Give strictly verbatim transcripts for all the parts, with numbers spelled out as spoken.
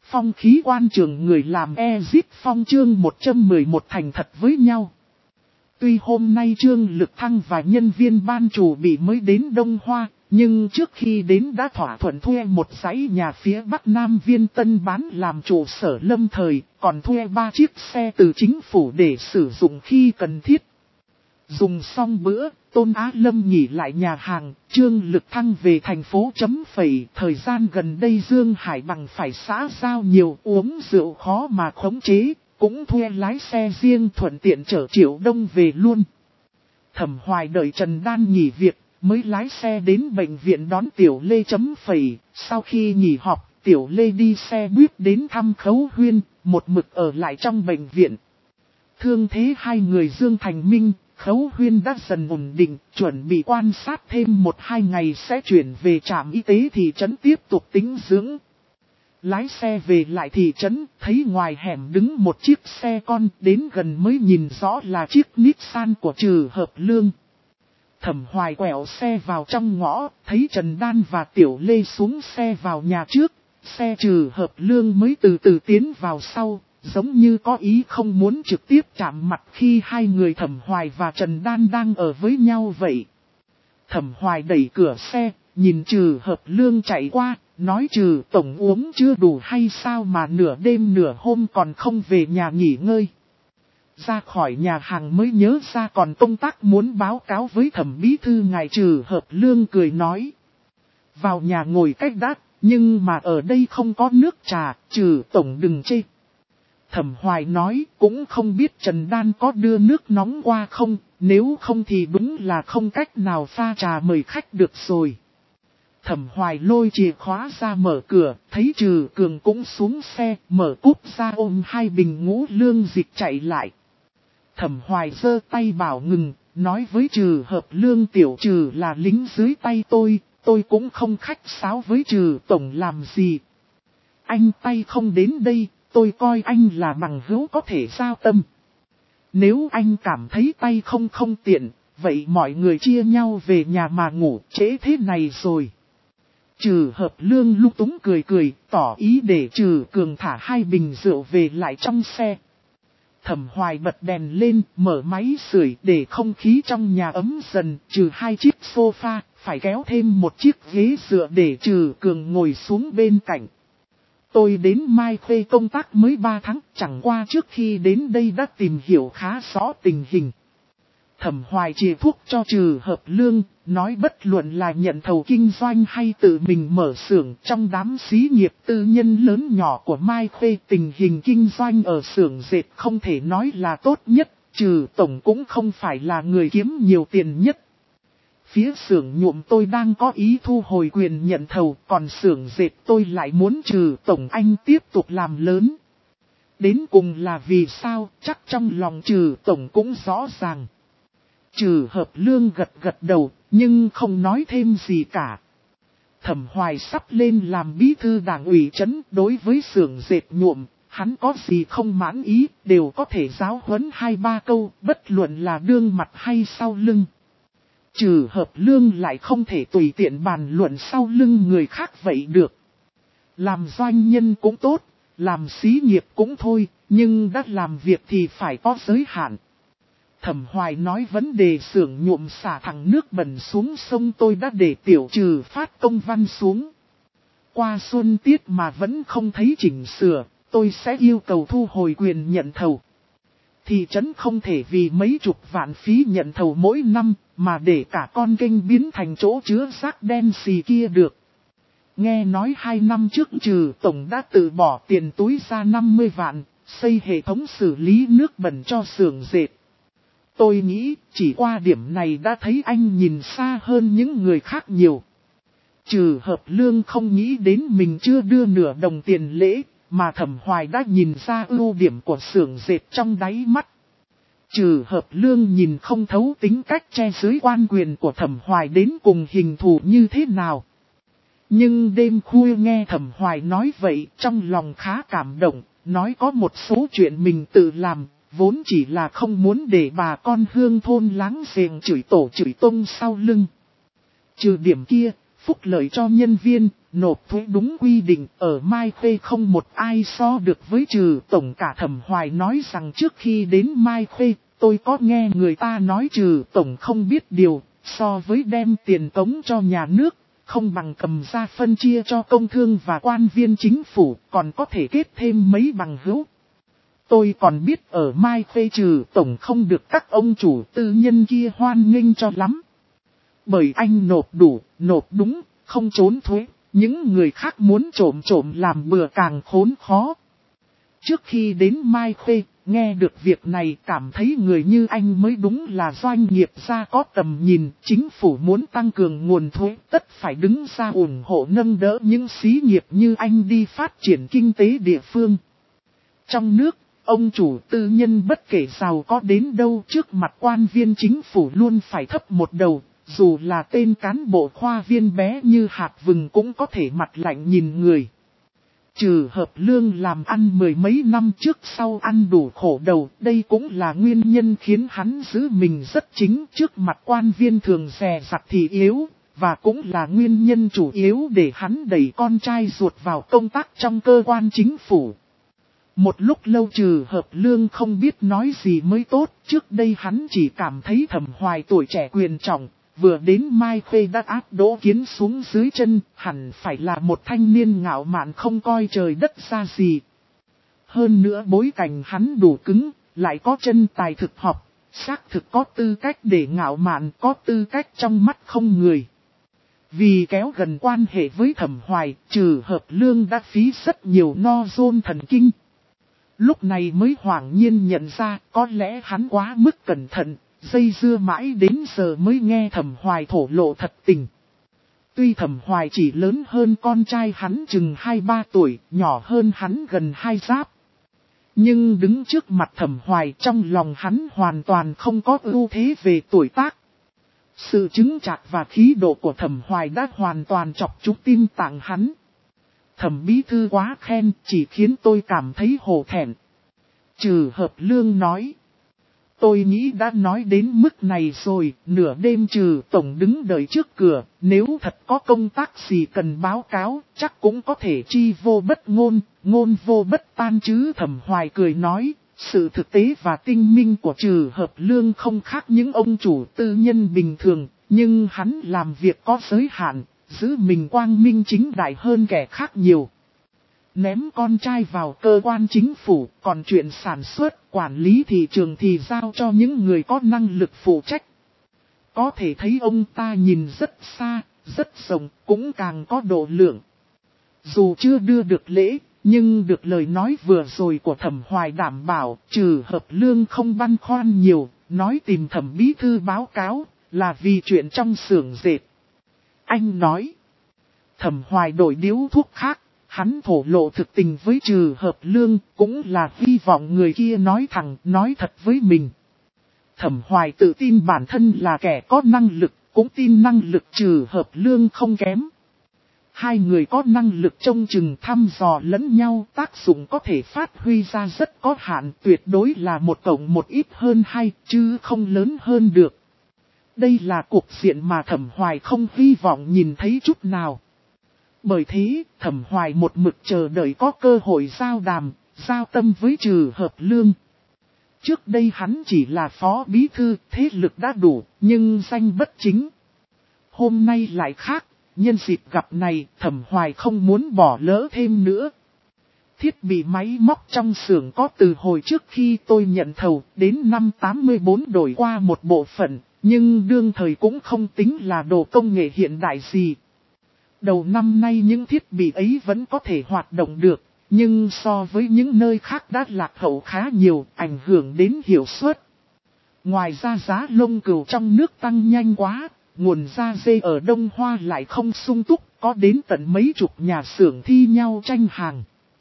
Phong khí quan trường người làm Exit Phong chương một trăm mười một thành thật với nhau. Tuy hôm nay Trương Lực Thăng và nhân viên ban chủ bị mới đến Đông Hoa, nhưng trước khi đến đã thỏa thuận thuê một dãy nhà phía Bắc Nam Viên Tân bán làm trụ sở lâm thời, còn thuê ba chiếc xe từ chính phủ để sử dụng khi cần thiết. Dùng xong bữa, Tôn Á Lâm nghỉ lại nhà hàng, Trương Lực Thăng về thành phố chấm phẩy. Thời gian gần đây Dương Hải Bằng phải xã giao nhiều, uống rượu khó mà khống chế, cũng thuê lái xe riêng thuận tiện chở Triệu Đông về luôn. Thẩm Hoài đợi Trần Đan nghỉ việc, mới lái xe đến bệnh viện đón Tiểu Lê chấm phẩy. Sau khi nghỉ họp, Tiểu Lê đi xe buýt đến thăm Khấu Huyên, một mực ở lại trong bệnh viện. Thương thế hai người Dương Thành Minh, Khấu Huyên đã dần ổn định, chuẩn bị quan sát thêm một hai ngày sẽ chuyển về trạm y tế thị trấn tiếp tục tĩnh dưỡng. Lái xe về lại thị trấn, thấy ngoài hẻm đứng một chiếc xe con, đến gần mới nhìn rõ là chiếc Nissan của Trừ Hợp Lương. Thẩm Hoài quẹo xe vào trong ngõ, thấy Trần Đan và Tiểu Lê xuống xe vào nhà trước, xe Trừ Hợp Lương mới từ từ tiến vào sau. Giống như có ý không muốn trực tiếp chạm mặt khi hai người Thẩm Hoài và Trần Đan đang ở với nhau vậy. Thẩm Hoài đẩy cửa xe, nhìn Trừ Hợp Lương chạy qua, nói Trừ tổng uống chưa đủ hay sao mà nửa đêm nửa hôm còn không về nhà nghỉ ngơi. Ra khỏi nhà hàng mới nhớ ra còn công tác muốn báo cáo với Thẩm bí thư ngài. Trừ Hợp Lương cười nói. Vào nhà ngồi cách đát, nhưng mà ở đây không có nước trà, Trừ tổng đừng chê. Thẩm Hoài nói cũng không biết Trần Đan có đưa nước nóng qua không, nếu không thì đúng là không cách nào pha trà mời khách được rồi. Thẩm Hoài lôi chìa khóa ra mở cửa, thấy Trừ Cường cũng xuống xe, mở cúp ra ôm hai bình ngũ lương dịch chạy lại. Thẩm Hoài giơ tay bảo ngừng, nói với Trừ Hợp Lương tiểu Trừ là lính dưới tay tôi, tôi cũng không khách sáo với Trừ tổng làm gì. Anh tay không đến đây. Tôi coi anh là bằng hữu có thể giao tâm. Nếu anh cảm thấy tay không không tiện, vậy mọi người chia nhau về nhà mà ngủ trễ thế này rồi. Trừ Hợp Lương lúc túng cười cười, tỏ ý để Trừ Cường thả hai bình rượu về lại trong xe. Thẩm Hoài bật đèn lên, mở máy sưởi để không khí trong nhà ấm dần, trừ hai chiếc sofa, phải kéo thêm một chiếc ghế dựa để Trừ Cường ngồi xuống bên cạnh. Tôi đến Mai Khê công tác mới ba tháng, chẳng qua trước khi đến đây đã tìm hiểu khá rõ tình hình. Thẩm Hoài chìa thuốc cho Trừ Hợp Lương, nói bất luận là nhận thầu kinh doanh hay tự mình mở xưởng trong đám xí nghiệp tư nhân lớn nhỏ của Mai Khê, tình hình kinh doanh ở xưởng dệt không thể nói là tốt nhất, Trừ tổng cũng không phải là người kiếm nhiều tiền nhất. Phía xưởng nhuộm tôi đang có ý thu hồi quyền nhận thầu, còn xưởng dệt tôi lại muốn Trừ tổng anh tiếp tục làm lớn. Đến cùng là vì sao, chắc trong lòng Trừ tổng cũng rõ ràng. Trừ Hợp Lương gật gật đầu, nhưng không nói thêm gì cả. Thẩm Hoài sắp lên làm bí thư đảng ủy trấn, đối với xưởng dệt nhuộm, hắn có gì không mãn ý, đều có thể giáo huấn hai ba câu, bất luận là đương mặt hay sau lưng. Trừ Hợp Lương lại không thể tùy tiện bàn luận sau lưng người khác vậy được. Làm doanh nhân cũng tốt, làm xí nghiệp cũng thôi, nhưng đã làm việc thì phải có giới hạn. Thẩm Hoài nói vấn đề xưởng nhuộm xả thẳng nước bẩn xuống sông, tôi đã để tiểu Trừ phát công văn xuống. Qua xuân tiết mà vẫn không thấy chỉnh sửa, tôi sẽ yêu cầu thu hồi quyền nhận thầu. Thị trấn không thể vì mấy chục vạn phí nhận thầu mỗi năm, mà để cả con kênh biến thành chỗ chứa rác đen xì kia được. Nghe nói hai năm trước Trừ tổng đã tự bỏ tiền túi ra năm mươi vạn, xây hệ thống xử lý nước bẩn cho xưởng dệt. Tôi nghĩ chỉ qua điểm này đã thấy anh nhìn xa hơn những người khác nhiều. Trừ Hợp Lương không nghĩ đến mình chưa đưa nửa đồng tiền lễ, mà Thẩm Hoài đã nhìn ra ưu điểm của xưởng dệt trong đáy mắt. Trừ Hợp Lương nhìn không thấu tính cách che dưới quan quyền của Thẩm Hoài đến cùng hình thù như thế nào. Nhưng đêm khuya nghe Thẩm Hoài nói vậy, trong lòng khá cảm động, nói có một số chuyện mình tự làm, vốn chỉ là không muốn để bà con hương thôn láng giềng chửi tổ chửi tông sau lưng. Trừ điểm kia, phúc lợi cho nhân viên, nộp thuế đúng quy định, ở Mai Khê không một ai so được với Trừ Tổng cả. Thẩm Hoài nói rằng trước khi đến Mai Khê, tôi có nghe người ta nói Trừ Tổng không biết điều, so với đem tiền cống cho nhà nước, không bằng cầm ra phân chia cho công thương và quan viên chính phủ, còn có thể kết thêm mấy bằng hữu. Tôi còn biết ở Mai Khê Trừ Tổng không được các ông chủ tư nhân kia hoan nghênh cho lắm. Bởi anh nộp đủ, nộp đúng, không trốn thuế, những người khác muốn trộm trộm làm bừa càng khốn khó. Trước khi đến Mai Khê, nghe được việc này cảm thấy người như anh mới đúng là doanh nghiệp gia có tầm nhìn, chính phủ muốn tăng cường nguồn thuế, tất phải đứng ra ủng hộ nâng đỡ những xí nghiệp như anh đi phát triển kinh tế địa phương. Trong nước, ông chủ tư nhân bất kể giàu có đến đâu trước mặt quan viên chính phủ luôn phải thấp một đầu, dù là tên cán bộ khoa viên bé như hạt vừng cũng có thể mặt lạnh nhìn người. Trừ Hợp Lương làm ăn mười mấy năm trước sau ăn đủ khổ đầu, đây cũng là nguyên nhân khiến hắn giữ mình rất chính trước mặt quan viên thường dè dặt thì yếu, và cũng là nguyên nhân chủ yếu để hắn đẩy con trai ruột vào công tác trong cơ quan chính phủ. Một lúc lâu Trừ Hợp Lương không biết nói gì mới tốt, trước đây hắn chỉ cảm thấy Thẩm Hoài tuổi trẻ quyền trọng, vừa đến Mai Khê đã áp Đỗ Kiến xuống dưới chân, hẳn phải là một thanh niên ngạo mạn không coi trời đất ra gì. Hơn nữa bối cảnh hắn đủ cứng, lại có chân tài thực học, xác thực có tư cách để ngạo mạn, có tư cách trong mắt không người. Vì kéo gần quan hệ với Thẩm Hoài, Trừ Hợp Lương đã phí rất nhiều no zone thần kinh. Lúc này mới hoảng nhiên nhận ra có lẽ hắn quá mức cẩn thận, dây dưa mãi đến giờ mới nghe Thẩm Hoài thổ lộ thật tình. Tuy Thẩm Hoài chỉ lớn hơn con trai hắn chừng hai ba tuổi, nhỏ hơn hắn gần hai giáp. Nhưng đứng trước mặt Thẩm Hoài trong lòng hắn hoàn toàn không có ưu thế về tuổi tác. Sự chứng chạc và khí độ của Thẩm Hoài đã hoàn toàn chọc trúng tim tạng hắn. Thẩm bí thư quá khen, chỉ khiến tôi cảm thấy hổ thẹn. Trừ Hợp Lương nói. Tôi nghĩ đã nói đến mức này rồi, nửa đêm Trừ Tổng đứng đợi trước cửa, nếu thật có công tác gì cần báo cáo, chắc cũng có thể chi vô bất ngôn, ngôn vô bất tan chứ. Thẩm Hoài cười nói, sự thực tế và tinh minh của Trừ Hợp Lương không khác những ông chủ tư nhân bình thường, nhưng hắn làm việc có giới hạn, giữ mình quang minh chính đại hơn kẻ khác nhiều. Ném con trai vào cơ quan chính phủ, còn chuyện sản xuất, quản lý thị trường thì giao cho những người có năng lực phụ trách. Có thể thấy ông ta nhìn rất xa, rất rộng, cũng càng có độ lượng. Dù chưa đưa được lễ, nhưng được lời nói vừa rồi của Thẩm Hoài đảm bảo, Trừ Hợp Lương không băn khoăn nhiều, nói tìm Thẩm bí thư báo cáo, là vì chuyện trong xưởng dệt. Anh nói, Thẩm Hoài đổi điếu thuốc khác. Hắn thổ lộ thực tình với Trừ Hợp Lương, cũng là hy vọng người kia nói thẳng, nói thật với mình. Thẩm Hoài tự tin bản thân là kẻ có năng lực, cũng tin năng lực Trừ Hợp Lương không kém. Hai người có năng lực trông chừng thăm dò lẫn nhau, tác dụng có thể phát huy ra rất có hạn, tuyệt đối là một cộng một ít hơn hai, chứ không lớn hơn được. Đây là cuộc diện mà Thẩm Hoài không hy vọng nhìn thấy chút nào. Bởi thế, Thẩm Hoài một mực chờ đợi có cơ hội giao đàm, giao tâm với Trừ Hợp Lương. Trước đây hắn chỉ là phó bí thư, thế lực đã đủ, nhưng danh bất chính. Hôm nay lại khác, nhân dịp gặp này, Thẩm Hoài không muốn bỏ lỡ thêm nữa. Thiết bị máy móc trong xưởng có từ hồi trước khi tôi nhận thầu, đến năm tám mươi bốn đổi qua một bộ phận, nhưng đương thời cũng không tính là đồ công nghệ hiện đại gì. Đầu năm nay những thiết bị ấy vẫn có thể hoạt động được, nhưng so với những nơi khác đã lạc hậu khá nhiều, ảnh hưởng đến hiệu suất. Ngoài ra giá lông cừu trong nước tăng nhanh quá, nguồn da dê ở Đông Hoa lại không sung túc, có đến tận mấy chục nhà xưởng thi nhau tranh hàng.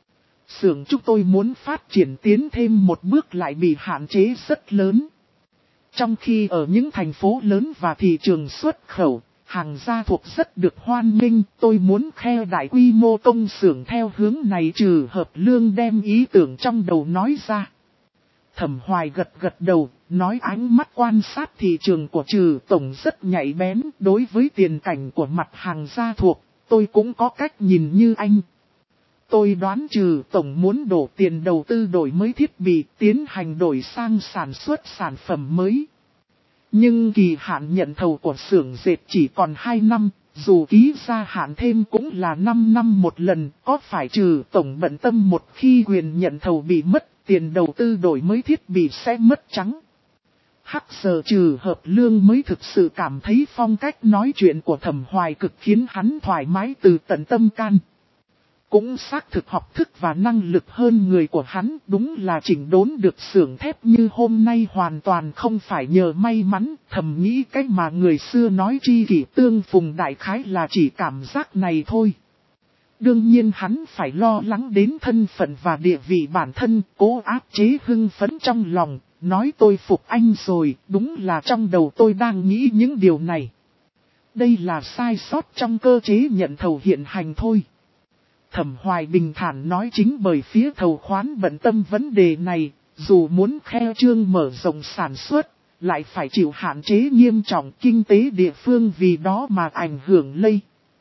Xưởng chúng tôi muốn phát triển tiến thêm một bước lại bị hạn chế rất lớn. Trong khi ở những thành phố lớn và thị trường xuất khẩu, hàng gia thuộc rất được hoan nghênh, tôi muốn khe đại quy mô công xưởng theo hướng này. Trừ Hợp Lương đem ý tưởng trong đầu nói ra. Thẩm Hoài gật gật đầu, nói ánh mắt quan sát thị trường của Trừ Tổng rất nhạy bén. Đối với tiền cảnh của mặt hàng gia thuộc, tôi cũng có cách nhìn như anh. Tôi đoán Trừ Tổng muốn đổ tiền đầu tư đổi mới thiết bị, tiến hành đổi sang sản xuất sản phẩm mới. Nhưng kỳ hạn nhận thầu của xưởng dệt chỉ còn hai năm, dù ký gia hạn thêm cũng là năm năm một lần. Có phải Trừ Tổng bận tâm một khi quyền nhận thầu bị mất, tiền đầu tư đổi mới thiết bị sẽ mất trắng? Hắc giờ Trừ Hợp Lương mới thực sự cảm thấy phong cách nói chuyện của Thẩm Hoài cực khiến hắn thoải mái từ tận tâm can. Cũng xác thực học thức và năng lực hơn người của hắn, đúng là chỉnh đốn được xưởng thép như hôm nay hoàn toàn không phải nhờ may mắn. Thầm nghĩ cách mà người xưa nói tri kỷ tương phùng đại khái là chỉ cảm giác này thôi. Đương nhiên hắn phải lo lắng đến thân phận và địa vị bản thân, cố áp chế hưng phấn trong lòng, nói tôi phục anh rồi, đúng là trong đầu tôi đang nghĩ những điều này. Đây là sai sót trong cơ chế nhận thầu hiện hành thôi. Thẩm Hoài bình thản nói chính bởi phía thầu khoán bận tâm vấn đề này, dù muốn khai trương mở rộng sản xuất, lại phải chịu hạn chế nghiêm trọng kinh tế địa phương vì đó mà ảnh hưởng lây.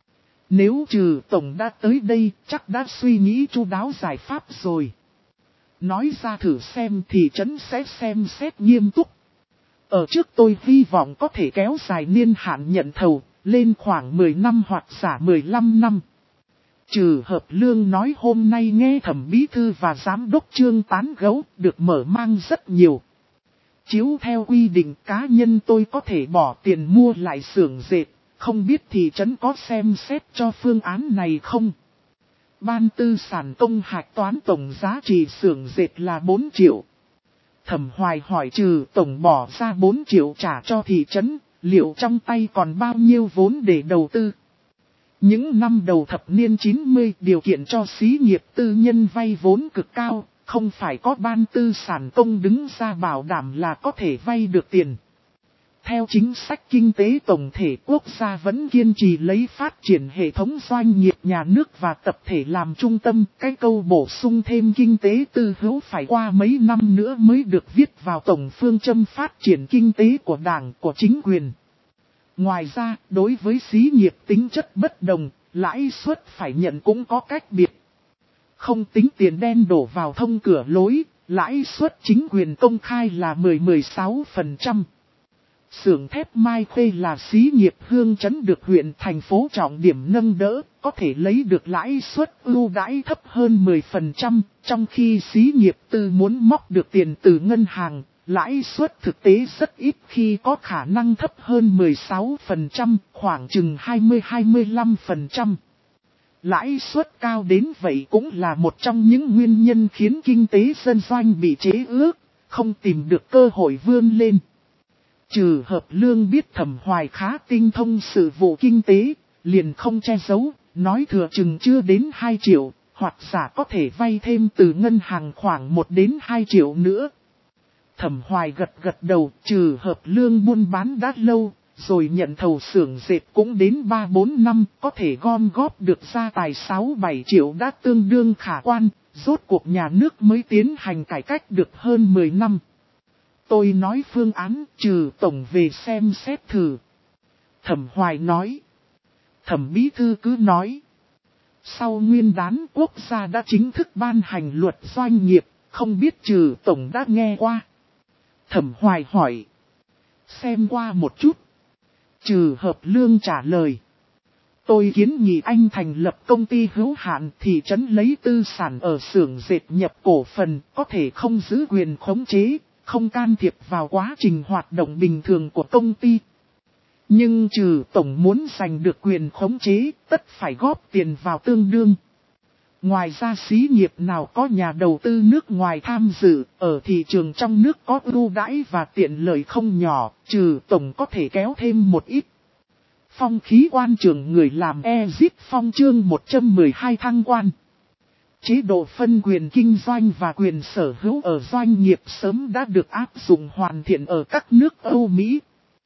Nếu Trừ Tổng đã tới đây, chắc đã suy nghĩ chu đáo giải pháp rồi. Nói ra thử xem thì trấn sẽ xem xét nghiêm túc. Ở trước tôi hy vọng có thể kéo dài niên hạn nhận thầu, lên khoảng mười năm hoặc giả mười lăm năm. Trừ Hợp Lương nói hôm nay nghe Thẩm Bí Thư và Giám đốc Trương tán gẫu được mở mang rất nhiều. Chiếu theo quy định cá nhân tôi có thể bỏ tiền mua lại xưởng dệt, không biết thị trấn có xem xét cho phương án này không? Ban tư sản công hạch toán tổng giá trị xưởng dệt là bốn triệu. Thẩm Hoài hỏi Trừ Tổng bỏ ra bốn triệu trả cho thị trấn, liệu trong tay còn bao nhiêu vốn để đầu tư? Những năm đầu thập niên chín mươi điều kiện cho xí nghiệp tư nhân vay vốn cực cao, không phải có ban tư sản công đứng ra bảo đảm là có thể vay được tiền. Theo chính sách kinh tế tổng thể quốc gia vẫn kiên trì lấy phát triển hệ thống doanh nghiệp nhà nước và tập thể làm trung tâm. Cái câu bổ sung thêm kinh tế tư hữu phải qua mấy năm nữa mới được viết vào tổng phương châm phát triển kinh tế của đảng, của chính quyền. Ngoài ra, đối với xí nghiệp tính chất bất đồng, lãi suất phải nhận cũng có cách biệt. Không tính tiền đen đổ vào thông cửa lối, lãi suất chính quyền công khai là mười đến mười sáu phần trăm. Xưởng thép Mai Khê là xí nghiệp hương trấn được huyện thành phố trọng điểm nâng đỡ, có thể lấy được lãi suất ưu đãi thấp hơn mười phần trăm, trong khi xí nghiệp tư muốn móc được tiền từ ngân hàng, lãi suất thực tế rất ít khi có khả năng thấp hơn mười sáu phần trăm, khoảng chừng hai mươi đến hai mươi lăm phần trăm. Lãi suất cao đến vậy cũng là một trong những nguyên nhân khiến kinh tế dân doanh bị chế ước, không tìm được cơ hội vươn lên. Trừ Hợp Lương biết Thẩm Hoài khá tinh thông sự vụ kinh tế, liền không che giấu, nói thừa chừng chưa đến hai triệu, hoặc giả có thể vay thêm từ ngân hàng khoảng một đến hai triệu nữa. Thẩm Hoài gật gật đầu, Trừ Hợp Lương buôn bán đã lâu, rồi nhận thầu xưởng dệt cũng đến ba bốn năm, có thể gom góp được ra tài sáu bảy triệu đã tương đương khả quan, rốt cuộc nhà nước mới tiến hành cải cách được hơn mười năm. Tôi nói phương án Trừ Tổng về xem xét thử. Thẩm Hoài nói. Thẩm Bí Thư cứ nói. Sau nguyên đán quốc gia đã chính thức ban hành luật doanh nghiệp, không biết Trừ Tổng đã nghe qua. Thẩm Hoài hỏi. Xem qua một chút. Trừ Hợp Lương trả lời. Tôi kiến nghị anh thành lập công ty hữu hạn thị trấn lấy tư sản ở xưởng dệt nhập cổ phần, có thể không giữ quyền khống chế, không can thiệp vào quá trình hoạt động bình thường của công ty. Nhưng Trừ Tổng muốn giành được quyền khống chế, tất phải góp tiền vào tương đương. Ngoài ra xí nghiệp nào có nhà đầu tư nước ngoài tham dự, ở thị trường trong nước có ưu đãi và tiện lợi không nhỏ, Trừ Tổng có thể kéo thêm một ít. Phong khí quan trường người làm Exit Phong chương một trăm mười hai thăng quan. Chế độ phân quyền kinh doanh và quyền sở hữu ở doanh nghiệp sớm đã được áp dụng hoàn thiện ở các nước Âu Mỹ.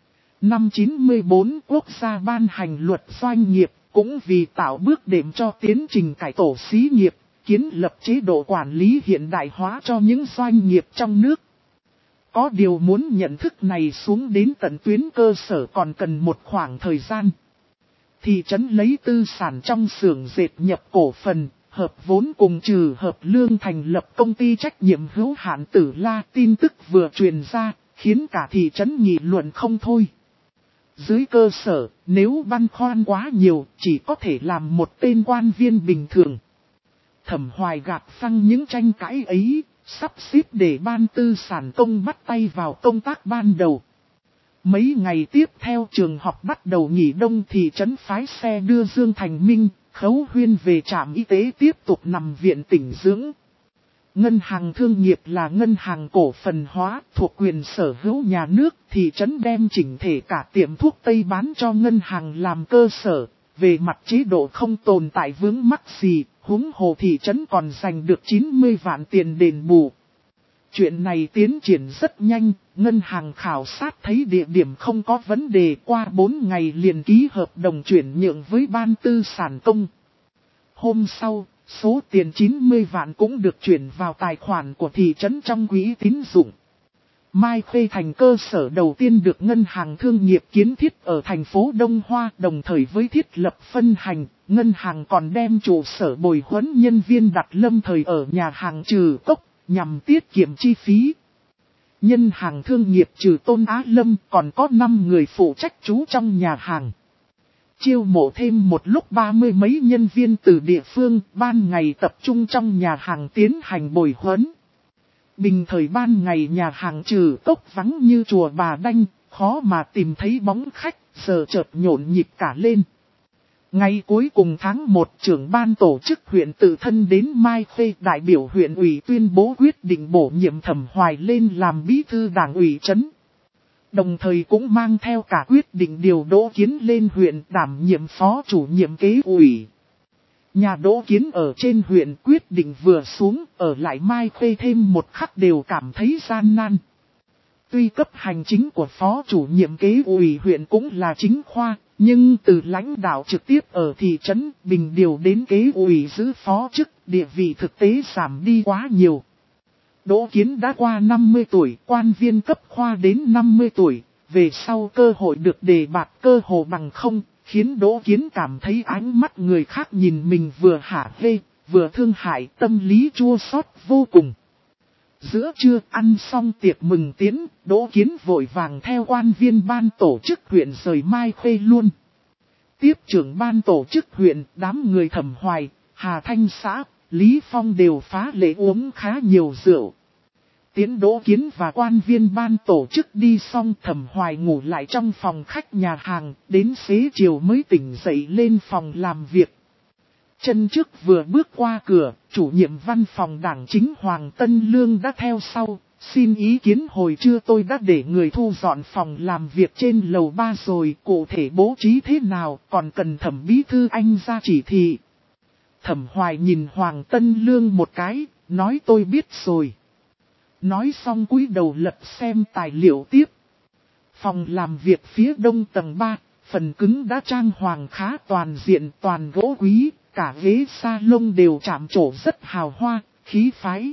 Năm chín mươi tư quốc gia ban hành luật doanh nghiệp, cũng vì tạo bước đệm cho tiến trình cải tổ xí nghiệp, kiến lập chế độ quản lý hiện đại hóa cho những doanh nghiệp trong nước. Có điều muốn nhận thức này xuống đến tận tuyến cơ sở còn cần một khoảng thời gian. Thị trấn lấy tư sản trong xưởng dệt nhập cổ phần, hợp vốn cùng trừ hợp lương thành lập công ty trách nhiệm hữu hạn Tử La. Tin tức vừa truyền ra, khiến cả thị trấn nghị luận không thôi. Dưới cơ sở, nếu băn khoăn quá nhiều, chỉ có thể làm một tên quan viên bình thường. Thẩm Hoài gạt phăng những tranh cãi ấy, sắp xếp để ban tư sản công bắt tay vào công tác ban đầu. Mấy ngày tiếp theo trường học bắt đầu nghỉ đông, thị trấn phái xe đưa Dương Thành Minh, Khấu Huyên về trạm y tế tiếp tục nằm viện tĩnh dưỡng. Ngân hàng thương nghiệp là ngân hàng cổ phần hóa thuộc quyền sở hữu nhà nước, thị trấn đem chỉnh thể cả tiệm thuốc Tây bán cho ngân hàng làm cơ sở, về mặt chế độ không tồn tại vướng mắc gì, huống hồ thị trấn còn giành được chín mươi vạn tiền đền bù. Chuyện này tiến triển rất nhanh, ngân hàng khảo sát thấy địa điểm không có vấn đề, qua bốn ngày liền ký hợp đồng chuyển nhượng với ban tư sản công. Hôm sau, số tiền chín mươi vạn cũng được chuyển vào tài khoản của thị trấn trong quỹ tín dụng. Mai Khê thành cơ sở đầu tiên được ngân hàng thương nghiệp kiến thiết ở thành phố Đông Hoa, đồng thời với thiết lập phân hành, ngân hàng còn đem trụ sở bồi huấn nhân viên đặt lâm thời ở nhà hàng Trừ Cốc, nhằm tiết kiệm chi phí. Nhân hàng thương nghiệp trừ Tôn Á Lâm còn có năm người phụ trách trú trong nhà hàng. Chiêu mộ thêm một lúc ba mươi mấy nhân viên từ địa phương, ban ngày tập trung trong nhà hàng tiến hành bồi huấn. Bình thời ban ngày nhà hàng Trừ Cốc vắng như chùa Bà Đanh, khó mà tìm thấy bóng khách, giờ chợt nhộn nhịp cả lên. Ngày cuối cùng tháng một, trưởng ban tổ chức huyện tự thân đến Mai Khê, đại biểu huyện ủy tuyên bố quyết định bổ nhiệm Thẩm Hoài lên làm bí thư đảng ủy trấn. Đồng thời cũng mang theo cả quyết định điều Đỗ Kiến lên huyện đảm nhiệm phó chủ nhiệm kế ủy. Nhà Đỗ Kiến ở trên huyện quyết định vừa xuống, ở lại Mai Khê thêm một khắc đều cảm thấy gian nan. Tuy cấp hành chính của phó chủ nhiệm kế ủy huyện cũng là chính khoa, nhưng từ lãnh đạo trực tiếp ở thị trấn Bình điều đến kế ủy giữ phó chức, địa vị thực tế giảm đi quá nhiều. Đỗ Kiến đã qua năm mươi tuổi, quan viên cấp khoa đến năm mươi tuổi, về sau cơ hội được đề bạt cơ hồ bằng không, khiến Đỗ Kiến cảm thấy ánh mắt người khác nhìn mình vừa hả hê, vừa thương hại, tâm lý chua xót vô cùng. Giữa trưa ăn xong tiệc mừng tiến, Đỗ Kiến vội vàng theo quan viên ban tổ chức huyện rời Mai Khê luôn. Tiếp trưởng ban tổ chức huyện, đám người Thẩm Hoài, Hà Thanh Xã, Lý Phong đều phá lệ uống khá nhiều rượu. Tiến Đỗ Kiến và quan viên ban tổ chức đi xong, Thẩm Hoài ngủ lại trong phòng khách nhà hàng, đến xế chiều mới tỉnh dậy lên phòng làm việc. Chân trước vừa bước qua cửa, chủ nhiệm văn phòng đảng chính Hoàng Tân Lương đã theo sau, xin ý kiến hồi trưa tôi đã để người thu dọn phòng làm việc trên lầu ba rồi, cụ thể bố trí thế nào, còn cần Thẩm bí thư anh ra chỉ thị. Thẩm Hoài nhìn Hoàng Tân Lương một cái, nói tôi biết rồi. Nói xong cúi đầu lật xem tài liệu tiếp. Phòng làm việc phía đông tầng ba, phần cứng đã trang hoàng khá toàn diện, toàn gỗ quý, cả ghế salon đều chạm trổ rất hào hoa, khí phái.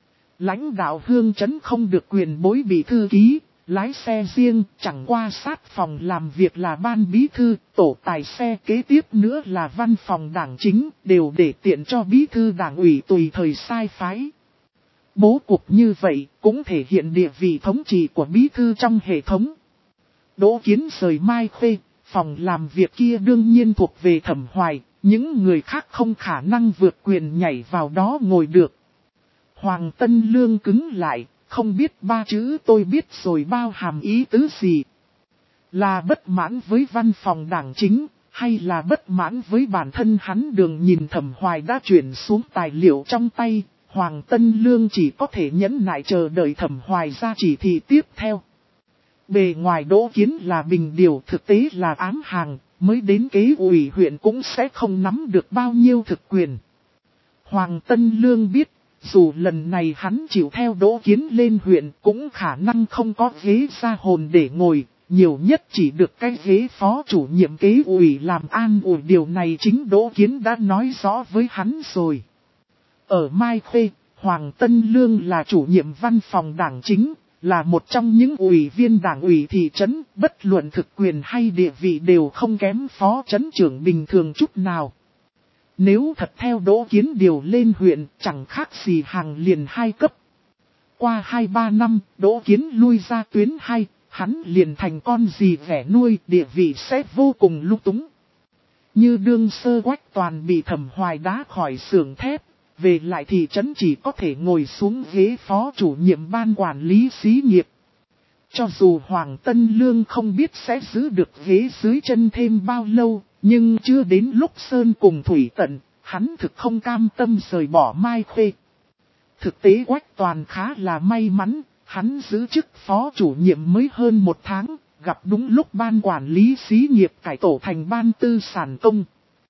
Lãnh đạo Hương Trấn không được quyền bối bị thư ký, lái xe riêng, chẳng qua sát phòng làm việc là ban bí thư, tổ tài xe kế tiếp nữa là văn phòng đảng chính, đều để tiện cho bí thư đảng ủy tùy thời sai phái. Bố cục như vậy cũng thể hiện địa vị thống trị của bí thư trong hệ thống. Đỗ Kiến rời Mai Khê, phòng làm việc kia đương nhiên thuộc về Thẩm Hoài, những người khác không khả năng vượt quyền nhảy vào đó ngồi được. Hoàng Tân Lương cứng lại, không biết ba chữ tôi biết rồi bao hàm ý tứ gì. Là bất mãn với văn phòng đảng chính, hay là bất mãn với bản thân hắn? Đường nhìn Thẩm Hoài đã chuyển xuống tài liệu trong tay, Hoàng Tân Lương chỉ có thể nhẫn nại chờ đợi Thẩm Hoài ra chỉ thị tiếp theo. Bề ngoài Đỗ Kiến là bình điều, thực tế là ám hàng, mới đến kế ủy huyện cũng sẽ không nắm được bao nhiêu thực quyền. Hoàng Tân Lương biết, dù lần này hắn chịu theo Đỗ Kiến lên huyện cũng khả năng không có ghế ra hồn để ngồi, nhiều nhất chỉ được cái ghế phó chủ nhiệm kế ủy làm an ủi. Điều này chính Đỗ Kiến đã nói rõ với hắn rồi. Ở Mai Khê, Hoàng Tân Lương là chủ nhiệm văn phòng đảng chính, là một trong những ủy viên đảng ủy thị trấn, bất luận thực quyền hay địa vị đều không kém phó trấn trưởng bình thường chút nào. Nếu thật theo Đỗ Kiến điều lên huyện, chẳng khác gì hàng liền hai cấp. Qua hai ba năm, Đỗ Kiến lui ra tuyến hai, hắn liền thành con gì ghẻ nuôi, địa vị sẽ vô cùng lung túng. Như đương sơ Quách Toàn bị Thẩm Hoài đá khỏi xưởng thép, về lại thị trấn chỉ có thể ngồi xuống ghế phó chủ nhiệm ban quản lý xí nghiệp. Cho dù Hoàng Tân Lương không biết sẽ giữ được ghế dưới chân thêm bao lâu, nhưng chưa đến lúc Sơn cùng Thủy tận, hắn thực không cam tâm rời bỏ Mai Khê. Thực tế Quách Toàn khá là may mắn, hắn giữ chức phó chủ nhiệm mới hơn một tháng, gặp đúng lúc ban quản lý xí nghiệp cải tổ thành ban tư sản công.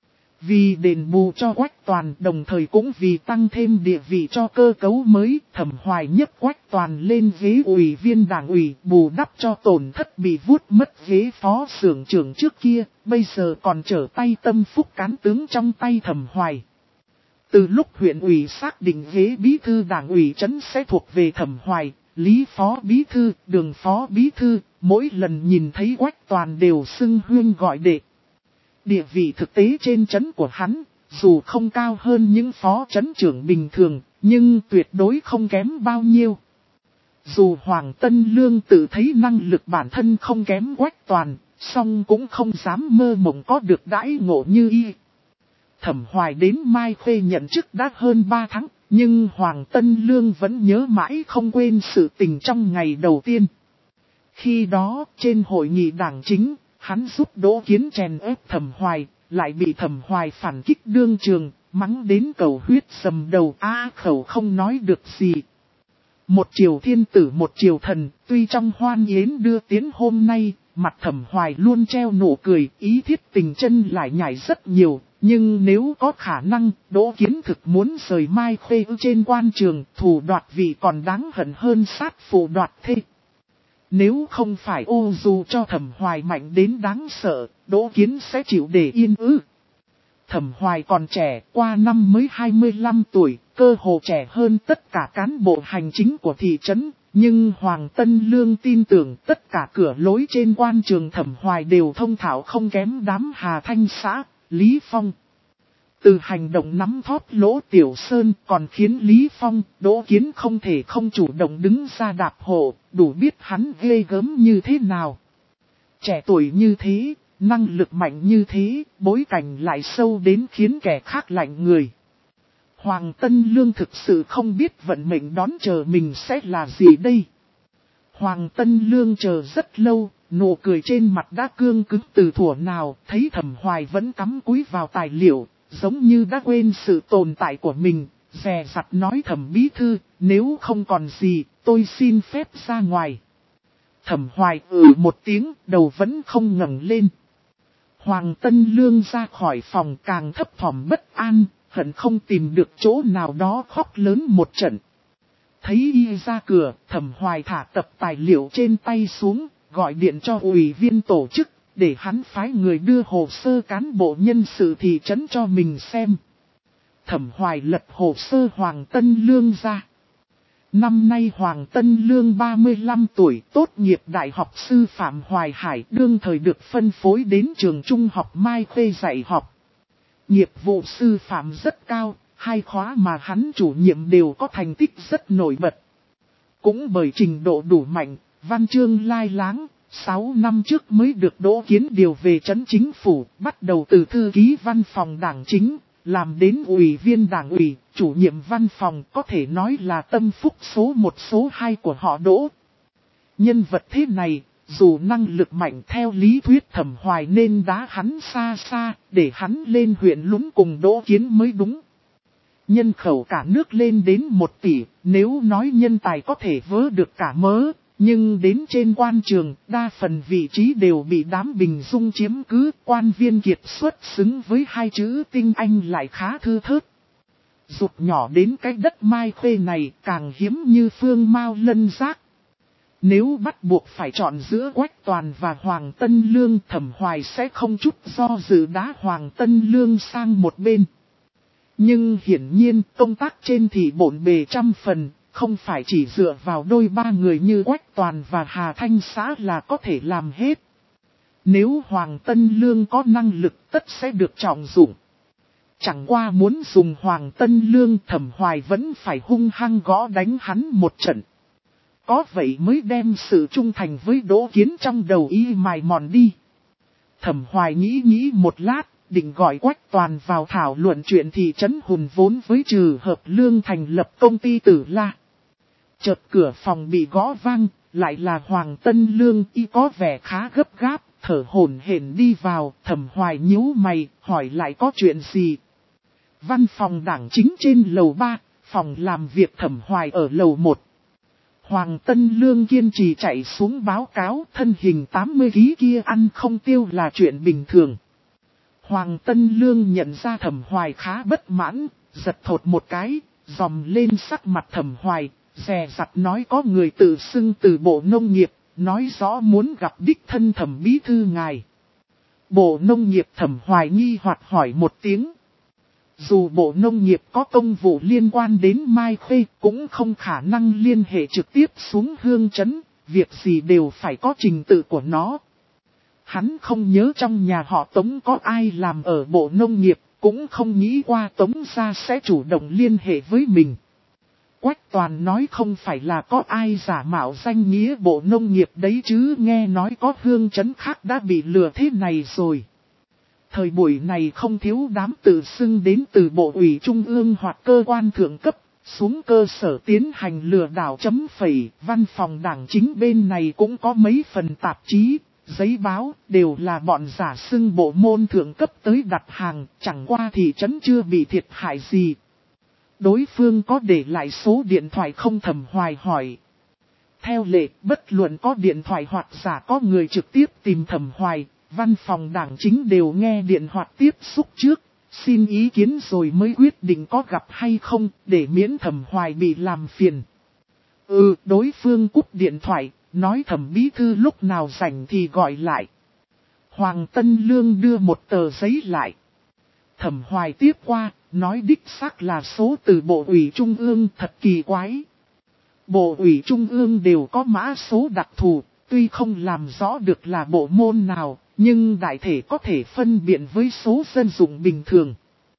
Vì đền bù cho Quách Toàn, đồng thời cũng vì tăng thêm địa vị cho cơ cấu mới, Thẩm Hoài nhấc Quách Toàn lên ghế ủy viên đảng ủy, bù đắp cho tổn thất bị vuốt mất ghế phó xưởng trưởng trước kia, bây giờ còn trở tay tâm phúc cán tướng trong tay Thẩm Hoài. Từ lúc huyện ủy xác định ghế bí thư đảng ủy trấn sẽ thuộc về Thẩm Hoài, Lý phó bí thư, Đường phó bí thư, mỗi lần nhìn thấy Quách Toàn đều xưng huyên gọi đệ. Địa vị thực tế trên trấn của hắn, dù không cao hơn những phó trấn trưởng bình thường, nhưng tuyệt đối không kém bao nhiêu. Dù Hoàng Tân Lương tự thấy năng lực bản thân không kém Quách Toàn, song cũng không dám mơ mộng có được đãi ngộ như y. Thẩm Hoài đến Mai Khê nhận chức đã hơn ba tháng, nhưng Hoàng Tân Lương vẫn nhớ mãi không quên sự tình trong ngày đầu tiên. Khi đó, trên hội nghị đảng chính, hắn giúp Đỗ Kiến chèn ép Thẩm Hoài, lại bị Thẩm Hoài phản kích đương trường, mắng đến cầu huyết sầm đầu a khẩu không nói được gì. Một triều thiên tử một triều thần, tuy trong hoan yến đưa tiến hôm nay, mặt Thẩm Hoài luôn treo nụ cười, ý thiết tình chân lại nhảy rất nhiều, nhưng nếu có khả năng, Đỗ Kiến thực muốn rời Mai Khê trên quan trường, thủ đoạt vị còn đáng hận hơn sát phụ đoạt thê. Nếu không phải ô dù cho Thẩm Hoài mạnh đến đáng sợ, Đỗ Kiến sẽ chịu để yên ư. Thẩm Hoài còn trẻ, qua năm mới hai mươi lăm tuổi, cơ hồ trẻ hơn tất cả cán bộ hành chính của thị trấn. Nhưng Hoàng Tân Lương tin tưởng tất cả cửa lối trên quan trường Thẩm Hoài đều thông thạo không kém đám Hà Thanh xã, Lý Phong. Từ hành động nắm thóp lỗ Tiểu Sơn còn khiến Lý Phong, Đỗ Kiến không thể không chủ động đứng ra đạp hộ, đủ biết hắn ghê gớm như thế nào. Trẻ tuổi như thế, năng lực mạnh như thế, bối cảnh lại sâu đến khiến kẻ khác lạnh người. Hoàng Tân Lương thực sự không biết vận mệnh đón chờ mình sẽ là gì đây. Hoàng Tân Lương chờ rất lâu, nụ cười trên mặt đã cương cứng từ thuở nào, thấy Thẩm Hoài vẫn cắm cúi vào tài liệu, giống như đã quên sự tồn tại của mình, dè dặt nói Thẩm bí thư, nếu không còn gì, tôi xin phép ra ngoài. Thẩm Hoài ừ một tiếng, đầu vẫn không ngẩng lên. Hoàng Tân Lương ra khỏi phòng càng thấp thỏm bất an, hận không tìm được chỗ nào đó khóc lớn một trận. Thấy y ra cửa, Thẩm Hoài thả tập tài liệu trên tay xuống, gọi điện cho ủy viên tổ chức, để hắn phái người đưa hồ sơ cán bộ nhân sự thị trấn cho mình xem. Thẩm Hoài lật hồ sơ Hoàng Tân Lương ra. Năm nay Hoàng Tân Lương ba mươi lăm tuổi, tốt nghiệp Đại học Sư phạm Hoài Hải, đương thời được phân phối đến trường trung học Mai Khê dạy học. Nghiệp vụ sư phạm rất cao, hai khóa mà hắn chủ nhiệm đều có thành tích rất nổi bật. Cũng bởi trình độ đủ mạnh, văn chương lai láng, sáu năm trước mới được Đỗ Kiến điều về trấn chính phủ, bắt đầu từ thư ký văn phòng đảng chính, làm đến ủy viên đảng ủy, chủ nhiệm văn phòng, có thể nói là tâm phúc số một số hai của họ Đỗ. Nhân vật thế này, dù năng lực mạnh theo lý thuyết Thẩm Hoài nên đá hắn xa xa, để hắn lên huyện Lũng cùng Đỗ Kiến mới đúng. Nhân khẩu cả nước lên đến một tỷ, nếu nói nhân tài có thể vớ được cả mớ, nhưng đến trên quan trường, đa phần vị trí đều bị đám Bình Dung chiếm cứ, quan viên kiệt xuất xứng với hai chữ tinh anh lại khá thưa thớt. Rụt nhỏ đến cái đất Mai Khê này càng hiếm như phương Mao Lân Giác. Nếu bắt buộc phải chọn giữa Quách Toàn và Hoàng Tân Lương, Thẩm Hoài sẽ không chút do dự đá Hoàng Tân Lương sang một bên. Nhưng hiển nhiên công tác trên thì bộn bề trăm phần, không phải chỉ dựa vào đôi ba người như Quách Toàn và Hà Thanh Xã là có thể làm hết. Nếu Hoàng Tân Lương có năng lực tất sẽ được trọng dụng. Chẳng qua muốn dùng Hoàng Tân Lương, Thẩm Hoài vẫn phải hung hăng gõ đánh hắn một trận. Có vậy mới đem sự trung thành với Đỗ Kiến trong đầu y mài mòn đi. Thẩm Hoài nghĩ nghĩ một lát, định gọi Quách Toàn vào thảo luận chuyện thị trấn hùn vốn với Trừ Hợp Lương thành lập công ty Tử La. Chợt cửa phòng bị gõ vang, lại là Hoàng Tân Lương, y có vẻ khá gấp gáp, thở hổn hển đi vào. Thẩm Hoài nhíu mày, hỏi lại có chuyện gì. Văn phòng đảng chính trên lầu ba, phòng làm việc Thẩm Hoài ở lầu một. Hoàng Tân Lương kiên trì chạy xuống báo cáo, thân hình tám mươi ký kia ăn không tiêu là chuyện bình thường. Hoàng Tân Lương nhận ra Thẩm Hoài khá bất mãn, giật thột một cái, dòm lên sắc mặt Thẩm Hoài, dè dặt nói có người tự xưng từ Bộ Nông nghiệp, nói rõ muốn gặp đích thân Thẩm bí thư ngài. Bộ Nông nghiệp Thẩm Hoài nghi hoặc hỏi một tiếng. Dù Bộ Nông nghiệp có công vụ liên quan đến Mai Khê cũng không khả năng liên hệ trực tiếp xuống Hương Trấn, việc gì đều phải có trình tự của nó. Hắn không nhớ trong nhà họ Tống có ai làm ở Bộ Nông nghiệp, cũng không nghĩ qua Tống gia sẽ chủ động liên hệ với mình. Quách Toàn nói không phải là có ai giả mạo danh nghĩa Bộ Nông nghiệp đấy chứ, nghe nói có Hương Trấn khác đã bị lừa thế này rồi. Thời buổi này không thiếu đám tự xưng đến từ Bộ ủy Trung ương hoặc cơ quan thượng cấp, xuống cơ sở tiến hành lừa đảo chấm phẩy. Văn phòng đảng chính bên này cũng có mấy phần tạp chí, giấy báo, đều là bọn giả xưng bộ môn thượng cấp tới đặt hàng, chẳng qua thị trấn chưa bị thiệt hại gì. Đối phương có để lại số điện thoại không? Thẩm Hoài hỏi. Theo lệ, bất luận có điện thoại hoặc giả có người trực tiếp tìm Thẩm Hoài, văn phòng đảng chính đều nghe điện hoặc tiếp xúc trước, xin ý kiến rồi mới quyết định có gặp hay không, để miễn Thẩm Hoài bị làm phiền. Ừ, đối phương cúp điện thoại, nói Thẩm bí thư lúc nào rảnh thì gọi lại. Hoàng Tân Lương đưa một tờ giấy lại. Thẩm Hoài tiếp qua, nói đích xác là số từ Bộ ủy Trung ương, thật kỳ quái. Bộ ủy Trung ương đều có mã số đặc thù, tuy không làm rõ được là bộ môn nào, nhưng đại thể có thể phân biện với số dân dụng bình thường.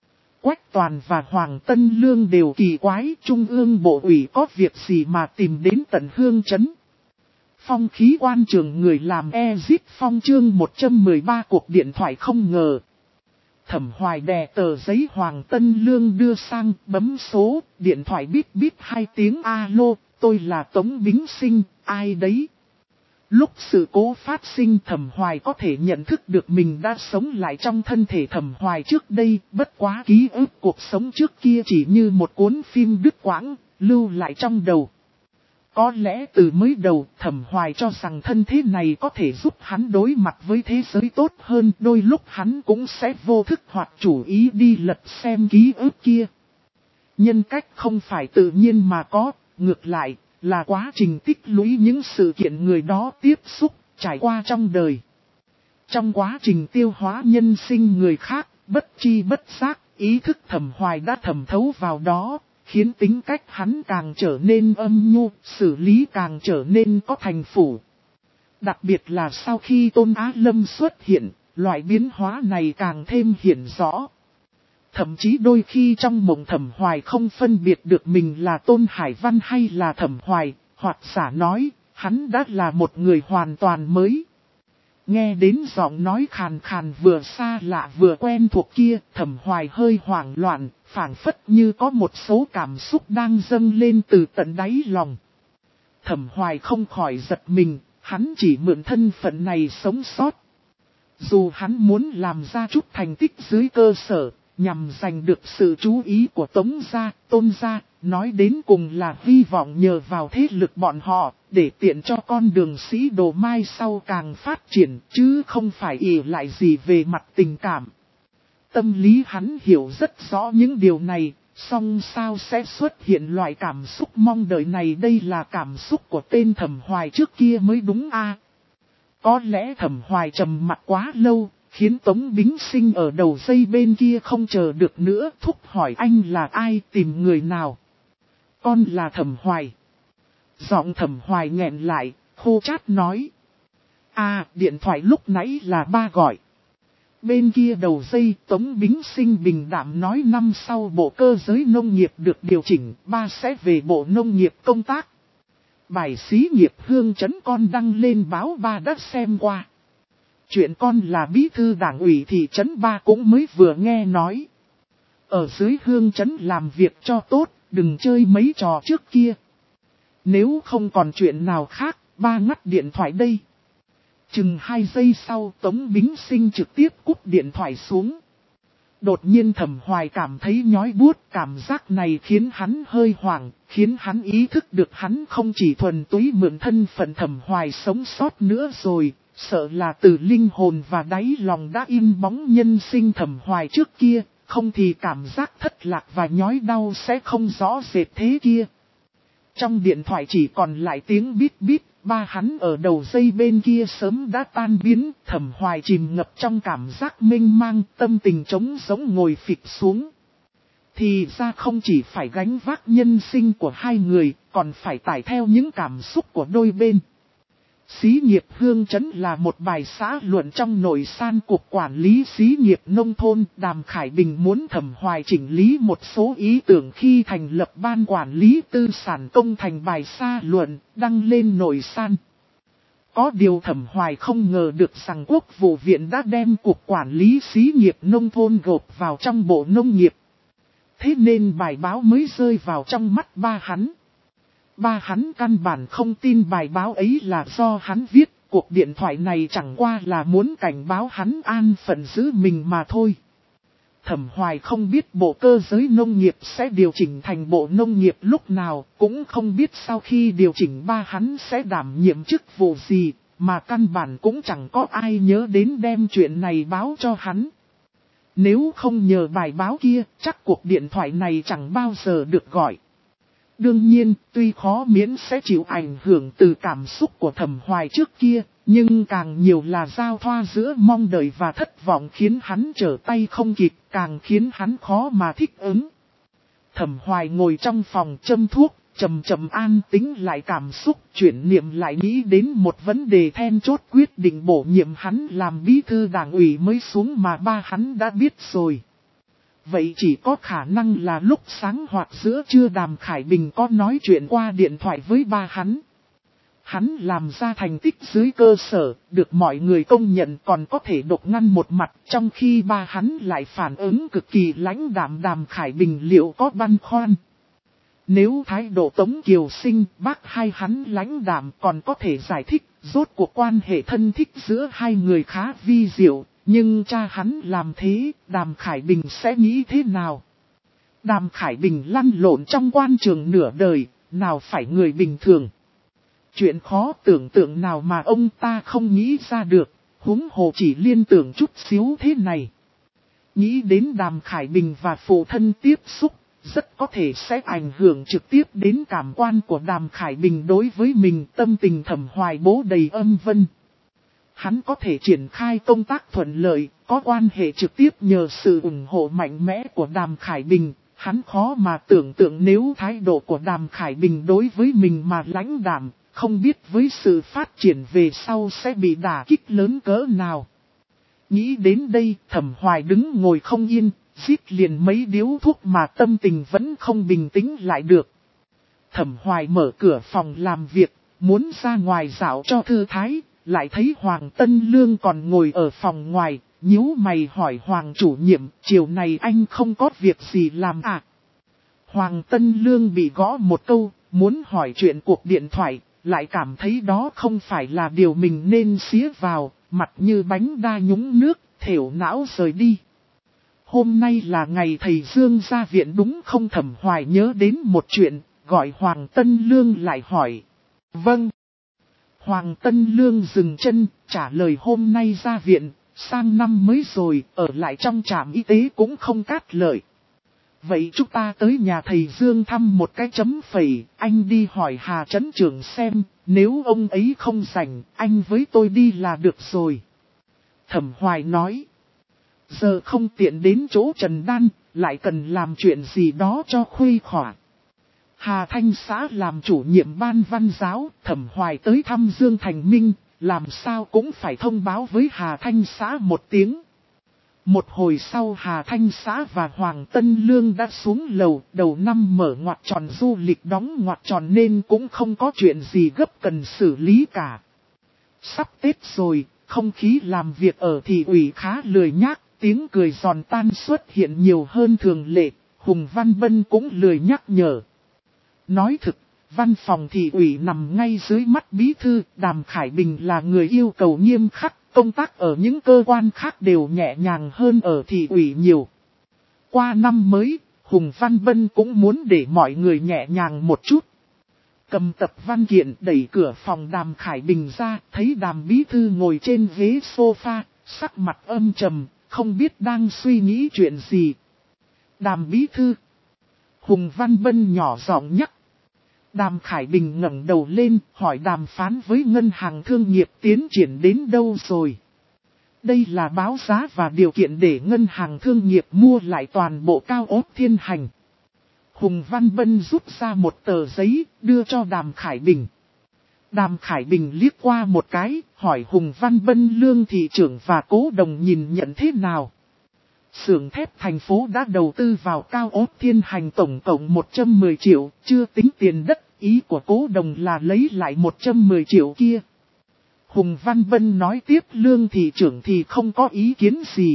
Quách Toàn và Hoàng Tân Lương đều kỳ quái, Trung ương Bộ ủy có việc gì mà tìm đến tận Hương Trấn. Phong khí quan trường người làm e-zip phong chương một trăm mười ba cuộc điện thoại không ngờ. Thẩm Hoài đè tờ giấy Hoàng Tân Lương đưa sang, bấm số, điện thoại bíp bíp hai tiếng. Alo, tôi là Tống Bính Sinh, ai đấy? Lúc sự cố phát sinh Thẩm Hoài có thể nhận thức được mình đã sống lại trong thân thể Thẩm Hoài trước đây, bất quá ký ức cuộc sống trước kia chỉ như một cuốn phim đứt quãng, lưu lại trong đầu. Có lẽ từ mới đầu Thẩm Hoài cho rằng thân thế này có thể giúp hắn đối mặt với thế giới tốt hơn, đôi lúc hắn cũng sẽ vô thức hoặc chủ ý đi lật xem ký ức kia. Nhân cách không phải tự nhiên mà có, ngược lại là quá trình tích lũy những sự kiện người đó tiếp xúc, trải qua trong đời. Trong quá trình tiêu hóa nhân sinh người khác, bất chi bất giác, ý thức Thẩm Hoài đã thẩm thấu vào đó, khiến tính cách hắn càng trở nên âm nhu, xử lý càng trở nên có thành phủ. Đặc biệt là sau khi Tôn Á Lâm xuất hiện, loại biến hóa này càng thêm hiển rõ. Thậm chí đôi khi trong mộng Thẩm Hoài không phân biệt được mình là Tôn Hải Văn hay là Thẩm Hoài, hoặc giả nói, hắn đã là một người hoàn toàn mới. Nghe đến giọng nói khàn khàn vừa xa lạ vừa quen thuộc kia, Thẩm Hoài hơi hoảng loạn, phảng phất như có một số cảm xúc đang dâng lên từ tận đáy lòng. Thẩm Hoài không khỏi giật mình, hắn chỉ mượn thân phận này sống sót. Dù hắn muốn làm ra chút thành tích dưới cơ sở, nhằm giành được sự chú ý của Tống gia, Tôn gia, nói đến cùng là hy vọng nhờ vào thế lực bọn họ, để tiện cho con đường sĩ đồ mai sau càng phát triển, chứ không phải ỷ lại gì về mặt tình cảm. Tâm lý hắn hiểu rất rõ những điều này, song sao sẽ xuất hiện loại cảm xúc mong đợi này, đây là cảm xúc của tên Thẩm Hoài trước kia mới đúng a. Có lẽ Thẩm Hoài trầm mặc quá lâu, khiến Tống Bính Sinh ở đầu dây bên kia không chờ được nữa, thúc hỏi anh là ai, tìm người nào. Con là Thẩm Hoài. Giọng Thẩm Hoài nghẹn lại, khô chát nói. À, điện thoại lúc nãy là ba gọi. Bên kia đầu dây Tống Bính Sinh bình đạm nói năm sau bộ cơ giới nông nghiệp được điều chỉnh, ba sẽ về bộ nông nghiệp công tác. Bài xí nghiệp hương trấn con đăng lên báo ba đã xem qua. Chuyện con là bí thư đảng ủy thị trấn ba cũng mới vừa nghe nói. Ở dưới hương trấn làm việc cho tốt, đừng chơi mấy trò trước kia. Nếu không còn chuyện nào khác, ba ngắt điện thoại đây. Chừng hai giây sau Tống Bính Sinh trực tiếp cúp điện thoại xuống. Đột nhiên Thẩm Hoài cảm thấy nhói buốt, cảm giác này khiến hắn hơi hoảng, khiến hắn ý thức được hắn không chỉ thuần túy mượn thân phận Thẩm Hoài sống sót nữa rồi, sợ là từ linh hồn và đáy lòng đã in bóng nhân sinh Thẩm Hoài trước kia, không thì cảm giác thất lạc và nhói đau sẽ không rõ rệt thế kia. Trong điện thoại chỉ còn lại tiếng bít bít, ba hắn ở đầu dây bên kia sớm đã tan biến, Thẩm Hoài chìm ngập trong cảm giác mênh mang, tâm tình trống rỗng ngồi phịch xuống. Thì ra không chỉ phải gánh vác nhân sinh của hai người, còn phải tải theo những cảm xúc của đôi bên. Xí nghiệp hương trấn là một bài xã luận trong nội san cục quản lý xí nghiệp nông thôn. Đàm Khải Bình muốn Thẩm Hoài chỉnh lý một số ý tưởng khi thành lập ban quản lý tư sản công thành bài xã luận, đăng lên nội san. Có điều Thẩm Hoài không ngờ được rằng Quốc vụ viện đã đem cục quản lý xí nghiệp nông thôn gộp vào trong bộ nông nghiệp. Thế nên bài báo mới rơi vào trong mắt ba hắn. Ba hắn căn bản không tin bài báo ấy là do hắn viết, cuộc điện thoại này chẳng qua là muốn cảnh báo hắn an phận giữ mình mà thôi. Thẩm Hoài không biết bộ cơ giới nông nghiệp sẽ điều chỉnh thành bộ nông nghiệp lúc nào, cũng không biết sau khi điều chỉnh ba hắn sẽ đảm nhiệm chức vụ gì, mà căn bản cũng chẳng có ai nhớ đến đem chuyện này báo cho hắn. Nếu không nhờ bài báo kia, chắc cuộc điện thoại này chẳng bao giờ được gọi. Đương nhiên, tuy khó miễn sẽ chịu ảnh hưởng từ cảm xúc của Thẩm Hoài trước kia, nhưng càng nhiều là giao thoa giữa mong đợi và thất vọng khiến hắn trở tay không kịp, càng khiến hắn khó mà thích ứng. Thẩm Hoài ngồi trong phòng châm thuốc, chậm chậm an tĩnh lại cảm xúc, chuyển niệm lại nghĩ đến một vấn đề then chốt quyết định bổ nhiệm hắn làm bí thư đảng ủy mới xuống mà ba hắn đã biết rồi. Vậy chỉ có khả năng là lúc sáng hoặc giữa trưa Đàm Khải Bình có nói chuyện qua điện thoại với ba hắn. Hắn làm ra thành tích dưới cơ sở, được mọi người công nhận còn có thể đột ngăn một mặt, trong khi ba hắn lại phản ứng cực kỳ lãnh đạm. Đàm Khải Bình liệu có băn khoăn. Nếu thái độ Tống Kiều Sinh bác hai hắn lãnh đạm còn có thể giải thích, rốt cuộc quan hệ thân thích giữa hai người khá vi diệu. Nhưng cha hắn làm thế, Đàm Khải Bình sẽ nghĩ thế nào? Đàm Khải Bình lăn lộn trong quan trường nửa đời, nào phải người bình thường. Chuyện khó tưởng tượng nào mà ông ta không nghĩ ra được, huống hồ chỉ liên tưởng chút xíu thế này. Nghĩ đến Đàm Khải Bình và phụ thân tiếp xúc, rất có thể sẽ ảnh hưởng trực tiếp đến cảm quan của Đàm Khải Bình đối với mình. Tâm tình Thẩm Hoài bố đầy âm vân. Hắn có thể triển khai công tác thuận lợi, có quan hệ trực tiếp nhờ sự ủng hộ mạnh mẽ của Đàm Khải Bình. Hắn khó mà tưởng tượng nếu thái độ của Đàm Khải Bình đối với mình mà lãnh đạm, không biết với sự phát triển về sau sẽ bị đả kích lớn cỡ nào. Nghĩ đến đây, Thẩm Hoài đứng ngồi không yên, rít liền mấy điếu thuốc mà tâm tình vẫn không bình tĩnh lại được. Thẩm Hoài mở cửa phòng làm việc, muốn ra ngoài dạo cho thư thái. Lại thấy Hoàng Tân Lương còn ngồi ở phòng ngoài, nhíu mày hỏi Hoàng chủ nhiệm, chiều này anh không có việc gì làm à? Hoàng Tân Lương bị gõ một câu, muốn hỏi chuyện cuộc điện thoại, lại cảm thấy đó không phải là điều mình nên xía vào, mặt như bánh đa nhúng nước, thểu não rời đi. Hôm nay là ngày thầy Dương ra viện đúng không? Thẩm Hoài nhớ đến một chuyện, gọi Hoàng Tân Lương lại hỏi. Vâng. Hoàng Tân Lương dừng chân, trả lời hôm nay ra viện, sang năm mới rồi, ở lại trong trạm y tế cũng không cát lợi. Vậy chúng ta tới nhà thầy Dương thăm một cái chấm phẩy, anh đi hỏi Hà Trấn Trưởng xem, nếu ông ấy không rảnh, anh với tôi đi là được rồi. Thẩm Hoài nói, giờ không tiện đến chỗ Trần Đan, lại cần làm chuyện gì đó cho khuây khỏa. Hà Thanh xã làm chủ nhiệm ban văn giáo, Thẩm Hoài tới thăm Dương Thành Minh, làm sao cũng phải thông báo với Hà Thanh xã một tiếng. Một hồi sau Hà Thanh xã và Hoàng Tân Lương đã xuống lầu, đầu năm mở ngoặt tròn du lịch đóng ngoặt tròn nên cũng không có chuyện gì gấp cần xử lý cả. Sắp Tết rồi, không khí làm việc ở thị ủy khá lười nhác, tiếng cười giòn tan xuất hiện nhiều hơn thường lệ, Hùng Văn Bân cũng lười nhắc nhở. Nói thực, văn phòng thị ủy nằm ngay dưới mắt bí thư, Đàm Khải Bình là người yêu cầu nghiêm khắc, công tác ở những cơ quan khác đều nhẹ nhàng hơn ở thị ủy nhiều. Qua năm mới, Hùng Văn Bân cũng muốn để mọi người nhẹ nhàng một chút. Cầm tập văn kiện đẩy cửa phòng Đàm Khải Bình ra, thấy Đàm bí thư ngồi trên ghế sofa, sắc mặt âm trầm, không biết đang suy nghĩ chuyện gì. Đàm bí thư. Hùng Văn Bân nhỏ giọng nhắc. Đàm Khải Bình ngẩng đầu lên, hỏi đàm phán với ngân hàng thương nghiệp tiến triển đến đâu rồi. Đây là báo giá và điều kiện để ngân hàng thương nghiệp mua lại toàn bộ cao ốt Thiên Hành. Hùng Văn Bân rút ra một tờ giấy, đưa cho Đàm Khải Bình. Đàm Khải Bình liếc qua một cái, hỏi Hùng Văn Bân Lương thị trưởng và Cố Đồng nhìn nhận thế nào. Xưởng thép thành phố đã đầu tư vào cao ốt Thiên Hành tổng cộng một trăm mười triệu, chưa tính tiền đất, ý của Cố Đồng là lấy lại một trăm mười triệu kia. Hùng Văn Bân nói tiếp Lương thị trưởng thì không có ý kiến gì.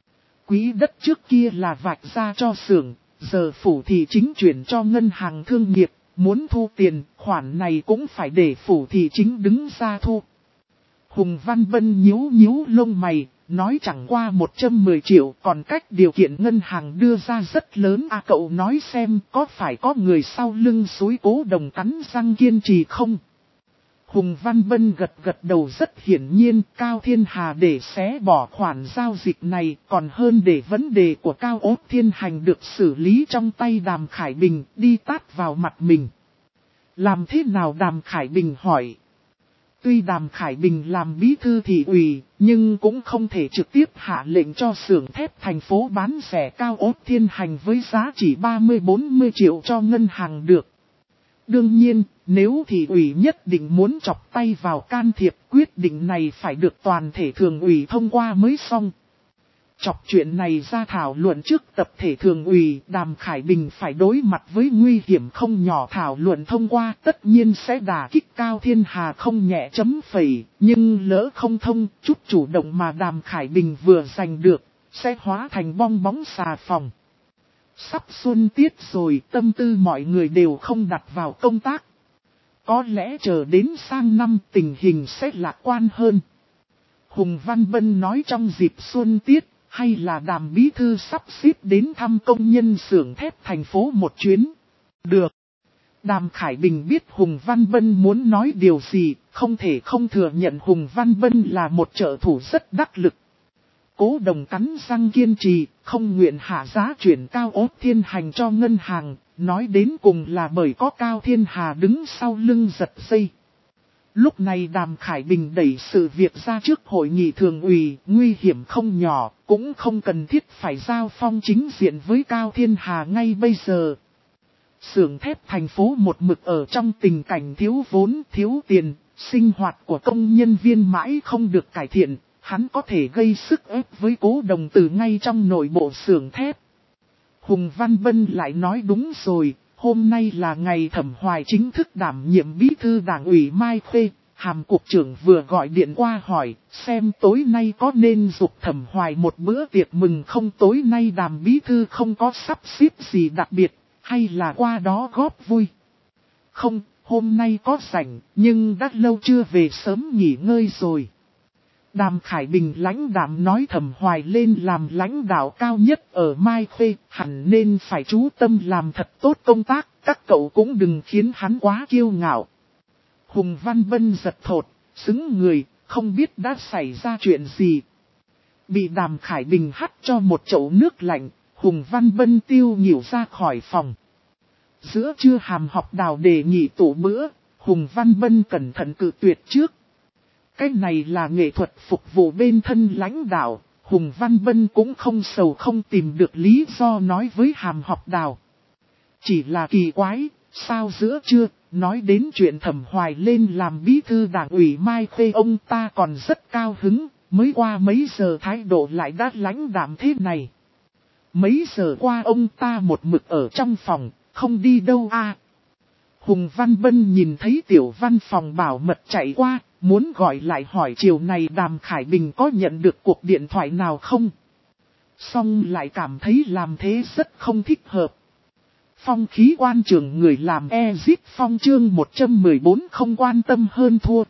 Quỹ đất trước kia là vạch ra cho xưởng, giờ phủ thị chính chuyển cho ngân hàng thương nghiệp, muốn thu tiền, khoản này cũng phải để phủ thị chính đứng ra thu. Hùng Văn Bân nhíu nhíu lông mày, nói chẳng qua một trăm mười triệu, còn cách điều kiện ngân hàng đưa ra rất lớn. À cậu nói xem có phải có người sau lưng suối Cố Đồng cắn răng kiên trì không? Hùng Văn Bân gật gật đầu, rất hiển nhiên Cao Thiên Hà để xé bỏ khoản giao dịch này còn hơn để vấn đề của Cao ốt Thiên Hành được xử lý trong tay Đàm Khải Bình đi tát vào mặt mình. Làm thế nào Đàm Khải Bình hỏi. Tuy Đàm Khải Bình làm bí thư thị ủy, nhưng cũng không thể trực tiếp hạ lệnh cho xưởng thép thành phố bán rẻ Cao ốt Thiên Hành với giá chỉ ba mươi bốn mươi triệu cho ngân hàng được. Đương nhiên, nếu thị ủy nhất định muốn chọc tay vào can thiệp, quyết định này phải được toàn thể thường ủy thông qua mới xong. Chọc chuyện này ra thảo luận trước tập thể thường ủy, Đàm Khải Bình phải đối mặt với nguy hiểm không nhỏ. Thảo luận thông qua tất nhiên sẽ đả kích Cao Thiên Hà không nhẹ chấm phẩy, nhưng lỡ không thông, chút chủ động mà Đàm Khải Bình vừa giành được, sẽ hóa thành bong bóng xà phòng. Sắp xuân tiết rồi, tâm tư mọi người đều không đặt vào công tác. Có lẽ chờ đến sang năm tình hình sẽ lạc quan hơn. Hùng Văn Bân nói trong dịp xuân tiết, hay là Đàm bí thư sắp xếp đến thăm công nhân xưởng thép thành phố một chuyến. Được. Đàm Khải Bình biết Hùng Văn Bân muốn nói điều gì, không thể không thừa nhận Hùng Văn Bân là một trợ thủ rất đắc lực. Cố Đồng cắn răng kiên trì, không nguyện hạ giá chuyển Cao ốt Thiên Hành cho ngân hàng, nói đến cùng là bởi có Cao Thiên Hà đứng sau lưng giật dây. Lúc này Đàm Khải Bình đẩy sự việc ra trước hội nghị thường ủy, nguy hiểm không nhỏ, cũng không cần thiết phải giao phong chính diện với Cao Thiên Hà ngay bây giờ. Xưởng thép thành phố một mực ở trong tình cảnh thiếu vốn, thiếu tiền, sinh hoạt của công nhân viên mãi không được cải thiện, hắn có thể gây sức ép với Cố Đồng từ ngay trong nội bộ xưởng thép. Hùng Văn Bân lại nói đúng rồi, hôm nay là ngày Thẩm Hoài chính thức đảm nhiệm bí thư đảng ủy Mai Khê, Hàm cục trưởng vừa gọi điện qua hỏi, xem tối nay có nên giục Thẩm Hoài một bữa tiệc mừng không. Tối nay Đàm bí thư không có sắp xếp gì đặc biệt, hay là qua đó góp vui? Không, hôm nay có rảnh, nhưng đã lâu chưa về sớm nghỉ ngơi rồi. Đàm Khải Bình lãnh đạm nói Thẩm Hoài lên làm lãnh đạo cao nhất ở Mai Khê, hẳn nên phải chú tâm làm thật tốt công tác, các cậu cũng đừng khiến hắn quá kiêu ngạo. Hùng Văn Bân giật thột, xứng người, không biết đã xảy ra chuyện gì. Bị Đàm Khải Bình hắt cho một chậu nước lạnh, Hùng Văn Bân tiêu nghỉu ra khỏi phòng. Giữa trưa Hàm Học Đào đề nghị tổ bữa, Hùng Văn Bân cẩn thận cự tuyệt trước. Cái này là nghệ thuật phục vụ bên thân lãnh đạo, Hùng Văn Bân cũng không sầu không tìm được lý do nói với Hàm Học Đào. Chỉ là kỳ quái, Sao giữa trưa, nói đến chuyện Thẩm Hoài lên làm bí thư đảng ủy Mai Khê ông ta còn rất cao hứng, mới qua mấy giờ thái độ lại đã lãnh đạm thế này. Mấy giờ qua ông ta một mực ở trong phòng, không đi đâu à. Hùng Văn Bân nhìn thấy tiểu văn phòng bảo mật chạy qua, muốn gọi lại hỏi chiều này Đàm Khải Bình có nhận được cuộc điện thoại nào không. Xong lại cảm thấy làm thế rất không thích hợp. Phong khí quan trường người làm Exit Phong chương một trăm mười bốn không quan tâm hơn thua.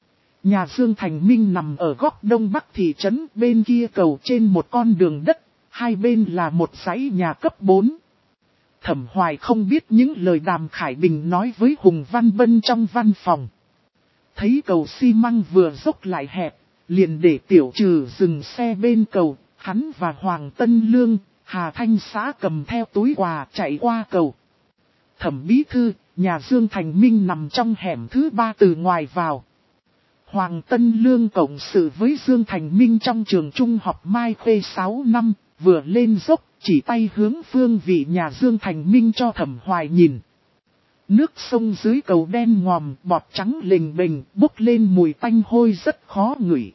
Nhà Dương Thành Minh nằm ở góc đông bắc thị trấn, bên kia cầu trên một con đường đất, hai bên là một dãy nhà cấp bốn. Thẩm Hoài không biết những lời Đàm Khải Bình nói với Hùng Văn Bân trong văn phòng. Thấy cầu xi măng vừa dốc lại hẹp, liền để Tiểu Trừ dừng xe bên cầu, hắn và Hoàng Tân Lương, Hà Thanh Xã cầm theo túi quà chạy qua cầu. Thẩm bí thư, nhà Dương Thành Minh nằm trong hẻm thứ ba từ ngoài vào. Hoàng Tân Lương cộng sự với Dương Thành Minh trong trường trung học Mai Khê sáu năm, vừa lên dốc, chỉ tay hướng phương vị nhà Dương Thành Minh cho Thẩm Hoài nhìn. Nước sông dưới cầu đen ngòm, bọt trắng lềnh bềnh, bốc lên mùi tanh hôi rất khó ngửi.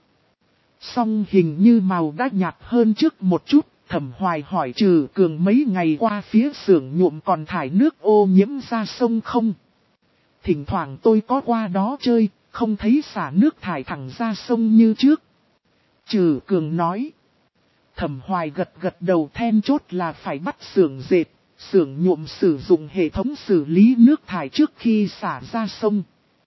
Song hình như màu đã nhạt hơn trước một chút, Thẩm Hoài hỏi Trừ Cường mấy ngày qua phía xưởng nhuộm còn thải nước ô nhiễm ra sông không? Thỉnh thoảng tôi có qua đó chơi, không thấy xả nước thải thẳng ra sông như trước. Trừ Cường nói. Thẩm Hoài gật gật đầu, then chốt là phải bắt xưởng dệt, xưởng nhuộm sử dụng hệ thống xử lý nước thải trước khi xả ra sông.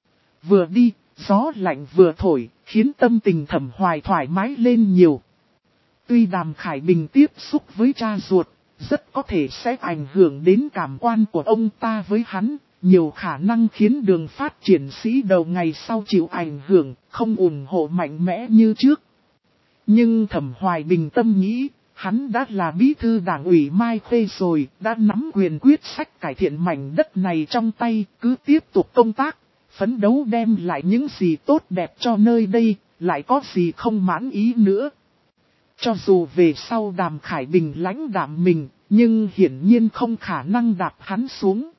Vừa đi, gió lạnh vừa thổi, khiến tâm tình Thẩm Hoài thoải mái lên nhiều. Tuy Đàm Khải Bình tiếp xúc với cha ruột, rất có thể sẽ ảnh hưởng đến cảm quan của ông ta với hắn, nhiều khả năng khiến đường phát triển sĩ đầu ngày sau chịu ảnh hưởng, không ủng hộ mạnh mẽ như trước. Nhưng Thẩm Hoài bình tâm nghĩ, hắn đã là bí thư đảng ủy Mai Khê rồi, đã nắm quyền quyết sách cải thiện mảnh đất này trong tay, cứ tiếp tục công tác, phấn đấu đem lại những gì tốt đẹp cho nơi đây, lại có gì không mãn ý nữa. Cho dù về sau Đàm Khải Bình lãnh đạm mình, nhưng hiển nhiên không khả năng đạp hắn xuống.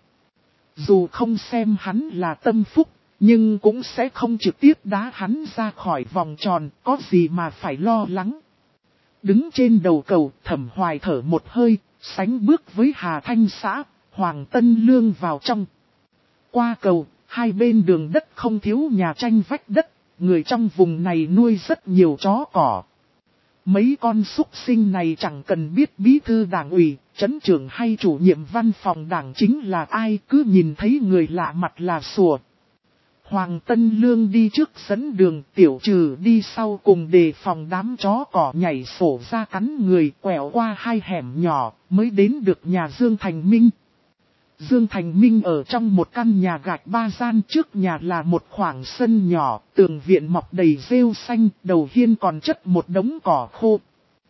Dù không xem hắn là tâm phúc, nhưng cũng sẽ không trực tiếp đá hắn ra khỏi vòng tròn, có gì mà phải lo lắng. Đứng trên đầu cầu, Thẩm Hoài thở một hơi, sánh bước với Hà Thanh Xã, Hoàng Tân Lương vào trong. Qua cầu, hai bên đường đất không thiếu nhà tranh vách đất, người trong vùng này nuôi rất nhiều chó cỏ. Mấy con súc sinh này chẳng cần biết bí thư đảng ủy, trấn trưởng hay chủ nhiệm văn phòng đảng chính là ai, cứ nhìn thấy người lạ mặt là sủa. Hoàng Tân Lương đi trước dẫn đường, Tiểu Trừ đi sau cùng đề phòng đám chó cỏ nhảy sổ ra cắn người, quẹo qua hai hẻm nhỏ, mới đến được nhà Dương Thành Minh. Dương Thành Minh ở trong một căn nhà gạch ba gian, trước nhà là một khoảng sân nhỏ, tường viện mọc đầy rêu xanh, đầu hiên còn chất một đống cỏ khô.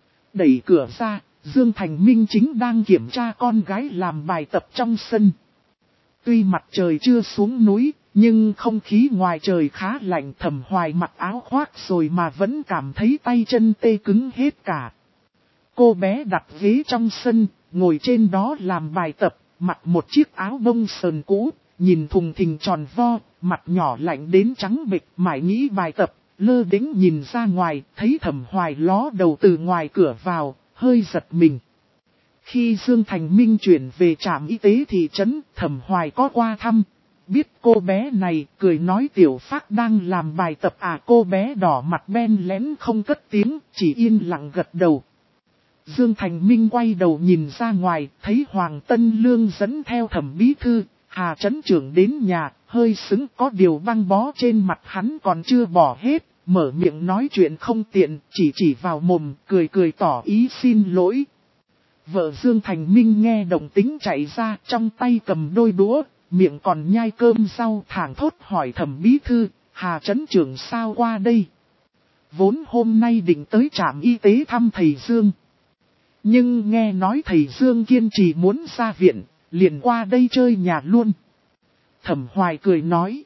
Đẩy cửa ra, Dương Thành Minh chính đang kiểm tra con gái làm bài tập trong sân. Tuy mặt trời chưa xuống núi, nhưng không khí ngoài trời khá lạnh. Thẩm Hoài mặc áo khoác rồi mà vẫn cảm thấy tay chân tê cứng hết cả. Cô bé đặt ghế trong sân, ngồi trên đó làm bài tập, mặc một chiếc áo bông sờn cũ, nhìn thùng thình tròn vo, mặt nhỏ lạnh đến trắng bệch, mải nghĩ bài tập, lơ đễnh nhìn ra ngoài, thấy Thẩm Hoài ló đầu từ ngoài cửa vào, hơi giật mình. Khi Dương Thành Minh chuyển về trạm y tế thị trấn, Thẩm Hoài có qua thăm, biết cô bé này, cười nói Tiểu Phác đang làm bài tập à. Cô bé đỏ mặt ben lén không cất tiếng, chỉ yên lặng gật đầu. Dương Thành Minh quay đầu nhìn ra ngoài, thấy Hoàng Tân Lương dẫn theo Thẩm bí thư, Hà trấn trưởng đến nhà, hơi sững, có điều băng bó trên mặt hắn còn chưa bỏ hết, mở miệng nói chuyện không tiện, chỉ chỉ vào mồm, cười cười tỏ ý xin lỗi. Vợ Dương Thành Minh nghe động tính chạy ra, trong tay cầm đôi đũa, miệng còn nhai cơm rau, thảng thốt hỏi Thẩm bí thư, Hà trấn trưởng sao qua đây? Vốn hôm nay định tới trạm y tế thăm thầy Dương. Nhưng nghe nói thầy Dương kiên trì muốn ra viện, liền qua đây chơi nhà luôn. Thẩm Hoài cười nói.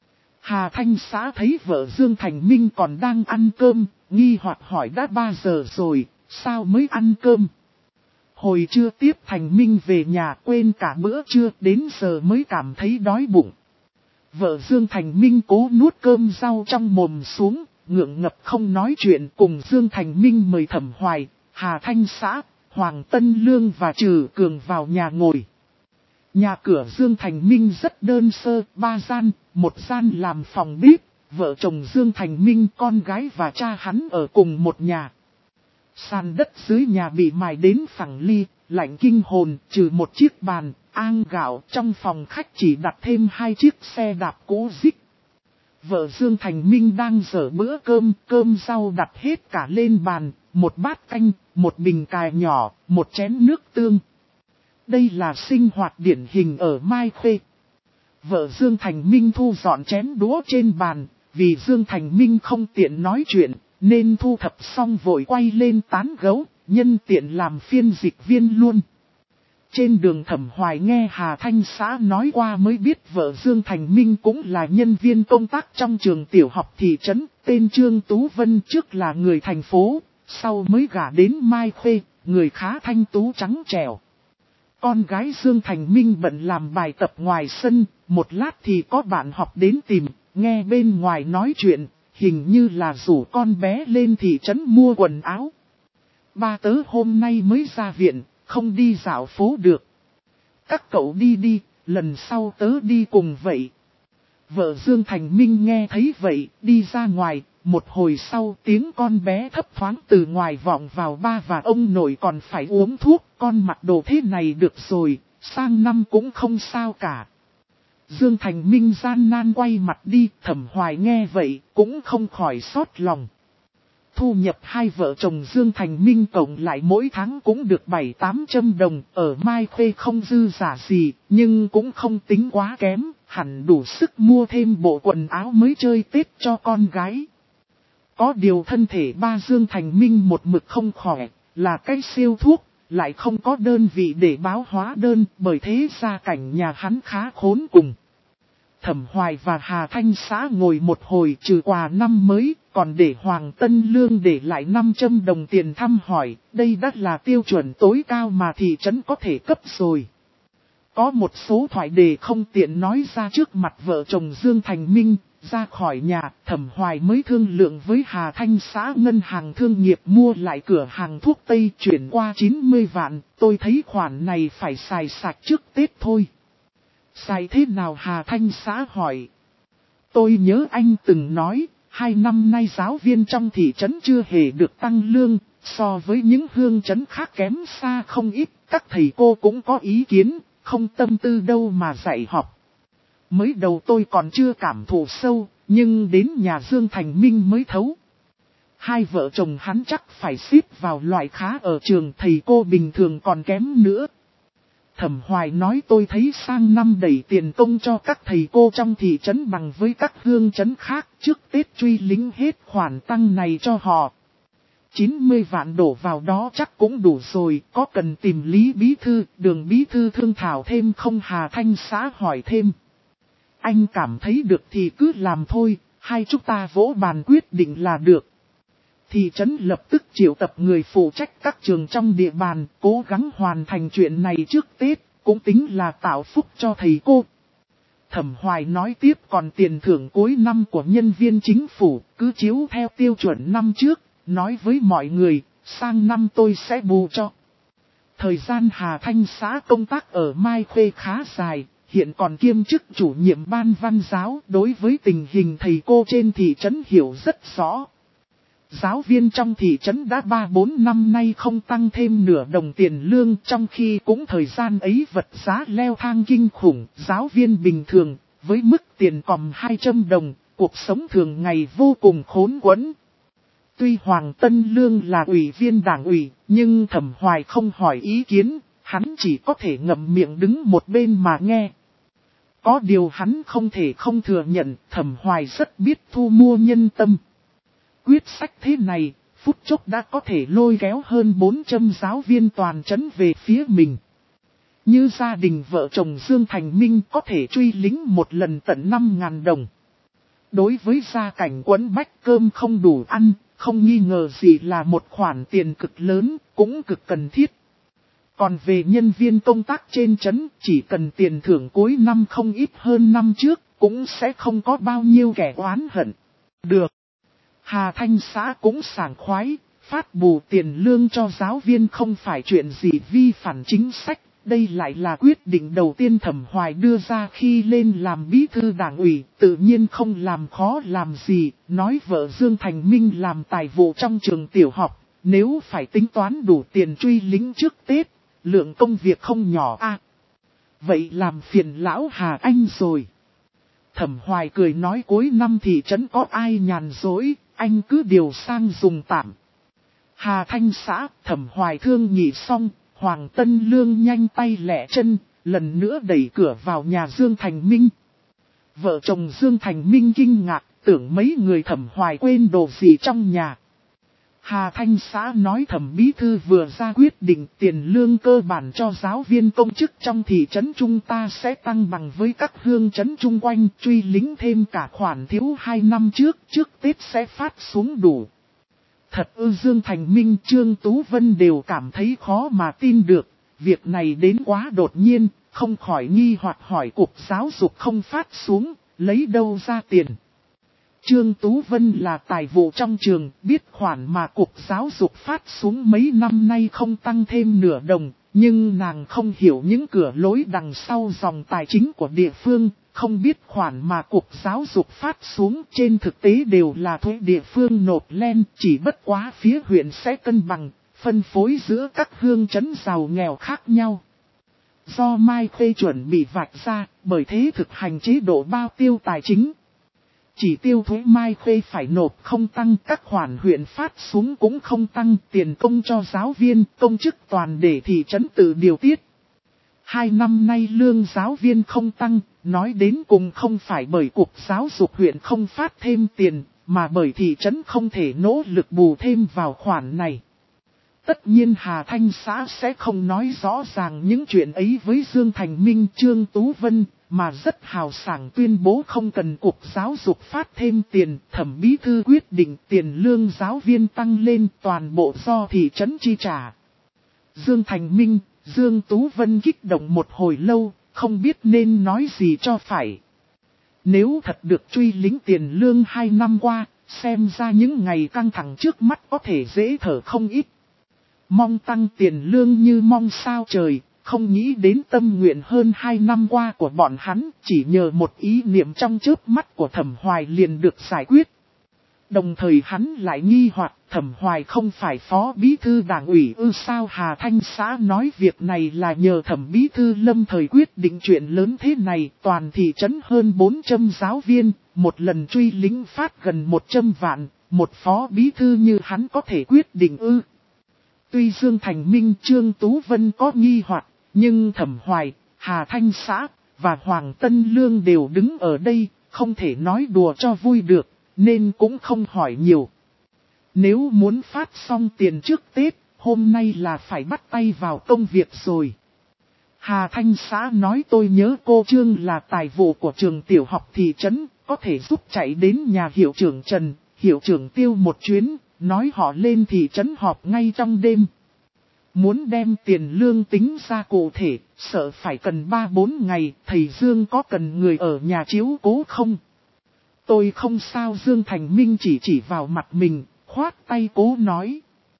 Hà Thanh Xã thấy vợ Dương Thành Minh còn đang ăn cơm, nghi hoặc hỏi đã ba giờ rồi, sao mới ăn cơm? Hồi trưa tiếp Thành Minh về nhà quên cả bữa trưa, đến giờ mới cảm thấy đói bụng. Vợ Dương Thành Minh cố nuốt cơm rau trong mồm xuống, ngượng ngập không nói chuyện, cùng Dương Thành Minh mời Thẩm Hoài, Hà Thanh Xã, Hoàng Tân Lương và Trừ Cường vào nhà ngồi. Nhà cửa Dương Thành Minh rất đơn sơ, ba gian, một gian làm phòng bếp, vợ chồng Dương Thành Minh con gái và cha hắn ở cùng một nhà. Sàn đất dưới nhà bị mài đến phẳng ly, lạnh kinh hồn, trừ một chiếc bàn, ang gạo, trong phòng khách chỉ đặt thêm hai chiếc xe đạp cũ rích. Vợ Dương Thành Minh đang dở bữa cơm, cơm rau đặt hết cả lên bàn, một bát canh, một bình cài nhỏ, một chén nước tương. Đây là sinh hoạt điển hình ở Mai Khê. Vợ Dương Thành Minh thu dọn chén đũa trên bàn, vì Dương Thành Minh không tiện nói chuyện, nên thu thập xong vội quay lên tán gấu, nhân tiện làm phiên dịch viên luôn. Trên đường Thẩm Hoài nghe Hà Thanh Xã nói qua mới biết vợ Dương Thành Minh cũng là nhân viên công tác trong trường tiểu học thị trấn, tên Trương Tú Vân, trước là người thành phố, sau mới gả đến Mai Khê, người khá thanh tú trắng trẻo. Con gái Dương Thành Minh bận làm bài tập ngoài sân, một lát thì có bạn học đến tìm, nghe bên ngoài nói chuyện, hình như là rủ con bé lên thị trấn mua quần áo. Ba tớ hôm nay mới ra viện, không đi dạo phố được. Các cậu đi đi, lần sau tớ đi cùng vậy. Vợ Dương Thành Minh nghe thấy vậy, đi ra ngoài, một hồi sau tiếng con bé thấp thoáng từ ngoài vọng vào, ba và ông nội còn phải uống thuốc, con mặc đồ thế này được rồi, sang năm cũng không sao cả. Dương Thành Minh gian nan quay mặt đi, Thẩm Hoài nghe vậy, cũng không khỏi xót lòng. Thu nhập hai vợ chồng Dương Thành Minh cộng lại mỗi tháng cũng được bảy tám trăm đồng, ở Mai Khê không dư giả gì, nhưng cũng không tính quá kém, hẳn đủ sức mua thêm bộ quần áo mới chơi Tết cho con gái. Có điều thân thể ba Dương Thành Minh một mực không khỏe, là cái siêu thuốc, lại không có đơn vị để báo hóa đơn, bởi thế gia cảnh nhà hắn khá khốn cùng. Thẩm Hoài và Hà Thanh Xã ngồi một hồi trừ quà năm mới, còn để Hoàng Tân Lương để lại năm trăm đồng tiền thăm hỏi, đây đã là tiêu chuẩn tối cao mà thị trấn có thể cấp rồi. Có một số thoại đề không tiện nói ra trước mặt vợ chồng Dương Thành Minh, ra khỏi nhà, Thẩm Hoài mới thương lượng với Hà Thanh Xã ngân hàng thương nghiệp mua lại cửa hàng thuốc Tây chuyển qua chín mươi vạn, tôi thấy khoản này phải xài sạch trước Tết thôi. Xài thế nào Hà Thanh Xã hỏi. Tôi nhớ anh từng nói, hai năm nay giáo viên trong thị trấn chưa hề được tăng lương, so với những hương trấn khác kém xa không ít, các thầy cô cũng có ý kiến, không tâm tư đâu mà dạy học. Mới đầu tôi còn chưa cảm thụ sâu, nhưng đến nhà Dương Thành Minh mới thấu. Hai vợ chồng hắn chắc phải xếp vào loại khá ở trường, thầy cô bình thường còn kém nữa. Thẩm Hoài nói tôi thấy sang năm đẩy tiền công cho các thầy cô trong thị trấn bằng với các hương trấn khác, trước Tết truy lính hết khoản tăng này cho họ. chín mươi vạn đổ vào đó chắc cũng đủ rồi, có cần tìm Lý Bí Thư, Đường Bí Thư thương thảo thêm không? Hà Thanh Xã hỏi thêm. Anh cảm thấy được thì cứ làm thôi, hai chúng ta vỗ bàn quyết định là được. Thị trấn lập tức triệu tập người phụ trách các trường trong địa bàn, cố gắng hoàn thành chuyện này trước Tết, cũng tính là tạo phúc cho thầy cô. Thẩm Hoài nói tiếp, còn tiền thưởng cuối năm của nhân viên chính phủ, cứ chiếu theo tiêu chuẩn năm trước, nói với mọi người, sang năm tôi sẽ bù cho. Thời gian Hà Thanh Xã công tác ở Mai Khê khá dài, hiện còn kiêm chức chủ nhiệm ban văn giáo, đối với tình hình thầy cô trên thị trấn hiểu rất rõ. Giáo viên trong thị trấn đã ba bốn năm nay không tăng thêm nửa đồng tiền lương, trong khi cũng thời gian ấy vật giá leo thang kinh khủng, giáo viên bình thường, với mức tiền còm hai trăm đồng, cuộc sống thường ngày vô cùng khốn quẫn. Tuy Hoàng Tân Lương là ủy viên đảng ủy, nhưng Thẩm Hoài không hỏi ý kiến, hắn chỉ có thể ngậm miệng đứng một bên mà nghe. Có điều hắn không thể không thừa nhận, Thẩm Hoài rất biết thu mua nhân tâm. Quyết sách thế này, phút chốc đã có thể lôi kéo hơn bốn trăm giáo viên toàn trấn về phía mình. Như gia đình vợ chồng Dương Thành Minh có thể truy lính một lần tận năm nghìn đồng. Đối với gia cảnh quẫn bách cơm không đủ ăn, không nghi ngờ gì là một khoản tiền cực lớn, cũng cực cần thiết. Còn về nhân viên công tác trên trấn, chỉ cần tiền thưởng cuối năm không ít hơn năm trước, cũng sẽ không có bao nhiêu kẻ oán hận. Được. Hà Thanh xã cũng sảng khoái, phát bù tiền lương cho giáo viên không phải chuyện gì vi phạm chính sách. Đây lại là quyết định đầu tiên Thẩm Hoài đưa ra khi lên làm bí thư đảng ủy, tự nhiên không làm khó làm gì, nói vợ Dương Thành Minh làm tài vụ trong trường tiểu học, nếu phải tính toán đủ tiền truy lính trước Tết, lượng công việc không nhỏ a. À, vậy làm phiền lão Hà Anh rồi. Thẩm Hoài cười nói cuối năm thị trấn có ai nhàn dối, anh cứ điều sang dùng tạm. Hà Thanh xã, Thẩm Hoài thương nhị xong. Hoàng Tân Lương nhanh tay lẹ chân, lần nữa đẩy cửa vào nhà Dương Thành Minh. Vợ chồng Dương Thành Minh kinh ngạc, tưởng mấy người Thẩm Hoài quên đồ gì trong nhà. Hà Thanh xã nói Thẩm bí thư vừa ra quyết định tiền lương cơ bản cho giáo viên công chức trong thị trấn chúng ta sẽ tăng bằng với các hương trấn chung quanh, truy lính thêm cả khoản thiếu hai năm trước, trước Tết sẽ phát xuống đủ. Thật ư Dương Thành Minh Trương Tú Vân đều cảm thấy khó mà tin được, việc này đến quá đột nhiên, không khỏi nghi hoặc hỏi cục giáo dục không phát xuống, lấy đâu ra tiền. Trương Tú Vân là tài vụ trong trường, biết khoản mà cục giáo dục phát xuống mấy năm nay không tăng thêm nửa đồng, nhưng nàng không hiểu những cửa lối đằng sau dòng tài chính của địa phương. Không biết khoản mà cục giáo dục phát xuống trên thực tế đều là thuế địa phương nộp lên, chỉ bất quá phía huyện sẽ cân bằng, phân phối giữa các hương trấn giàu nghèo khác nhau. Do Mai Khê chuẩn bị vạch ra, bởi thế thực hành chế độ bao tiêu tài chính. Chỉ tiêu thuế Mai Khê phải nộp không tăng, các khoản huyện phát xuống cũng không tăng, tiền công cho giáo viên, công chức toàn để thị trấn tự điều tiết. Hai năm nay lương giáo viên không tăng, nói đến cùng không phải bởi cục giáo dục huyện không phát thêm tiền, mà bởi thị trấn không thể nỗ lực bù thêm vào khoản này. Tất nhiên Hà Thanh xã sẽ không nói rõ ràng những chuyện ấy với Dương Thành Minh Trương Tú Vân, mà rất hào sảng tuyên bố không cần cục giáo dục phát thêm tiền. Thẩm bí thư quyết định tiền lương giáo viên tăng lên toàn bộ do thị trấn chi trả. Dương Thành Minh, Dương Tú Vân kích động một hồi lâu, không biết nên nói gì cho phải. Nếu thật được truy lính tiền lương hai năm qua, xem ra những ngày căng thẳng trước mắt có thể dễ thở không ít. Mong tăng tiền lương như mong sao trời, không nghĩ đến tâm nguyện hơn hai năm qua của bọn hắn, chỉ nhờ một ý niệm trong chớp mắt của Thẩm Hoài liền được giải quyết. Đồng thời hắn lại nghi hoặc Thẩm Hoài không phải phó bí thư đảng ủy ư sao. Hà Thanh xã nói việc này là nhờ Thẩm bí thư lâm thời quyết định chuyện lớn thế này. Toàn thị trấn hơn bốn trăm giáo viên, một lần truy lính phát gần một trăm vạn, một phó bí thư như hắn có thể quyết định ư. Tuy Dương Thành Minh Trương Tú Vân có nghi hoặc, nhưng Thẩm Hoài, Hà Thanh xã và Hoàng Tân Lương đều đứng ở đây, không thể nói đùa cho vui được, nên cũng không hỏi nhiều. Nếu muốn phát xong tiền trước Tết, hôm nay là phải bắt tay vào công việc rồi. Hà Thanh xã nói tôi nhớ cô Trương là tài vụ của trường tiểu học thị trấn, có thể giúp chạy đến nhà hiệu trưởng Trần, hiệu trưởng Tiêu một chuyến, nói họ lên thị trấn họp ngay trong đêm. Muốn đem tiền lương tính ra cụ thể, sợ phải cần ba bốn ngày, thầy Dương có cần người ở nhà chiếu cố không? Tôi không sao. Dương Thành Minh chỉ chỉ vào mặt mình, khoát tay cố nói.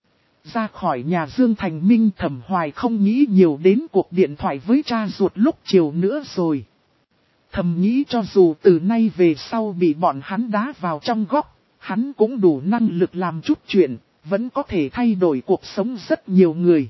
Ra khỏi nhà Dương Thành Minh Thẩm Hoài không nghĩ nhiều đến cuộc điện thoại với cha ruột lúc chiều nữa rồi. Thầm nghĩ cho dù từ nay về sau bị bọn hắn đá vào trong góc, hắn cũng đủ năng lực làm chút chuyện, vẫn có thể thay đổi cuộc sống rất nhiều người.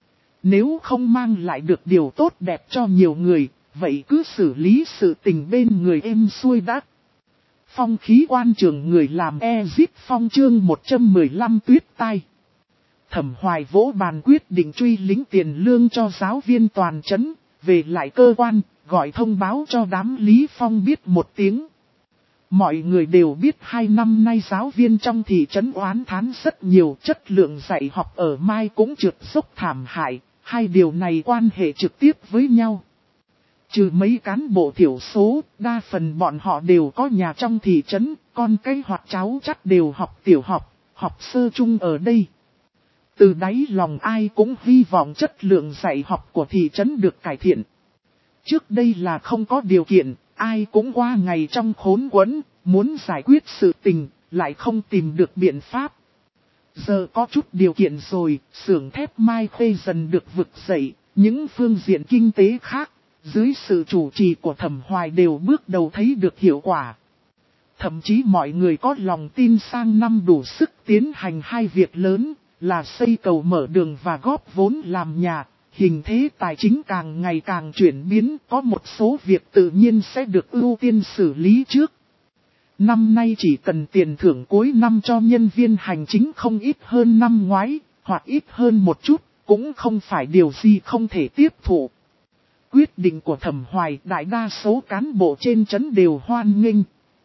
Nếu không mang lại được điều tốt đẹp cho nhiều người, vậy cứ xử lý sự tình bên người êm xuôi đã. Phong khí quan trường người làm e-zip phong chương một trăm mười lăm tuyết tai. Thẩm Hoài vỗ bàn quyết định truy lính tiền lương cho giáo viên toàn trấn, về lại cơ quan, gọi thông báo cho đám Lý Phong biết một tiếng. Mọi người đều biết hai năm nay giáo viên trong thị trấn oán thán rất nhiều, chất lượng dạy học ở Mai cũng trượt dốc thảm hại, hai điều này quan hệ trực tiếp với nhau. Trừ mấy cán bộ thiểu số, đa phần bọn họ đều có nhà trong thị trấn, con cái hoặc cháu chắc đều học tiểu học, học sơ chung ở đây. Từ đáy lòng ai cũng hy vọng chất lượng dạy học của thị trấn được cải thiện. Trước đây là không có điều kiện, ai cũng qua ngày trong khốn quẫn, muốn giải quyết sự tình, lại không tìm được biện pháp. Giờ có chút điều kiện rồi, xưởng thép Mai Khê dần được vực dậy, những phương diện kinh tế khác, dưới sự chủ trì của Thẩm Hoài đều bước đầu thấy được hiệu quả. Thậm chí mọi người có lòng tin sang năm đủ sức tiến hành hai việc lớn, là xây cầu mở đường và góp vốn làm nhà. Hình thế tài chính càng ngày càng chuyển biến, có một số việc tự nhiên sẽ được ưu tiên xử lý trước. Năm nay chỉ cần tiền thưởng cuối năm cho nhân viên hành chính không ít hơn năm ngoái, hoặc ít hơn một chút, cũng không phải điều gì không thể tiếp thụ. Quyết định của Thẩm Hoài đại đa số cán bộ trên trấn đều hoan nghênh.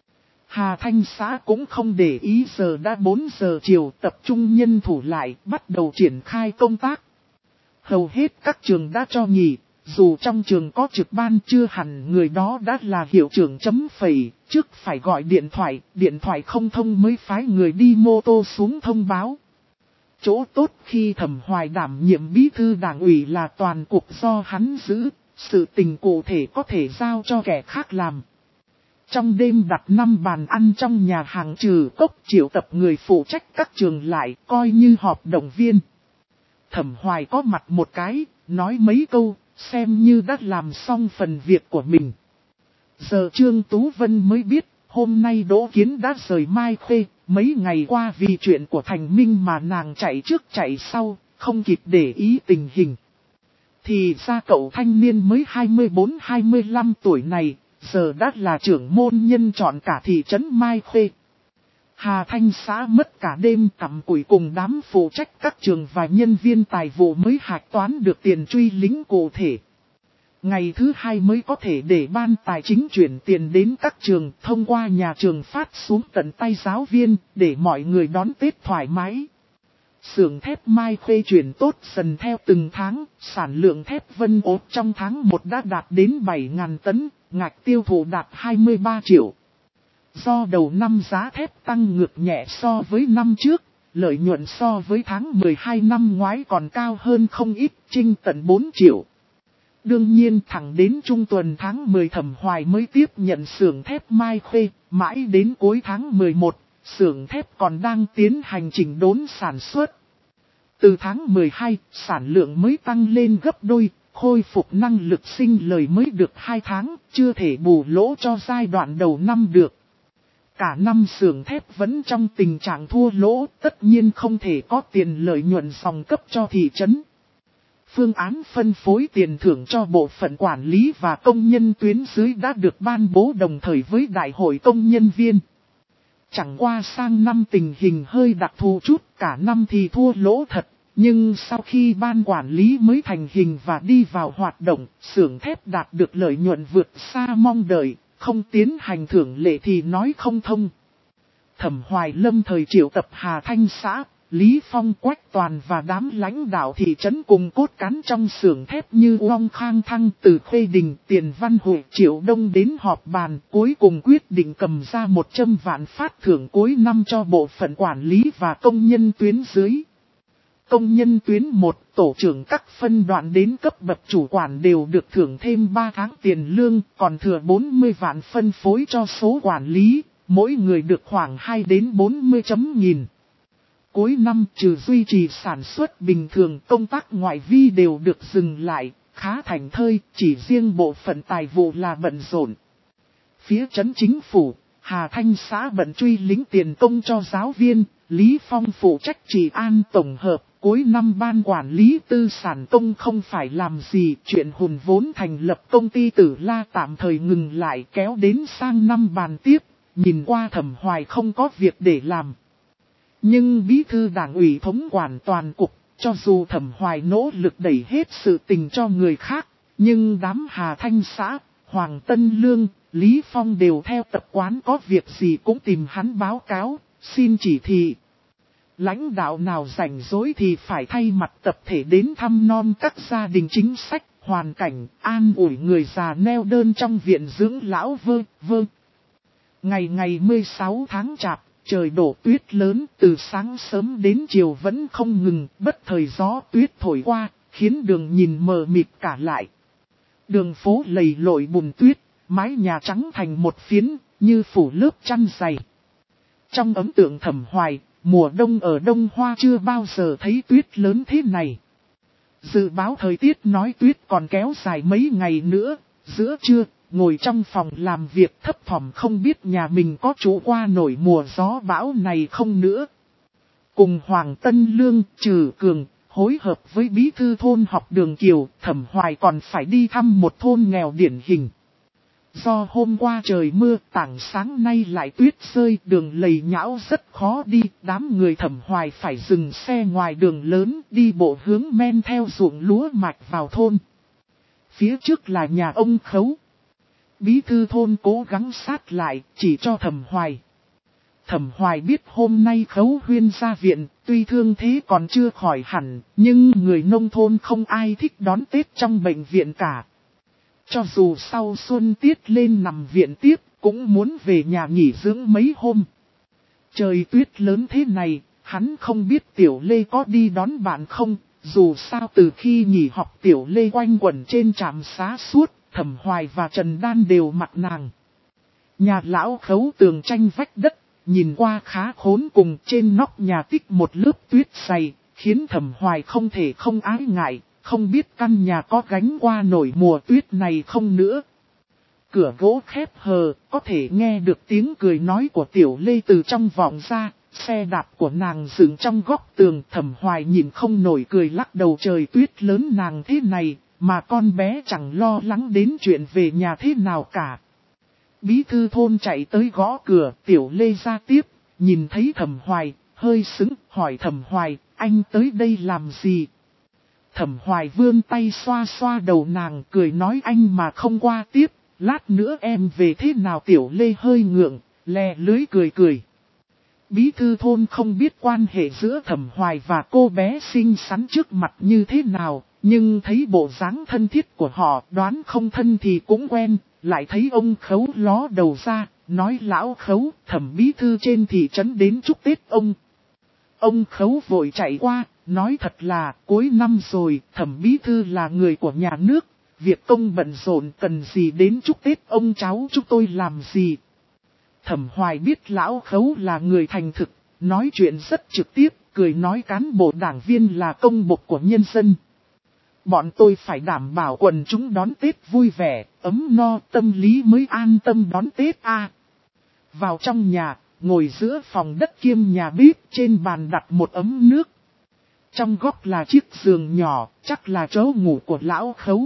Hà Thanh xã cũng không để ý, giờ đã bốn giờ chiều, tập trung nhân thủ lại, bắt đầu triển khai công tác. Hầu hết các trường đã cho nghỉ, dù trong trường có trực ban chưa hẳn người đó đã là hiệu trưởng chấm phẩy, trước phải gọi điện thoại, điện thoại không thông mới phái người đi mô tô xuống thông báo. Chỗ tốt khi Thẩm Hoài đảm nhiệm bí thư đảng ủy là toàn cục do hắn giữ, sự tình cụ thể có thể giao cho kẻ khác làm. Trong đêm đặt năm bàn ăn trong nhà hàng Trừ Cốc, triệu tập người phụ trách các trường lại, coi như họp động viên. Thẩm Hoài có mặt một cái, nói mấy câu, xem như đã làm xong phần việc của mình. Giờ Trương Tú Vân mới biết, hôm nay Đỗ Kiến đã rời Mai Khê, mấy ngày qua vì chuyện của Thành Minh mà nàng chạy trước chạy sau, không kịp để ý tình hình. Thì ra cậu thanh niên mới hai mươi bốn hai mươi lăm tuổi này, giờ đã là trưởng môn nhân chọn cả thị trấn Mai Khê. Hà Thanh xã mất cả đêm tắm củi cùng đám phụ trách các trường và nhân viên tài vụ mới hạch toán được tiền truy lính cụ thể. Ngày thứ hai mới có thể để ban tài chính chuyển tiền đến các trường thông qua nhà trường phát xuống tận tay giáo viên để mọi người đón Tết thoải mái. Xưởng thép Mai Khê chuyển tốt dần theo từng tháng, sản lượng thép Vân Ốt trong tháng một đã đạt đến bảy nghìn tấn, ngạch tiêu thụ đạt hai mươi ba triệu. Do đầu năm giá thép tăng ngược nhẹ so với năm trước, lợi nhuận so với tháng mười hai năm ngoái còn cao hơn không ít, chinh tận bốn triệu. Đương nhiên thẳng đến trung tuần tháng mười Thẩm Hoài mới tiếp nhận xưởng thép Mai Khê, mãi đến cuối tháng mười một, xưởng thép còn đang tiến hành chỉnh đốn sản xuất. Từ tháng mười hai, sản lượng mới tăng lên gấp đôi, khôi phục năng lực sinh lời mới được hai tháng, chưa thể bù lỗ cho giai đoạn đầu năm được. Cả năm xưởng thép vẫn trong tình trạng thua lỗ, tất nhiên không thể có tiền lợi nhuận dòng cấp cho thị trấn. Phương án phân phối tiền thưởng cho bộ phận quản lý và công nhân tuyến dưới đã được ban bố đồng thời với đại hội công nhân viên. Chẳng qua sang năm tình hình hơi đặc thù chút, cả năm thì thua lỗ thật, nhưng sau khi ban quản lý mới thành hình và đi vào hoạt động, xưởng thép đạt được lợi nhuận vượt xa mong đợi, không tiến hành thưởng lệ thì nói không thông. Thẩm Hoài lâm thời triệu tập Hà Thanh xã, Lý Phong, Quách Toàn và đám lãnh đạo thị trấn cùng cốt cán trong xưởng thép như Uông Khang Thăng, Từ Khê Đình, Tiền Văn Hội, Triệu Đông đến họp bàn, cuối cùng quyết định cầm ra một trăm vạn phát thưởng cuối năm cho bộ phận quản lý và công nhân tuyến dưới. Công nhân tuyến một, tổ trưởng các phân đoạn đến cấp bậc chủ quản đều được thưởng thêm ba tháng tiền lương, còn thừa bốn mươi vạn phân phối cho số quản lý, mỗi người được khoảng hai đến bốn mươi chấm nghìn. Cuối năm trừ duy trì sản xuất bình thường, công tác ngoại vi đều được dừng lại, khá thành thơi, chỉ riêng bộ phận tài vụ là bận rộn. Phía trấn chính phủ, Hà Thanh xã bận truy lính tiền công cho giáo viên, Lý Phong phụ trách trị an tổng hợp. Cuối năm ban quản lý tư sản công không phải làm gì, chuyện hùn vốn thành lập công ty Tử La tạm thời ngừng lại, kéo đến sang năm bàn tiếp, nhìn qua Thẩm Hoài không có việc để làm. Nhưng bí thư đảng ủy thống quản toàn cục, cho dù Thẩm Hoài nỗ lực đẩy hết sự tình cho người khác, nhưng đám Hà Thanh xã, Hoàng Tân Lương, Lý Phong đều theo tập quán có việc gì cũng tìm hắn báo cáo, xin chỉ thị. Lãnh đạo nào rảnh rỗi thì phải thay mặt tập thể đến thăm non các gia đình chính sách, hoàn cảnh, an ủi người già neo đơn trong viện dưỡng lão vơ, vơ. Ngày ngày mười sáu tháng chạp, trời đổ tuyết lớn, từ sáng sớm đến chiều vẫn không ngừng, bất thời gió tuyết thổi qua, khiến đường nhìn mờ mịt cả lại. Đường phố lầy lội bùn tuyết, mái nhà trắng thành một phiến, như phủ lớp chăn dày. Trong ấn tượng Thẩm Hoài, mùa đông ở Đông Hoa chưa bao giờ thấy tuyết lớn thế này. Dự báo thời tiết nói tuyết còn kéo dài mấy ngày nữa, giữa trưa, ngồi trong phòng làm việc thấp thỏm không biết nhà mình có trụ qua nổi mùa gió bão này không nữa. Cùng Hoàng Tân Lương, Trừ Cường, hối hợp với bí thư thôn học Đường Kiều, Thẩm Hoài còn phải đi thăm một thôn nghèo điển hình. Do hôm qua trời mưa, tảng sáng nay lại tuyết rơi, đường lầy nhão rất khó đi, đám người Thẩm Hoài phải dừng xe ngoài đường lớn, đi bộ hướng men theo ruộng lúa mạch vào thôn. Phía trước là nhà ông Khấu. Bí thư thôn cố gắng sát lại, chỉ cho Thẩm Hoài. Thẩm Hoài biết hôm nay Khấu Huyên ra viện, tuy thương thế còn chưa khỏi hẳn, nhưng người nông thôn không ai thích đón Tết trong bệnh viện cả. Cho dù sau xuân tiết lên nằm viện tiếp, cũng muốn về nhà nghỉ dưỡng mấy hôm. Trời tuyết lớn thế này, hắn không biết Tiểu Lê có đi đón bạn không, dù sao từ khi nghỉ học Tiểu Lê quanh quẩn trên trạm xá suốt, Thẩm Hoài và Trần Đan đều mặc nàng. Nhà lão Khấu tường tranh vách đất, nhìn qua khá khốn cùng, trên nóc nhà tích một lớp tuyết dày, khiến Thẩm Hoài không thể không ái ngại. Không biết căn nhà có gánh qua nổi mùa tuyết này không nữa. Cửa gỗ khép hờ, có thể nghe được tiếng cười nói của Tiểu Lê từ trong vọng ra. Xe đạp của nàng dựng trong góc tường, Thẩm Hoài nhìn không nổi cười lắc đầu. Trời tuyết lớn nàng thế này, mà con bé chẳng lo lắng đến chuyện về nhà thế nào cả. Bí thư thôn chạy tới gõ cửa, Tiểu Lê ra tiếp, nhìn thấy Thẩm Hoài, hơi sững, hỏi Thẩm Hoài, anh tới đây làm gì? Thẩm Hoài vươn tay xoa xoa đầu nàng, cười nói anh mà không qua tiếp, lát nữa em về thế nào? Tiểu Lê hơi ngượng, lè lưới cười cười. Bí thư thôn không biết quan hệ giữa Thẩm Hoài và cô bé xinh xắn trước mặt như thế nào, nhưng thấy bộ dáng thân thiết của họ, đoán không thân thì cũng quen, lại thấy ông Khấu ló đầu ra, nói lão Khấu, Thẩm bí thư trên thị trấn đến chúc Tết ông. Ông Khấu vội chạy qua, nói thật là cuối năm rồi, Thẩm bí thư là người của nhà nước, việc công bận rộn cần gì đến chúc Tết ông cháu chúng tôi làm gì. Thẩm Hoài biết lão Khấu là người thành thực, nói chuyện rất trực tiếp, cười nói cán bộ đảng viên là công bộc của nhân dân. Bọn tôi phải đảm bảo quần chúng đón Tết vui vẻ, ấm no, tâm lý mới an tâm đón Tết a. Vào trong nhà, ngồi giữa phòng đất kiêm nhà bếp, trên bàn đặt một ấm nước. Trong góc là chiếc giường nhỏ, chắc là chỗ ngủ của lão Khấu.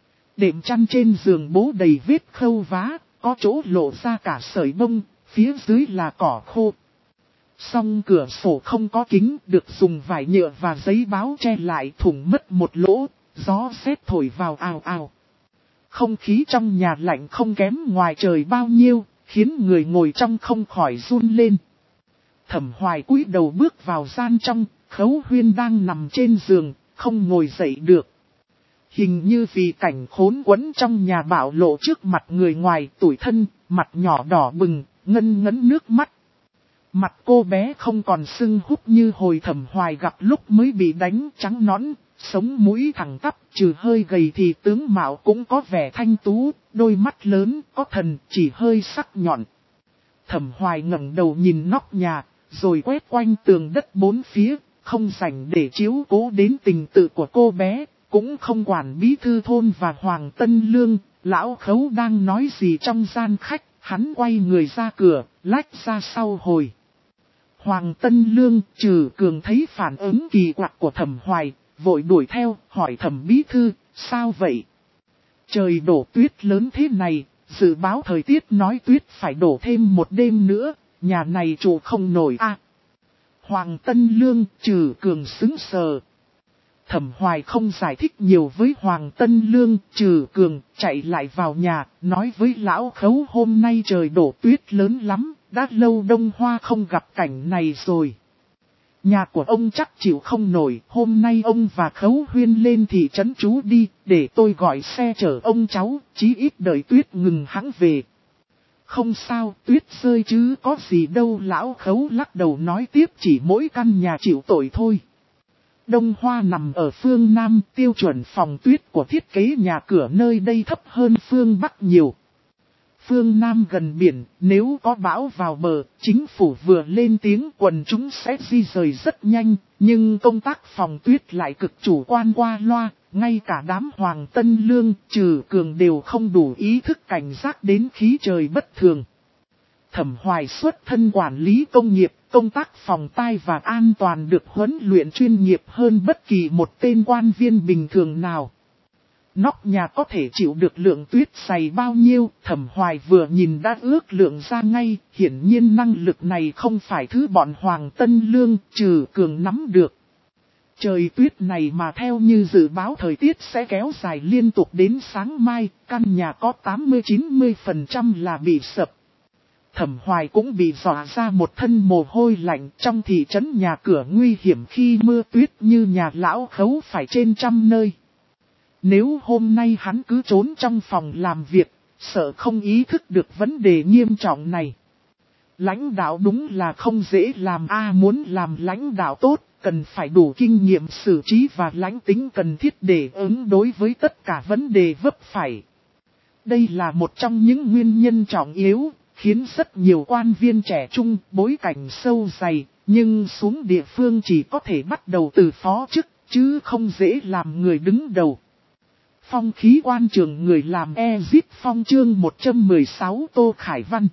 Đệm chăn trên giường bố đầy vết khâu vá, có chỗ lộ ra cả sợi bông, phía dưới là cỏ khô. Song cửa sổ không có kính, được dùng vải nhựa và giấy báo che lại, thủng mất một lỗ, gió sét thổi vào ào ào. Không khí trong nhà lạnh không kém ngoài trời bao nhiêu, khiến người ngồi trong không khỏi run lên. Thẩm Hoài cúi đầu bước vào gian trong, Khấu Huyên đang nằm trên giường, không ngồi dậy được. Hình như vì cảnh khốn quẫn trong nhà bạo lộ trước mặt người ngoài, tủi thân, mặt nhỏ đỏ bừng, ngân ngấn nước mắt. Mặt cô bé không còn sưng húp như hồi Thẩm Hoài gặp lúc mới bị đánh, trắng nõn, sống mũi thẳng tắp, trừ hơi gầy thì tướng mạo cũng có vẻ thanh tú, đôi mắt lớn, có thần, chỉ hơi sắc nhọn. Thẩm Hoài ngẩng đầu nhìn nóc nhà, rồi quét quanh tường đất bốn phía, không rảnh để chiếu cố đến tình tự của cô bé, cũng không quản bí thư thôn và Hoàng Tân Lương. Lão Khấu đang nói gì trong gian khách, hắn quay người ra cửa, lách ra sau hồi. Hoàng Tân Lương, Trừ Cường thấy phản ứng kỳ quặc của Thẩm Hoài, vội đuổi theo, hỏi Thẩm bí thư, sao vậy? Trời đổ tuyết lớn thế này, dự báo thời tiết nói tuyết phải đổ thêm một đêm nữa, nhà này trụ không nổi à. Hoàng Tân Lương, Trừ Cường sững sờ. Thẩm Hoài không giải thích nhiều với Hoàng Tân Lương, Trừ Cường, chạy lại vào nhà, nói với lão Khấu hôm nay trời đổ tuyết lớn lắm, đã lâu Đông Hoa không gặp cảnh này rồi. Nhà của ông chắc chịu không nổi, hôm nay ông và Khấu Huyên lên thị trấn trú đi, để tôi gọi xe chở ông cháu, chí ít đợi tuyết ngừng hãng về. Không sao, tuyết rơi chứ có gì đâu. Lão Khấu lắc đầu nói tiếp, chỉ mỗi căn nhà chịu tội thôi. Đông Hoa nằm ở phương Nam, tiêu chuẩn phòng tuyết của thiết kế nhà cửa nơi đây thấp hơn phương Bắc nhiều. Phương Nam gần biển, nếu có bão vào bờ, chính phủ vừa lên tiếng quần chúng sẽ di rời rất nhanh, nhưng công tác phòng tuyết lại cực chủ quan qua loa, ngay cả đám Hoàng Tân Lương, Trừ Cường đều không đủ ý thức cảnh giác đến khí trời bất thường. Thẩm Hoài xuất thân quản lý công nghiệp, công tác phòng tai và an toàn được huấn luyện chuyên nghiệp hơn bất kỳ một tên quan viên bình thường nào. Nóc nhà có thể chịu được lượng tuyết dày bao nhiêu, Thẩm Hoài vừa nhìn đã ước lượng ra ngay, hiển nhiên năng lực này không phải thứ bọn Hoàng Tân Lương, Trừ Cường nắm được. Trời tuyết này mà theo như dự báo thời tiết sẽ kéo dài liên tục đến sáng mai, căn nhà có tám mươi đến chín mươi phần trăm là bị sập. Thẩm Hoài cũng bị dọa ra một thân mồ hôi lạnh, trong thị trấn nhà cửa nguy hiểm khi mưa tuyết như nhà Lão Khấu phải trên trăm nơi. Nếu hôm nay hắn cứ trốn trong phòng làm việc, sợ không ý thức được vấn đề nghiêm trọng này. Lãnh đạo đúng là không dễ làm, a muốn làm lãnh đạo tốt, cần phải đủ kinh nghiệm xử trí và lãnh tính cần thiết để ứng đối với tất cả vấn đề vấp phải. Đây là một trong những nguyên nhân trọng yếu, khiến rất nhiều quan viên trẻ trung bối cảnh sâu dày, nhưng xuống địa phương chỉ có thể bắt đầu từ phó chức, chứ không dễ làm người đứng đầu. Phong khí quan trường người làm Exit Phong chương một trăm mười sáu Tô Khải Văn.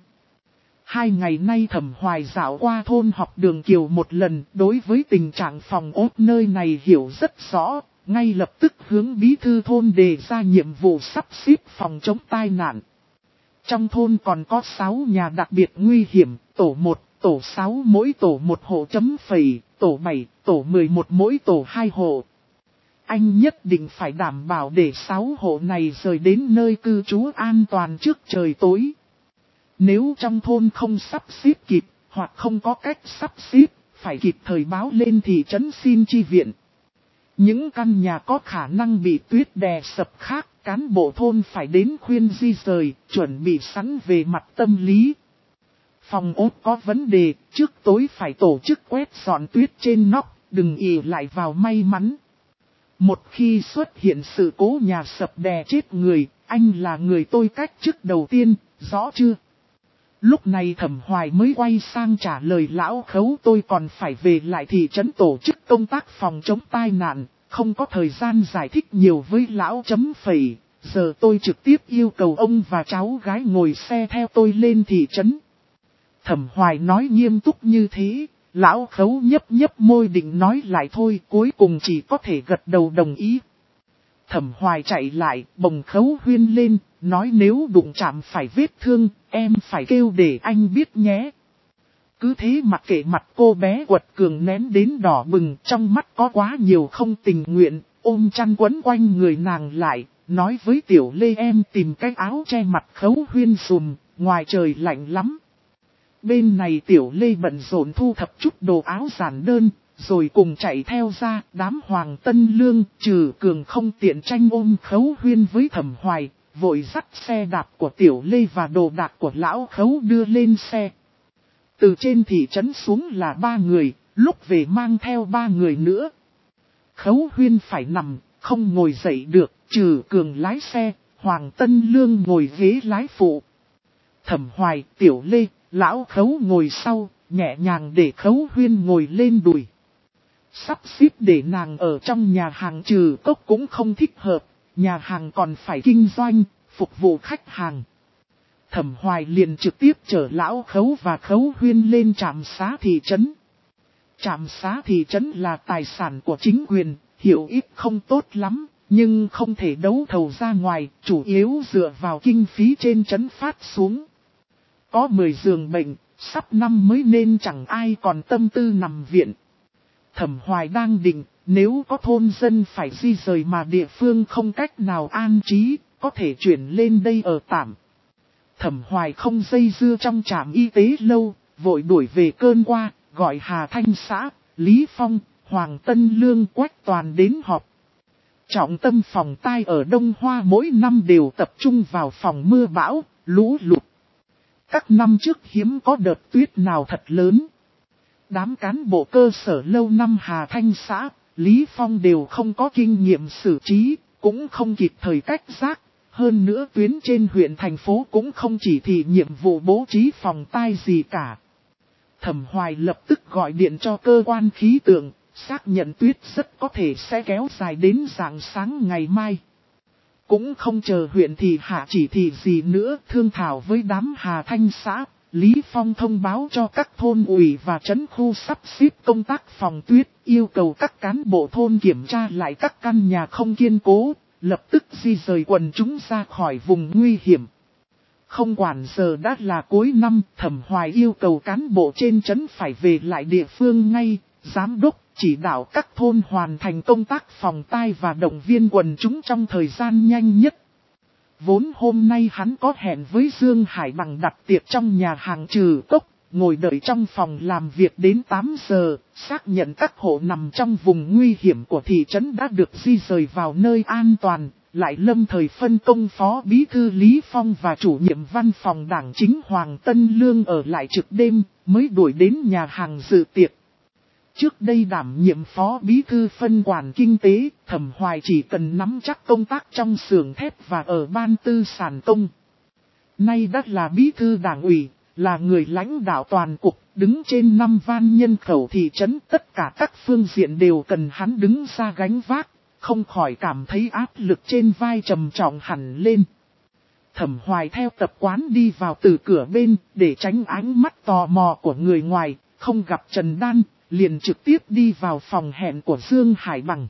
Hai ngày nay Thẩm Hoài dạo qua thôn học Đường Kiều một lần, đối với tình trạng phòng ốt nơi này hiểu rất rõ, ngay lập tức hướng bí thư thôn đề ra nhiệm vụ sắp xếp phòng chống tai nạn. Trong thôn còn có sáu nhà đặc biệt nguy hiểm, tổ một, tổ sáu mỗi tổ một hộ chấm phẩy, tổ bảy, tổ mười một mỗi tổ hai hộ. Anh nhất định phải đảm bảo để sáu hộ này rời đến nơi cư trú an toàn trước trời tối. Nếu trong thôn không sắp xếp kịp, hoặc không có cách sắp xếp, phải kịp thời báo lên thị trấn xin chi viện. Những căn nhà có khả năng bị tuyết đè sập khác, cán bộ thôn phải đến khuyên di rời, chuẩn bị sẵn về mặt tâm lý. Phòng ốt có vấn đề, trước tối phải tổ chức quét dọn tuyết trên nóc, đừng ỷ lại vào may mắn. Một khi xuất hiện sự cố nhà sập đè chết người, anh là người tôi cách chức đầu tiên, rõ chưa? Lúc này Thẩm Hoài mới quay sang trả lời Lão Khấu, tôi còn phải về lại thị trấn tổ chức công tác phòng chống tai nạn, không có thời gian giải thích nhiều với Lão chấm phẩy, giờ tôi trực tiếp yêu cầu ông và cháu gái ngồi xe theo tôi lên thị trấn. Thẩm Hoài nói nghiêm túc như thế, Lão Khấu nhấp nhấp môi định nói lại thôi, cuối cùng chỉ có thể gật đầu đồng ý. Thẩm Hoài chạy lại, bồng Khấu Huyên lên, nói nếu đụng chạm phải vết thương, em phải kêu để anh biết nhé. Cứ thế mặc kệ mặt cô bé quật cường nén đến đỏ bừng, trong mắt có quá nhiều không tình nguyện, ôm chăn quấn quanh người nàng lại, nói với Tiểu Lê em tìm cái áo che mặt Khấu Huyên dùm, ngoài trời lạnh lắm. Bên này Tiểu Lê bận rộn thu thập chút đồ áo giản đơn, rồi cùng chạy theo ra, đám Hoàng Tân Lương, Trừ Cường không tiện tranh ôm Khấu Huyên với Thẩm Hoài, vội dắt xe đạp của Tiểu Lê và đồ đạc của Lão Khấu đưa lên xe. Từ trên thị trấn xuống là ba người, lúc về mang theo ba người nữa. Khấu Huyên phải nằm, không ngồi dậy được, Trừ Cường lái xe, Hoàng Tân Lương ngồi ghế lái phụ. Thẩm Hoài, Tiểu Lê, Lão Khấu ngồi sau, nhẹ nhàng để Khấu Huyên ngồi lên đùi. Sắp xếp để nàng ở trong nhà hàng Trừ Cốc cũng không thích hợp, nhà hàng còn phải kinh doanh, phục vụ khách hàng. Thẩm Hoài liền trực tiếp chở Lão Khấu và Khấu Huyên lên trạm xá thị trấn. Trạm xá thị trấn là tài sản của chính quyền, hiệu ít không tốt lắm, nhưng không thể đấu thầu ra ngoài, chủ yếu dựa vào kinh phí trên trấn phát xuống. Có mười giường bệnh, sắp năm mới nên chẳng ai còn tâm tư nằm viện. Thẩm Hoài đang định, nếu có thôn dân phải di rời mà địa phương không cách nào an trí, có thể chuyển lên đây ở tạm. Thẩm Hoài không dây dưa trong trạm y tế lâu, vội đuổi về cơn qua, gọi Hà Thanh xã, Lý Phong, Hoàng Tân Lương Quách Toàn đến họp. Trọng tâm phòng tai ở Đông Hoa mỗi năm đều tập trung vào phòng mưa bão, lũ lụt. Các năm trước hiếm có đợt tuyết nào thật lớn. Đám cán bộ cơ sở lâu năm Hà Thanh xã, Lý Phong đều không có kinh nghiệm xử trí, cũng không kịp thời cách giác. Hơn nữa tuyến trên huyện thành phố cũng không chỉ thị nhiệm vụ bố trí phòng tai gì cả. Thẩm Hoài lập tức gọi điện cho cơ quan khí tượng, xác nhận tuyết rất có thể sẽ kéo dài đến rạng sáng ngày mai. Cũng không chờ huyện thị hạ chỉ thị gì nữa, thương thảo với đám Hà Thanh xã, Lý Phong thông báo cho các thôn ủy và trấn khu sắp xếp công tác phòng tuyết, yêu cầu các cán bộ thôn kiểm tra lại các căn nhà không kiên cố, lập tức di rời quần chúng ra khỏi vùng nguy hiểm. Không quản giờ đã là cuối năm, Thẩm Hoài yêu cầu cán bộ trên trấn phải về lại địa phương ngay, giám đốc chỉ đạo các thôn hoàn thành công tác phòng tai và động viên quần chúng trong thời gian nhanh nhất. Vốn hôm nay hắn có hẹn với Dương Hải Bằng đặt tiệc trong nhà hàng Trừ Cốc, ngồi đợi trong phòng làm việc đến tám giờ, xác nhận các hộ nằm trong vùng nguy hiểm của thị trấn đã được di rời vào nơi an toàn, lại lâm thời phân công phó bí thư Lý Phong và chủ nhiệm văn phòng đảng chính Hoàng Tân Lương ở lại trực đêm, mới đuổi đến nhà hàng dự tiệc. Trước đây đảm nhiệm phó bí thư phân quản kinh tế, Thẩm Hoài chỉ cần nắm chắc công tác trong xưởng thép và ở ban tư sản công. Nay đã là bí thư đảng ủy, là người lãnh đạo toàn cục, đứng trên năm van nhân khẩu thị trấn, tất cả các phương diện đều cần hắn đứng ra gánh vác, không khỏi cảm thấy áp lực trên vai trầm trọng hẳn lên. Thẩm Hoài theo tập quán đi vào từ cửa bên, để tránh ánh mắt tò mò của người ngoài, không gặp Trần Đan, liền trực tiếp đi vào phòng hẹn của Dương Hải Bằng.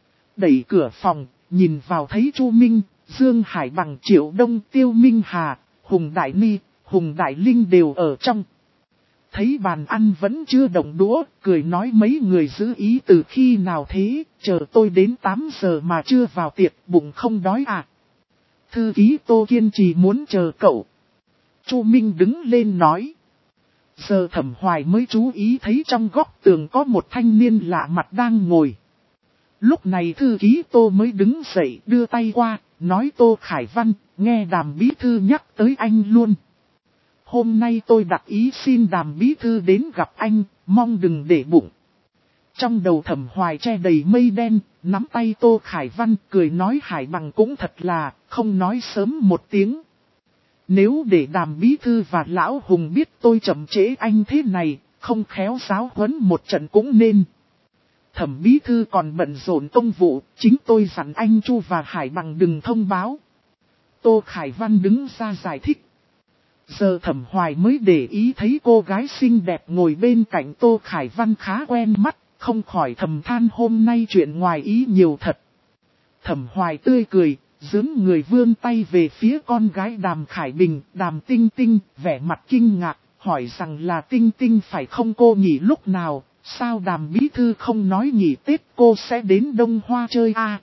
Đẩy cửa phòng, nhìn vào thấy Chu Minh, Dương Hải Bằng, Triệu Đông, Tiêu Minh Hà, Hùng Đại Ni, Hùng Đại Linh đều ở trong. Thấy bàn ăn vẫn chưa động đũa, cười nói mấy người giữ ý từ khi nào thế, chờ tôi đến tám giờ mà chưa vào tiệc, bụng không đói à. Thư ký Tô kiên trì muốn chờ cậu. Chu Minh đứng lên nói. Giờ Thẩm Hoài mới chú ý thấy trong góc tường có một thanh niên lạ mặt đang ngồi. Lúc này thư ký Tô mới đứng dậy đưa tay qua, nói Tô Khải Văn, nghe Đàm bí thư nhắc tới anh luôn. Hôm nay tôi đặt ý xin Đàm bí thư đến gặp anh, mong đừng để bụng. Trong đầu Thẩm Hoài che đầy mây đen, nắm tay Tô Khải Văn cười nói Hải Bằng cũng thật là, không nói sớm một tiếng. Nếu để Đàm bí thư và Lão Hùng biết tôi chậm trễ anh thế này, không khéo giáo huấn một trận cũng nên. Thẩm bí thư còn bận rộn công vụ, chính tôi dặn anh Chu và Hải Bằng đừng thông báo. Tô Khải Văn đứng ra giải thích. Giờ Thẩm Hoài mới để ý thấy cô gái xinh đẹp ngồi bên cạnh Tô Khải Văn khá quen mắt, không khỏi thầm than hôm nay chuyện ngoài ý nhiều thật. Thẩm Hoài tươi cười, giương người vươn tay về phía con gái Đàm Khải Bình, Đàm Tinh Tinh, vẻ mặt kinh ngạc, hỏi rằng là Tinh Tinh phải không cô nghỉ lúc nào, sao Đàm bí thư không nói nghỉ Tết cô sẽ đến Đông Hoa chơi à?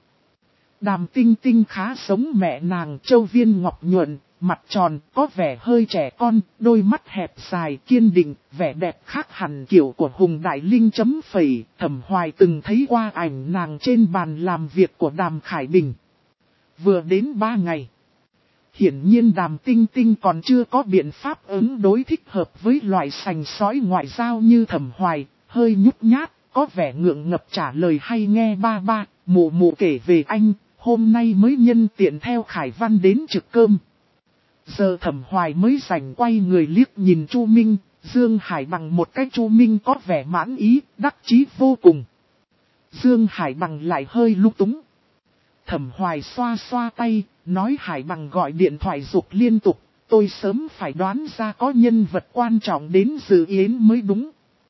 Đàm Tinh Tinh khá giống mẹ nàng Châu Viên ngọc nhuận, mặt tròn, có vẻ hơi trẻ con, đôi mắt hẹp dài kiên định, vẻ đẹp khác hẳn kiểu của Hùng Đại Linh chấm phẩy. Thẩm Hoài từng thấy qua ảnh nàng trên bàn làm việc của Đàm Khải Bình. Vừa đến ba ngày. Hiển nhiên Đàm Tinh Tinh còn chưa có biện pháp ứng đối thích hợp với loại sành sói ngoại giao như Thẩm Hoài, hơi nhút nhát, có vẻ ngượng ngập trả lời hay nghe ba ba, mụ mụ kể về anh, hôm nay mới nhân tiện theo Khải Văn đến trực cơm. Giờ Thẩm Hoài mới rảnh quay người liếc nhìn Chu Minh, Dương Hải Bằng một cái. Chu Minh có vẻ mãn ý, đắc chí vô cùng. Dương Hải Bằng lại hơi lung túng. Thẩm Hoài xoa xoa tay, nói Hải Bằng gọi điện thoại giục liên tục, tôi sớm phải đoán ra có nhân vật quan trọng đến dự yến mới đúng.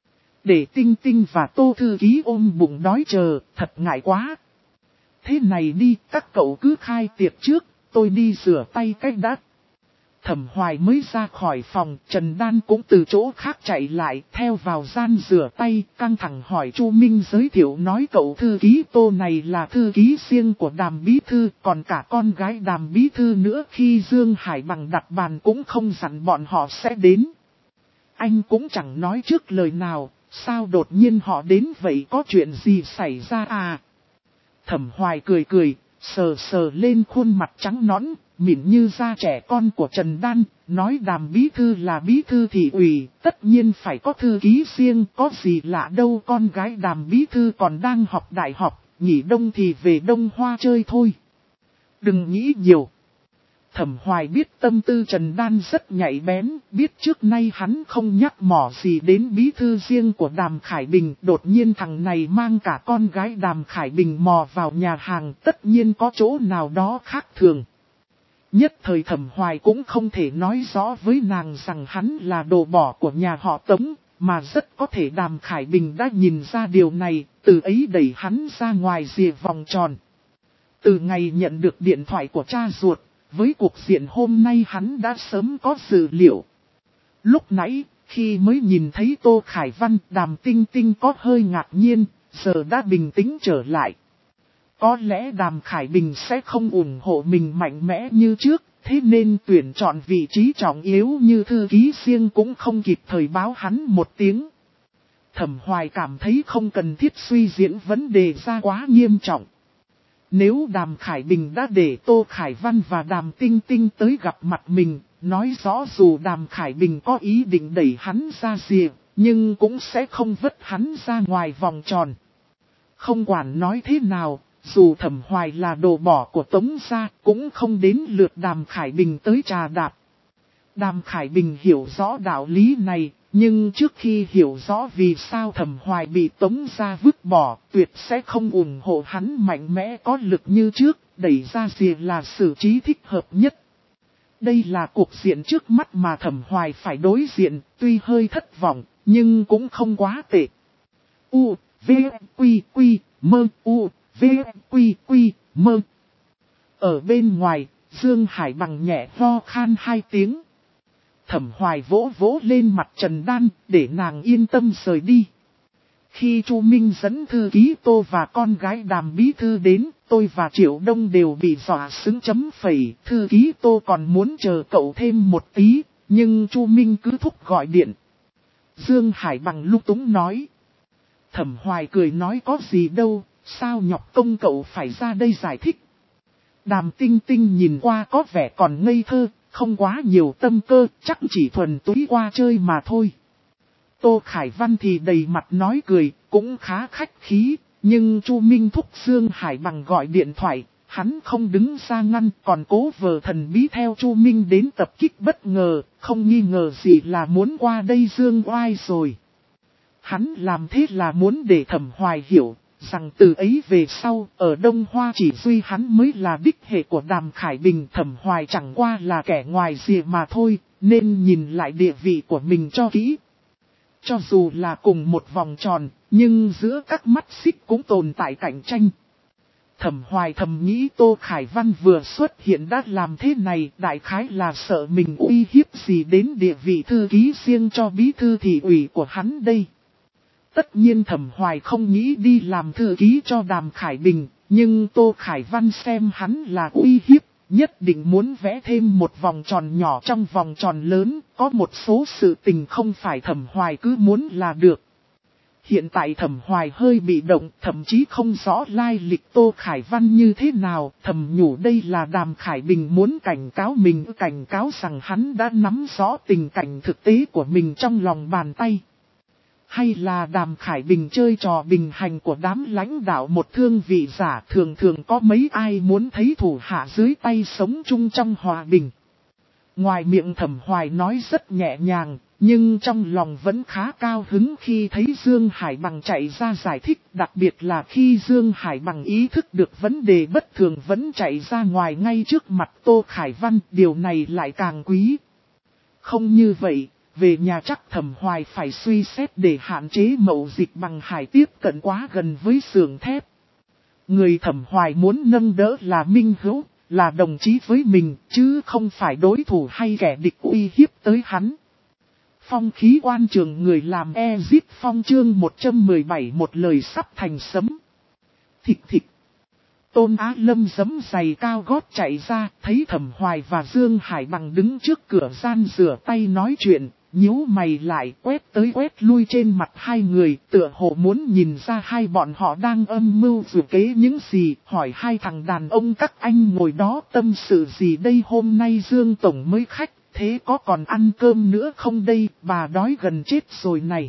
Để Tinh Tinh và Tô thư ký ôm bụng đói chờ, thật ngại quá. Thế này đi, các cậu cứ khai tiệc trước, tôi đi rửa tay cách đã. Thẩm Hoài mới ra khỏi phòng, Trần Đan cũng từ chỗ khác chạy lại, theo vào gian rửa tay, căng thẳng hỏi Chu Minh giới thiệu nói cậu thư ký Tô này là thư ký riêng của Đàm bí thư, còn cả con gái Đàm bí thư nữa. Khi Dương Hải Bằng đặt bàn cũng không dặn bọn họ sẽ đến. Anh cũng chẳng nói trước lời nào, sao đột nhiên họ đến vậy, có chuyện gì xảy ra à? Thẩm Hoài cười cười, sờ sờ lên khuôn mặt trắng nõn, mịn như da trẻ con của Trần Đan, nói Đàm bí thư là bí thư thị ủy, tất nhiên phải có thư ký riêng, có gì lạ đâu, con gái Đàm bí thư còn đang học đại học, nghỉ đông thì về Đông Hoa chơi thôi. Đừng nghĩ nhiều. Thẩm Hoài biết tâm tư Trần Đan rất nhạy bén, biết trước nay hắn không nhắc mỏ gì đến bí thư riêng của Đàm Khải Bình. Đột nhiên thằng này mang cả con gái Đàm Khải Bình mò vào nhà hàng, tất nhiên có chỗ nào đó khác thường. Nhất thời Thẩm Hoài cũng không thể nói rõ với nàng rằng hắn là đồ bỏ của nhà họ Tống, mà rất có thể Đàm Khải Bình đã nhìn ra điều này, từ ấy đẩy hắn ra ngoài rìa vòng tròn. Từ ngày nhận được điện thoại của cha ruột, với cuộc diện hôm nay hắn đã sớm có dự liệu. Lúc nãy, khi mới nhìn thấy Tô Khải Văn, Đàm Tinh Tinh có hơi ngạc nhiên, giờ đã bình tĩnh trở lại. Có lẽ Đàm Khải Bình sẽ không ủng hộ mình mạnh mẽ như trước, thế nên tuyển chọn vị trí trọng yếu như thư ký riêng cũng không kịp thời báo hắn một tiếng. Thẩm Hoài cảm thấy không cần thiết suy diễn vấn đề ra quá nghiêm trọng. Nếu Đàm Khải Bình đã để Tô Khải Văn và Đàm Tinh Tinh tới gặp mặt mình, nói rõ dù Đàm Khải Bình có ý định đẩy hắn ra rìa, nhưng cũng sẽ không vứt hắn ra ngoài vòng tròn. Không quản nói thế nào, dù Thẩm Hoài là đồ bỏ của Tống gia, cũng không đến lượt Đàm Khải Bình tới trà đạp. Đàm Khải Bình hiểu rõ đạo lý này, nhưng trước khi hiểu rõ vì sao Thẩm Hoài bị Tống gia vứt bỏ, tuyệt sẽ không ủng hộ hắn mạnh mẽ có lực như trước, đẩy ra rìa là xử trí thích hợp nhất. Đây là cuộc diện trước mắt mà Thẩm Hoài phải đối diện, tuy hơi thất vọng, nhưng cũng không quá tệ. U, V, Quy, Quy, Mơ, U, V, Quy, Quy, Mơ. Ở bên ngoài, Dương Hải Bằng nhẹ ho khan hai tiếng. Thẩm Hoài vỗ vỗ lên mặt Trần Đan, để nàng yên tâm rời đi. Khi Chu Minh dẫn thư ký Tô và con gái Đàm bí thư đến, tôi và Triệu Đông đều bị dọa sững chấm phẩy. Thư ký Tô còn muốn chờ cậu thêm một tí, nhưng Chu Minh cứ thúc gọi điện. Dương Hải Bằng lúc túng nói. Thẩm Hoài cười nói có gì đâu, sao nhọc công cậu phải ra đây giải thích. Đàm Tinh Tinh nhìn qua có vẻ còn ngây thơ, không quá nhiều tâm cơ, chắc chỉ thuần túy qua chơi mà thôi. Tô Khải Văn thì đầy mặt nói cười, cũng khá khách khí, nhưng Chu Minh thúc Dương Hải Bằng gọi điện thoại, hắn không đứng ra ngăn, còn cố vờ thần bí theo Chu Minh đến tập kích bất ngờ, không nghi ngờ gì là muốn qua đây dương oai rồi. Hắn làm thế là muốn để Thẩm Hoài hiểu, rằng từ ấy về sau, ở Đông Hoa chỉ duy hắn mới là đích hệ của Đàm Khải Bình. Thẩm Hoài chẳng qua là kẻ ngoài rìa mà thôi, nên nhìn lại địa vị của mình cho kỹ. Cho dù là cùng một vòng tròn, nhưng giữa các mắt xích cũng tồn tại cạnh tranh. Thẩm Hoài thầm nghĩ Tô Khải Văn vừa xuất hiện đã làm thế này, đại khái là sợ mình uy hiếp gì đến địa vị thư ký riêng cho bí thư thị ủy của hắn đây. Tất nhiên Thẩm Hoài không nghĩ đi làm thư ký cho Đàm Khải Bình, nhưng Tô Khải Văn xem hắn là uy hiếp, nhất định muốn vẽ thêm một vòng tròn nhỏ trong vòng tròn lớn, có một số sự tình không phải Thẩm Hoài cứ muốn là được. Hiện tại Thẩm Hoài hơi bị động, thậm chí không rõ lai lịch Tô Khải Văn như thế nào, thầm nhủ đây là Đàm Khải Bình muốn cảnh cáo mình, cảnh cáo rằng hắn đã nắm rõ tình cảnh thực tế của mình trong lòng bàn tay. Hay là Đàm Khải Bình chơi trò bình hành của đám lãnh đạo một thương vị giả, thường thường có mấy ai muốn thấy thủ hạ dưới tay sống chung trong hòa bình. Ngoài miệng Thẩm Hoài nói rất nhẹ nhàng, nhưng trong lòng vẫn khá cao hứng khi thấy Dương Hải Bằng chạy ra giải thích, đặc biệt là khi Dương Hải Bằng ý thức được vấn đề bất thường vẫn chạy ra ngoài ngay trước mặt Tô Khải Văn, điều này lại càng quý. Không như vậy, về nhà chắc Thẩm Hoài phải suy xét để hạn chế mậu dịch bằng hải tiếp cận quá gần với xưởng thép. Người Thẩm Hoài muốn nâng đỡ là minh hữu, là đồng chí với mình, chứ không phải đối thủ hay kẻ địch uy hiếp tới hắn. Phong khí quan trường người làm e-zip phong chương một trăm mười bảy một lời sắp thành sấm. Thịch thịch. Tôn Á Lâm giấm giày cao gót chạy ra, thấy Thẩm Hoài và Dương Hải Bằng đứng trước cửa gian rửa tay nói chuyện, nhíu mày lại quét tới quét lui trên mặt hai người, tựa hồ muốn nhìn ra hai bọn họ đang âm mưu dự kế những gì, hỏi hai thằng đàn ông các anh ngồi đó tâm sự gì đây. Hôm nay Dương Tổng mới khách, thế có còn ăn cơm nữa không đây, bà đói gần chết rồi này.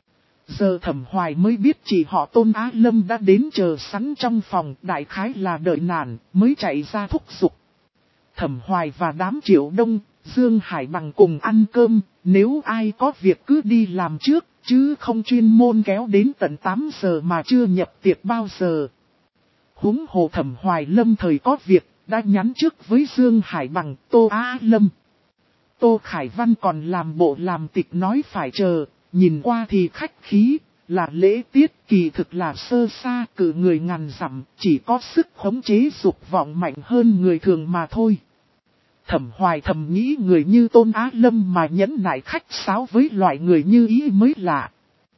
Giờ Thẩm Hoài mới biết chị họ Tôn Á Lâm đã đến chờ sẵn trong phòng, đại khái là đợi nản, mới chạy ra thúc giục. Thẩm Hoài và đám Triệu Đông, Dương Hải Bằng cùng ăn cơm, nếu ai có việc cứ đi làm trước, chứ không chuyên môn kéo đến tận tám giờ mà chưa nhập tiệc bao giờ. Huống hồ Thẩm Hoài lâm thời có việc, đã nhắn trước với Dương Hải Bằng, Tô Á Lâm. Tô Khải Văn còn làm bộ làm tịch nói phải chờ, nhìn qua thì khách khí, là lễ tiết, kỳ thực là sơ sa, cử người ngàn dặm, chỉ có sức khống chế dục vọng mạnh hơn người thường mà thôi. Thẩm Hoài thầm nghĩ người như Tôn Á Lâm mà nhẫn nại khách sáo với loại người như ý mới lạ.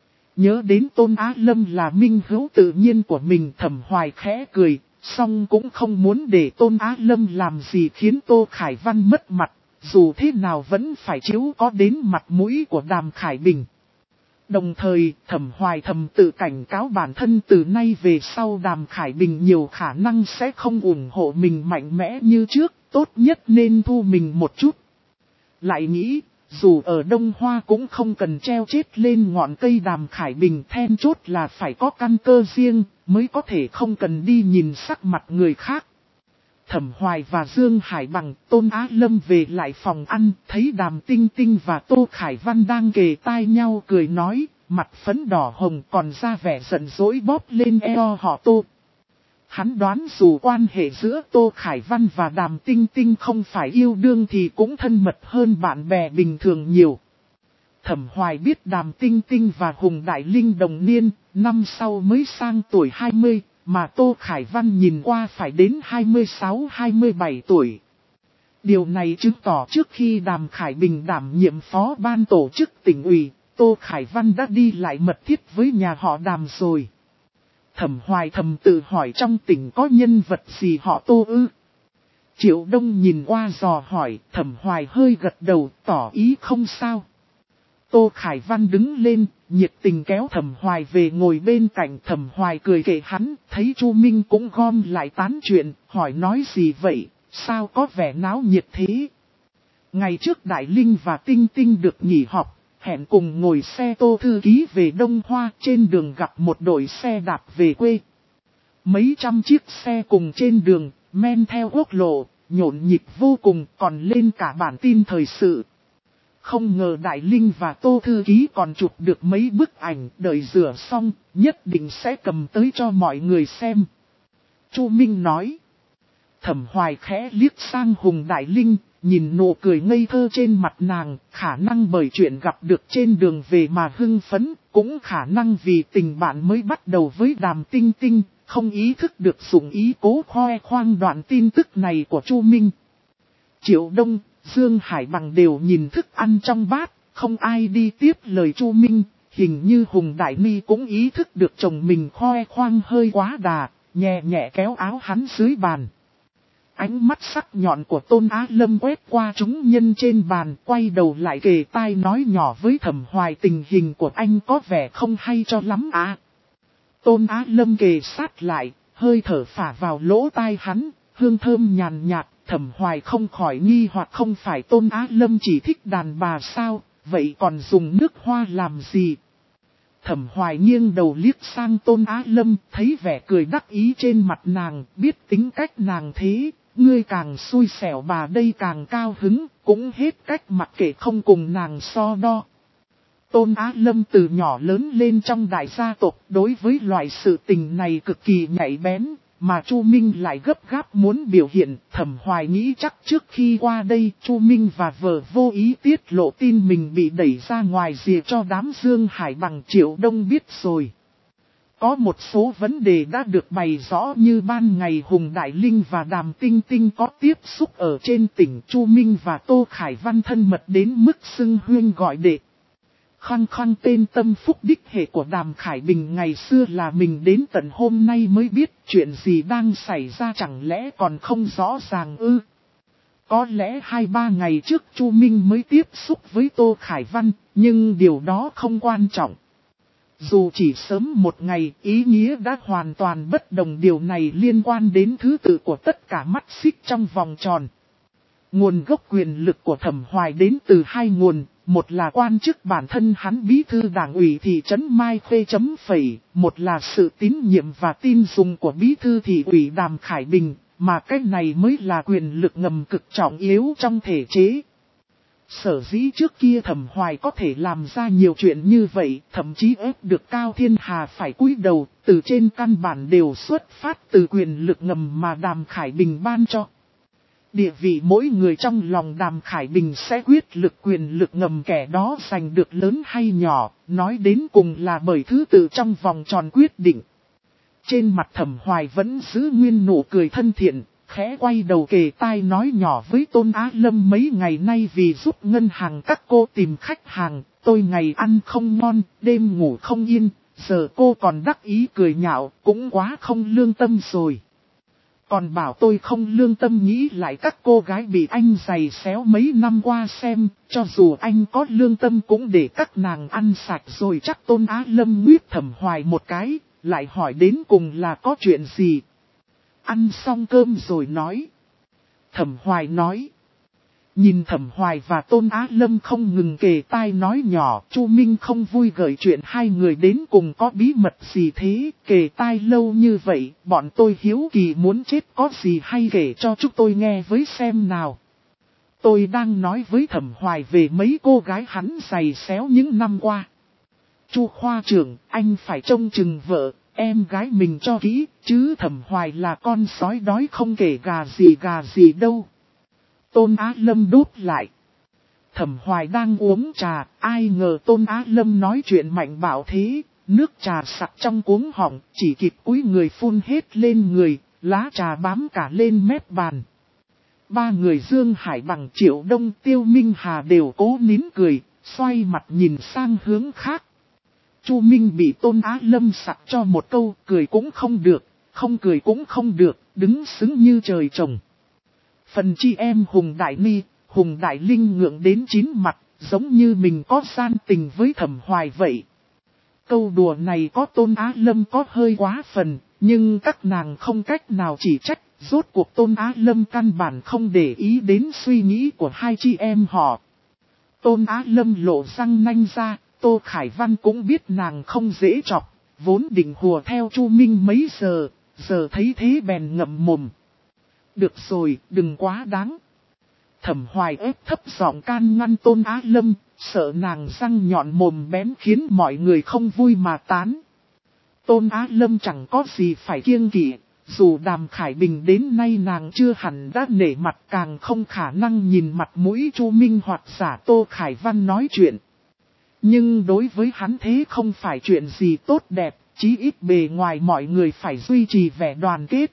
Nhớ đến Tôn Á Lâm là minh hữu tự nhiên của mình, Thẩm Hoài khẽ cười, song cũng không muốn để Tôn Á Lâm làm gì khiến Tô Khải Văn mất mặt, dù thế nào vẫn phải chiếu có đến mặt mũi của Đàm Khải Bình. Đồng thời, Thẩm Hoài thầm tự cảnh cáo bản thân từ nay về sau Đàm Khải Bình nhiều khả năng sẽ không ủng hộ mình mạnh mẽ như trước, tốt nhất nên thu mình một chút. Lại nghĩ, dù ở Đông Hoa cũng không cần treo chết lên ngọn cây Đàm Khải Bình, then chốt là phải có căn cơ riêng, mới có thể không cần đi nhìn sắc mặt người khác. Thẩm Hoài và Dương Hải Bằng, Tôn Á Lâm về lại phòng ăn, thấy Đàm Tinh Tinh và Tô Khải Văn đang kề tai nhau cười nói, mặt phấn đỏ hồng còn ra vẻ giận dỗi bóp lên eo họ Tô. Hắn đoán dù quan hệ giữa Tô Khải Văn và Đàm Tinh Tinh không phải yêu đương thì cũng thân mật hơn bạn bè bình thường nhiều. Thẩm Hoài biết Đàm Tinh Tinh và Hùng Đại Linh đồng niên, năm sau mới sang tuổi hai mươi, mà Tô Khải Văn nhìn qua phải đến hai mươi sáu hai mươi bảy tuổi. Điều này chứng tỏ trước khi Đàm Khải Bình đảm nhiệm phó ban tổ chức tỉnh ủy, Tô Khải Văn đã đi lại mật thiết với nhà họ Đàm rồi. Thẩm Hoài thầm tự hỏi trong tỉnh có nhân vật gì họ Tô ư? Triệu Đông nhìn qua dò hỏi, Thẩm Hoài hơi gật đầu tỏ ý không sao. Tô Khải Văn đứng lên, nhiệt tình kéo Thẩm Hoài về ngồi bên cạnh. Thẩm Hoài cười kệ hắn, thấy Chu Minh cũng gom lại tán chuyện, hỏi nói gì vậy, sao có vẻ náo nhiệt thế? Ngày trước Đại Linh và Tinh Tinh được nghỉ học, hẹn cùng ngồi xe Tô thư ký về Đông Hoa, trên đường gặp một đội xe đạp về quê. Mấy trăm chiếc xe cùng trên đường, men theo quốc lộ, nhộn nhịp vô cùng, còn lên cả bản tin thời sự. Không ngờ Đại Linh và Tô thư ký còn chụp được mấy bức ảnh, đợi rửa xong, nhất định sẽ cầm tới cho mọi người xem. Chu Minh nói. Thẩm Hoài khẽ liếc sang Hùng Đại Linh, nhìn nụ cười ngây thơ trên mặt nàng, khả năng bởi chuyện gặp được trên đường về mà hưng phấn, cũng khả năng vì tình bạn mới bắt đầu với Đàm Tinh Tinh, không ý thức được dụng ý cố khoe khoang đoạn tin tức này của Chu Minh. Triệu Đông, Dương Hải Bằng đều nhìn thức ăn trong bát, không ai đi tiếp lời Chu Minh, hình như Hùng Đại Ni cũng ý thức được chồng mình khoe khoang hơi quá đà, nhẹ nhẹ kéo áo hắn dưới bàn. Ánh mắt sắc nhọn của Tôn Á Lâm quét qua chúng nhân trên bàn, quay đầu lại kề tai nói nhỏ với Thẩm Hoài tình hình của anh có vẻ không hay cho lắm à. Tôn Á Lâm kề sát lại, hơi thở phả vào lỗ tai hắn, hương thơm nhàn nhạt, Thẩm Hoài không khỏi nghi hoặc không phải Tôn Á Lâm chỉ thích đàn bà sao, vậy còn dùng nước hoa làm gì? Thẩm Hoài nghiêng đầu liếc sang Tôn Á Lâm, thấy vẻ cười đắc ý trên mặt nàng, biết tính cách nàng thế. Ngươi càng xui xẻo bà đây càng cao hứng, cũng hết cách mặc kệ không cùng nàng so đo. Tôn Á Lâm từ nhỏ lớn lên trong đại gia tộc, đối với loại sự tình này cực kỳ nhạy bén, mà Chu Minh lại gấp gáp muốn biểu hiện. Thẩm Hoài nghĩ chắc trước khi qua đây, Chu Minh và vợ vô ý tiết lộ tin mình bị đẩy ra ngoài rìa cho đám Dương Hải Bằng Triệu Đông biết rồi. Có một số vấn đề đã được bày rõ như ban ngày Hùng Đại Linh và Đàm Tinh Tinh có tiếp xúc ở trên tỉnh. Chu Minh và Tô Khải Văn thân mật đến mức xưng huyên gọi đệ. Khăng khăng tên tâm phúc đích hệ của Đàm Khải Bình ngày xưa là mình đến tận hôm nay mới biết chuyện gì đang xảy ra, chẳng lẽ còn không rõ ràng ư? Có lẽ hai ba ngày trước Chu Minh mới tiếp xúc với Tô Khải Văn, nhưng điều đó không quan trọng. Dù chỉ sớm một ngày, ý nghĩa đã hoàn toàn bất đồng, điều này liên quan đến thứ tự của tất cả mắt xích trong vòng tròn. Nguồn gốc quyền lực của Thẩm Hoài đến từ hai nguồn, một là quan chức bản thân hắn bí thư đảng ủy thị trấn Mai Khê chấm phẩy, một là sự tín nhiệm và tin dùng của bí thư thị ủy Đàm Khải Bình, mà cái này mới là quyền lực ngầm cực trọng yếu trong thể chế. Sở dĩ trước kia Thẩm Hoài có thể làm ra nhiều chuyện như vậy, thậm chí ép được Cao Thiên Hà phải cúi đầu, từ trên căn bản đều xuất phát từ quyền lực ngầm mà Đàm Khải Bình ban cho. Địa vị mỗi người trong lòng Đàm Khải Bình sẽ quyết lực quyền lực ngầm kẻ đó giành được lớn hay nhỏ, nói đến cùng là bởi thứ tự trong vòng tròn quyết định. Trên mặt Thẩm Hoài vẫn giữ nguyên nụ cười thân thiện, khẽ quay đầu kề tai nói nhỏ với Tôn Á Lâm mấy ngày nay vì giúp ngân hàng các cô tìm khách hàng, tôi ngày ăn không ngon, đêm ngủ không yên, giờ cô còn đắc ý cười nhạo, cũng quá không lương tâm rồi. Còn bảo tôi không lương tâm nghĩ lại các cô gái bị anh giày xéo mấy năm qua xem, cho dù anh có lương tâm cũng để các nàng ăn sạch rồi chắc. Tôn Á Lâm nguyết Thẩm Hoài một cái, lại hỏi đến cùng là có chuyện gì. Ăn xong cơm rồi nói. Thẩm Hoài nói. Nhìn Thẩm Hoài và Tôn Á Lâm không ngừng kề tai nói nhỏ, Chu Minh không vui gợi chuyện hai người đến cùng có bí mật gì thế, kề tai lâu như vậy, bọn tôi hiếu kỳ muốn chết có gì hay kể cho chúng tôi nghe với xem nào. Tôi đang nói với Thẩm Hoài về mấy cô gái hắn giày xéo những năm qua. Chu khoa trưởng, anh phải trông chừng vợ, em gái mình cho kỹ, chứ Thẩm Hoài là con sói đói không kể gà gì gà gì đâu. Tôn Á Lâm đốt lại. Thẩm Hoài đang uống trà, ai ngờ Tôn Á Lâm nói chuyện mạnh bạo thế, nước trà sặc trong cuống họng, chỉ kịp cúi người phun hết lên người, lá trà bám cả lên mép bàn. Ba người Dương Hải Bằng, Triệu Đông, Tiêu Minh Hà đều cố nín cười, xoay mặt nhìn sang hướng khác. Chu Minh bị Tôn Á Lâm sặc cho một câu, cười cũng không được, không cười cũng không được, đứng xứng như trời trồng. Phần chi em Hùng Đại Ni, Hùng Đại Linh ngượng đến chín mặt, giống như mình có gian tình với Thẩm Hoài vậy. Câu đùa này có Tôn Á Lâm có hơi quá phần, nhưng các nàng không cách nào chỉ trách, rốt cuộc Tôn Á Lâm căn bản không để ý đến suy nghĩ của hai chị em họ. Tôn Á Lâm lộ răng nanh ra, Tô Khải Văn cũng biết nàng không dễ chọc, vốn định hùa theo Chu Minh mấy giờ, giờ thấy thế bèn ngậm mồm. Được rồi, đừng quá đáng. Thẩm Hoài ép thấp giọng can ngăn Tôn Á Lâm, sợ nàng răng nhọn mồm bén khiến mọi người không vui mà tán. Tôn Á Lâm chẳng có gì phải kiêng kỵ, dù Đàm Khải Bình đến nay nàng chưa hẳn đã nể mặt, càng không khả năng nhìn mặt mũi Chu Minh hoặc giả Tô Khải Văn nói chuyện. Nhưng đối với hắn thế không phải chuyện gì tốt đẹp, chí ít bề ngoài mọi người phải duy trì vẻ đoàn kết.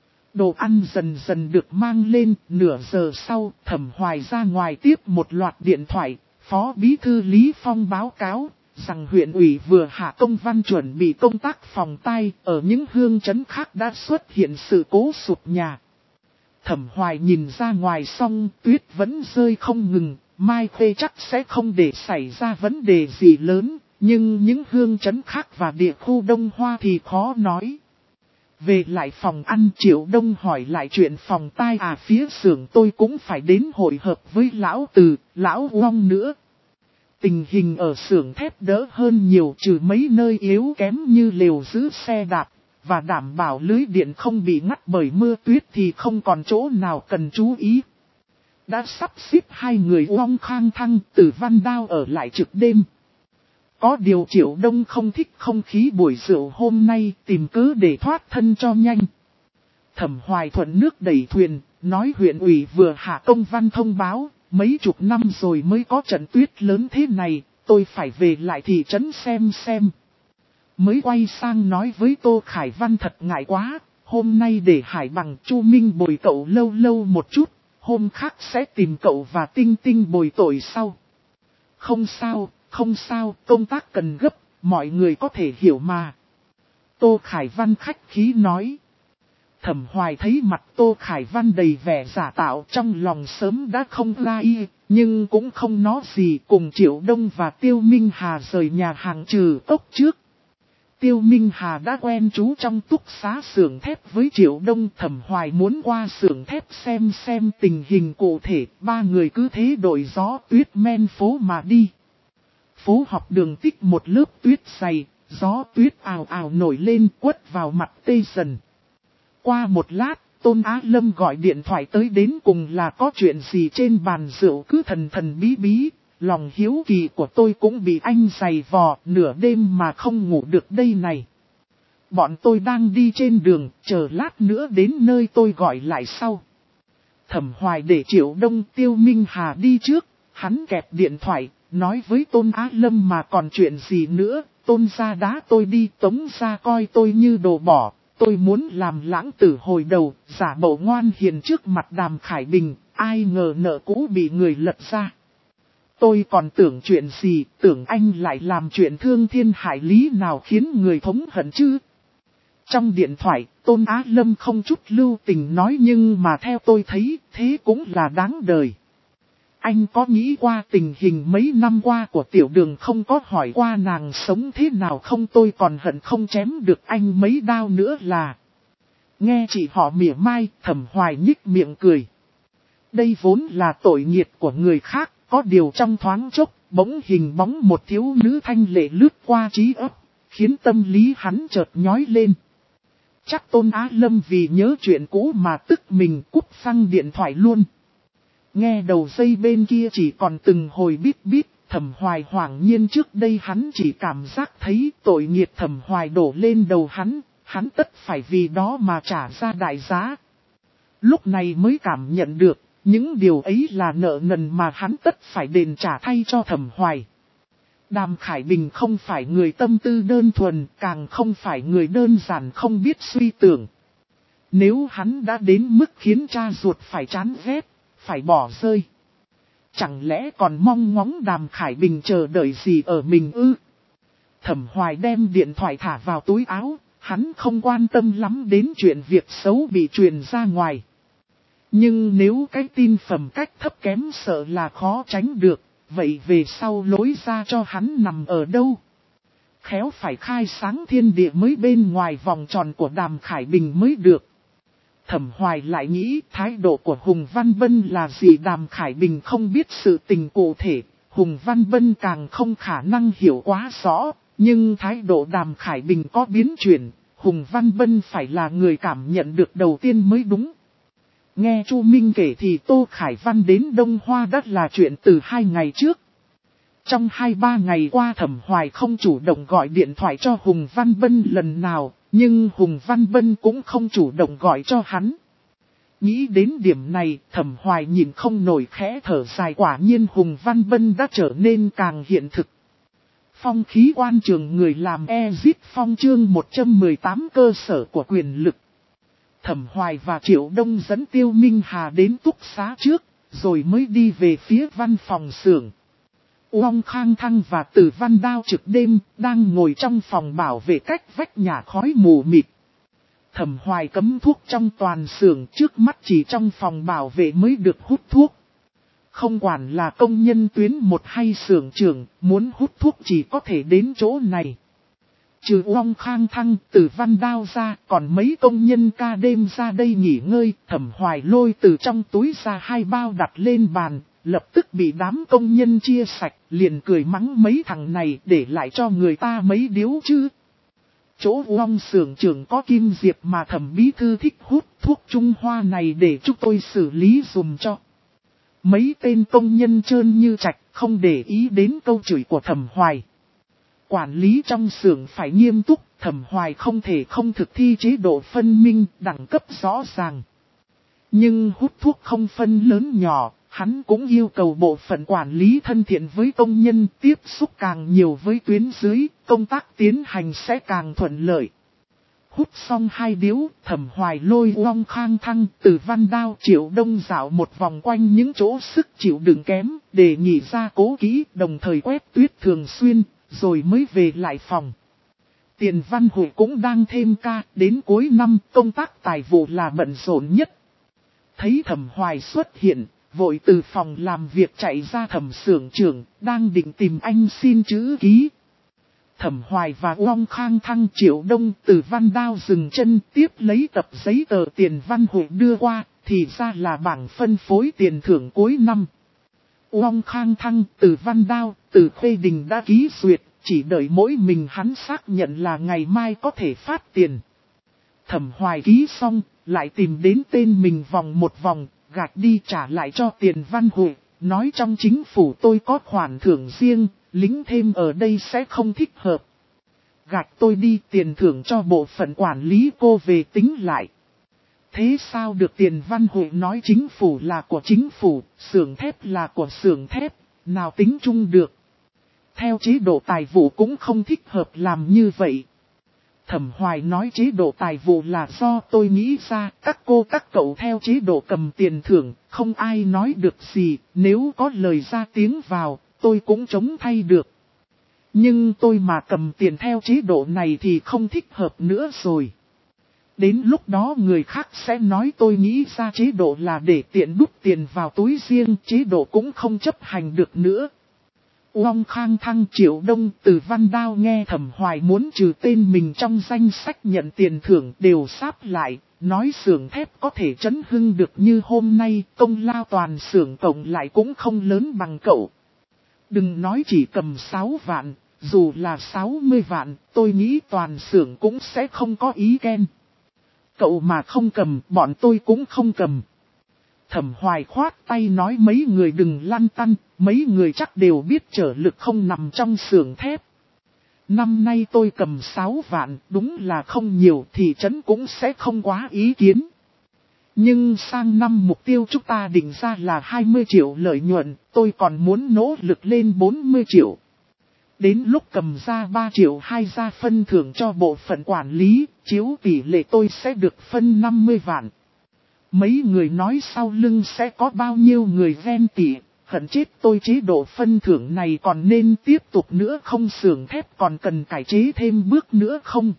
Đồ ăn dần dần được mang lên, nửa giờ sau, Thẩm Hoài ra ngoài tiếp một loạt điện thoại, Phó Bí thư Lý Phong báo cáo, rằng huyện ủy vừa hạ công văn chuẩn bị công tác phòng tai, ở những hương trấn khác đã xuất hiện sự cố sụp nhà. Thẩm Hoài nhìn ra ngoài xong, tuyết vẫn rơi không ngừng, Mai Khê chắc sẽ không để xảy ra vấn đề gì lớn, nhưng những hương trấn khác và địa khu Đông Hoa thì khó nói. Về lại phòng ăn, Triệu Đông hỏi lại chuyện phòng tai à, phía xưởng tôi cũng phải đến hội hợp với lão Từ, lão Uông nữa. Tình hình ở xưởng thép đỡ hơn nhiều, trừ mấy nơi yếu kém như lều giữ xe đạp, và đảm bảo lưới điện không bị ngắt bởi mưa tuyết thì không còn chỗ nào cần chú ý. Đã sắp xếp hai người Uông Khang Thăng, Từ Văn Đao ở lại trực đêm. Có điều Triệu Đông không thích không khí buổi rượu hôm nay, tìm cớ để thoát thân cho nhanh. Thẩm Hoài thuận nước đẩy thuyền, nói huyện ủy vừa hạ công văn thông báo, mấy chục năm rồi mới có trận tuyết lớn thế này, tôi phải về lại thị trấn xem xem. Mới quay sang nói với Tô Khải Văn thật ngại quá, hôm nay để Hải Bằng Chu Minh bồi cậu lâu lâu một chút, hôm khác sẽ tìm cậu và Tinh Tinh bồi tội sau. Không sao. Không sao, công tác cần gấp, mọi người có thể hiểu mà. Tô Khải Văn khách khí nói. Thẩm Hoài thấy mặt Tô Khải Văn đầy vẻ giả tạo, trong lòng sớm đã không la y, nhưng cũng không nói gì, cùng Triệu Đông và Tiêu Minh Hà rời nhà hàng trừ tốc trước. Tiêu Minh Hà đã quen trú trong túc xá xưởng thép với Triệu Đông. Thẩm Hoài muốn qua xưởng thép xem xem tình hình cụ thể. Ba người cứ thế đổi gió tuyết men phố mà đi. Phố học đường tích một lớp tuyết dày, gió tuyết ào ào nổi lên quất vào mặt tê dần. Qua một lát, Tôn Á Lâm gọi điện thoại tới, đến cùng là có chuyện gì trên bàn rượu cứ thần thần bí bí. Lòng hiếu kỳ của tôi cũng bị anh giày vò, nửa đêm mà không ngủ được đây này. Bọn tôi đang đi trên đường, chờ lát nữa đến nơi tôi gọi lại sau. Thẩm Hoài để Triệu Đông Tiêu Minh Hà đi trước, hắn kẹp điện thoại, nói với Tôn Á Lâm mà còn chuyện gì nữa, Tôn gia đá tôi đi, Tống gia coi tôi như đồ bỏ. Tôi muốn làm lãng tử hồi đầu, giả bộ ngoan hiền trước mặt Đàm Khải Bình, ai ngờ nợ cũ bị người lật ra. Tôi còn tưởng chuyện gì, tưởng anh lại làm chuyện thương thiên hại lý nào khiến người thống hận chứ. Trong điện thoại, Tôn Á Lâm không chút lưu tình nói, nhưng mà theo tôi thấy, thế cũng là đáng đời. Anh có nghĩ qua tình hình mấy năm qua của Tiểu Đường không, có hỏi qua nàng sống thế nào không? Tôi còn hận không chém được anh mấy đao nữa là. Nghe chị họ mỉa mai, Thẩm Hoài nhích miệng cười. Đây vốn là tội nghiệt của người khác, có điều trong thoáng chốc, bỗng hình bóng một thiếu nữ thanh lệ lướt qua trí óc, khiến tâm lý hắn chợt nhói lên. Chắc Tôn Á Lâm vì nhớ chuyện cũ mà tức mình cúp phăng điện thoại luôn. Nghe đầu dây bên kia chỉ còn từng hồi bít bít, Thẩm Hoài hoảng nhiên trước đây hắn chỉ cảm giác thấy tội nghiệt Thẩm Hoài đổ lên đầu hắn, hắn tất phải vì đó mà trả ra đại giá. Lúc này mới cảm nhận được, những điều ấy là nợ nần mà hắn tất phải đền trả thay cho Thẩm Hoài. Đàm Khải Bình không phải người tâm tư đơn thuần, càng không phải người đơn giản không biết suy tưởng. Nếu hắn đã đến mức khiến cha ruột phải chán ghét, phải bỏ rơi, chẳng lẽ còn mong ngóng Đàm Khải Bình chờ đợi gì ở mình ư? Thẩm Hoài đem điện thoại thả vào túi áo, hắn không quan tâm lắm đến chuyện việc xấu bị truyền ra ngoài. Nhưng nếu cái tin phẩm cách thấp kém sợ là khó tránh được, vậy về sau lối ra cho hắn nằm ở đâu? Khéo phải khai sáng thiên địa mới bên ngoài vòng tròn của Đàm Khải Bình mới được. Thẩm Hoài lại nghĩ thái độ của Hùng Văn Bân là gì Đàm Khải Bình không biết sự tình cụ thể, Hùng Văn Bân càng không khả năng hiểu quá rõ, nhưng thái độ Đàm Khải Bình có biến chuyển, Hùng Văn Bân phải là người cảm nhận được đầu tiên mới đúng. Nghe Chu Minh kể thì Tô Khải Văn đến Đông Hoa đã là chuyện từ hai ngày trước. Trong hai ba ngày qua Thẩm Hoài không chủ động gọi điện thoại cho Hùng Văn Bân lần nào, nhưng Hùng Văn Bân cũng không chủ động gọi cho hắn. Nghĩ đến điểm này, Thẩm Hoài nhìn không nổi khẽ thở dài, quả nhiên Hùng Văn Bân đã trở nên càng hiện thực. Phong khí quan trường người làm e-zip phong chương một trăm mười tám cơ sở của quyền lực. Thẩm Hoài và Triệu Đông dẫn Tiêu Minh Hà đến túc xá trước, rồi mới đi về phía văn phòng xưởng. Uông Khang Thăng và Từ Văn Đao trực đêm, đang ngồi trong phòng bảo vệ cách vách nhà khói mù mịt. Thẩm Hoài cấm thuốc trong toàn xưởng, trước mắt chỉ trong phòng bảo vệ mới được hút thuốc. Không quản là công nhân tuyến một hay xưởng trưởng, muốn hút thuốc chỉ có thể đến chỗ này. Trừ Uông Khang Thăng, Từ Văn Đao ra, còn mấy công nhân ca đêm ra đây nghỉ ngơi. Thẩm Hoài lôi từ trong túi ra hai bao đặt lên bàn, lập tức bị đám công nhân chia sạch, liền cười mắng mấy thằng này để lại cho người ta mấy điếu chứ. Chỗ Uông xưởng trưởng có Kim Diệp mà Thẩm bí thư thích hút thuốc Trung Hoa này để chúng tôi xử lý dùm cho. Mấy tên công nhân trơn như trạch, không để ý đến câu chửi của Thẩm Hoài. Quản lý trong xưởng phải nghiêm túc, Thẩm Hoài không thể không thực thi chế độ phân minh, đẳng cấp rõ ràng. Nhưng hút thuốc không phân lớn nhỏ, hắn cũng yêu cầu bộ phận quản lý thân thiện với công nhân, tiếp xúc càng nhiều với tuyến dưới, công tác tiến hành sẽ càng thuận lợi. Hút xong hai điếu, Thẩm Hoài lôi Uông Khang Thăng, Từ Văn Đao, Triệu Đông dạo một vòng quanh những chỗ sức chịu đựng kém, để nghỉ ra cố kỹ, đồng thời quét tuyết thường xuyên, rồi mới về lại phòng. Tiền Văn Hội cũng đang thêm ca, đến cuối năm công tác tài vụ là bận rộn nhất. Thấy Thẩm Hoài xuất hiện, vội từ phòng làm việc chạy ra Thẩm xưởng trưởng, đang định tìm anh xin chữ ký. Thẩm Hoài và Uông Khang Thăng, Triệu Đông, Từ Văn Đao dừng chân tiếp lấy tập giấy tờ tiền văn hội đưa qua, thì ra là bảng phân phối tiền thưởng cuối năm. Uông Khang Thăng, Từ Văn Đao, Từ Khuê Đình đã ký duyệt, chỉ đợi mỗi mình hắn xác nhận là ngày mai có thể phát tiền. Thẩm Hoài ký xong, lại tìm đến tên mình vòng một vòng, gạch đi trả lại cho tiền văn hội, nói trong chính phủ tôi có khoản thưởng riêng, lính thêm ở đây sẽ không thích hợp. Gạch tôi đi, tiền thưởng cho bộ phận quản lý cô về tính lại. Thế sao được, tiền văn hội nói chính phủ là của chính phủ, xưởng thép là của xưởng thép, nào tính chung được. Theo chế độ tài vụ cũng không thích hợp làm như vậy. Thẩm Hoài nói chế độ tài vụ là do tôi nghĩ ra, các cô các cậu theo chế độ cầm tiền thưởng, không ai nói được gì, nếu có lời ra tiếng vào, tôi cũng chống thay được. Nhưng tôi mà cầm tiền theo chế độ này thì không thích hợp nữa rồi. Đến lúc đó người khác sẽ nói tôi nghĩ ra chế độ là để tiện đút tiền vào túi riêng, chế độ cũng không chấp hành được nữa. Uông Khang Thăng, Triệu Đông, Từ Văn Đao nghe Thẩm Hoài muốn trừ tên mình trong danh sách nhận tiền thưởng đều sáp lại, nói xưởng thép có thể chấn hưng được như hôm nay, công lao toàn xưởng cộng lại cũng không lớn bằng cậu. Đừng nói chỉ cầm sáu vạn, dù là sáu mươi vạn, tôi nghĩ toàn xưởng cũng sẽ không có ý ghen. Cậu mà không cầm, bọn tôi cũng không cầm. Thẩm Hoài khoát tay nói mấy người đừng lăn tăn, mấy người chắc đều biết trở lực không nằm trong xưởng thép. Năm nay tôi cầm sáu vạn, đúng là không nhiều, thị trấn cũng sẽ không quá ý kiến. Nhưng sang năm mục tiêu chúng ta định ra là hai mươi triệu lợi nhuận, tôi còn muốn nỗ lực lên bốn mươi triệu. Đến lúc cầm ra ba triệu hai ra phân thưởng cho bộ phận quản lý, chiếu tỷ lệ tôi sẽ được phân năm mươi vạn. Mấy người nói sau lưng sẽ có bao nhiêu người ghen tị, hận chết tôi, chế độ phân thưởng này còn nên tiếp tục nữa không, xưởng thép còn cần cải chế thêm bước nữa không?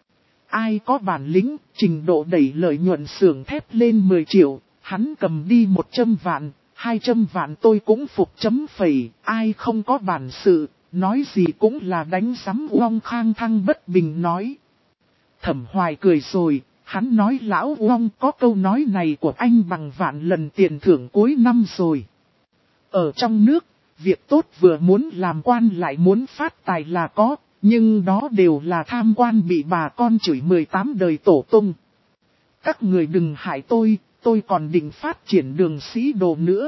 Ai có bản lĩnh, trình độ đẩy lợi nhuận xưởng thép lên mười triệu, hắn cầm đi một trăm vạn, hai trăm vạn tôi cũng phục chấm phẩy, ai không có bản sự, nói gì cũng là đánh sắm. Uông Khang Thăng bất bình nói. Thẩm Hoài cười rồi. Hắn nói lão Uông, có câu nói này của anh bằng vạn lần tiền thưởng cuối năm rồi. Ở trong nước, việc tốt vừa muốn làm quan lại muốn phát tài là có, nhưng đó đều là tham quan bị bà con chửi mười tám đời tổ tung. Các người đừng hại tôi, tôi còn định phát triển đường sĩ đồ nữa.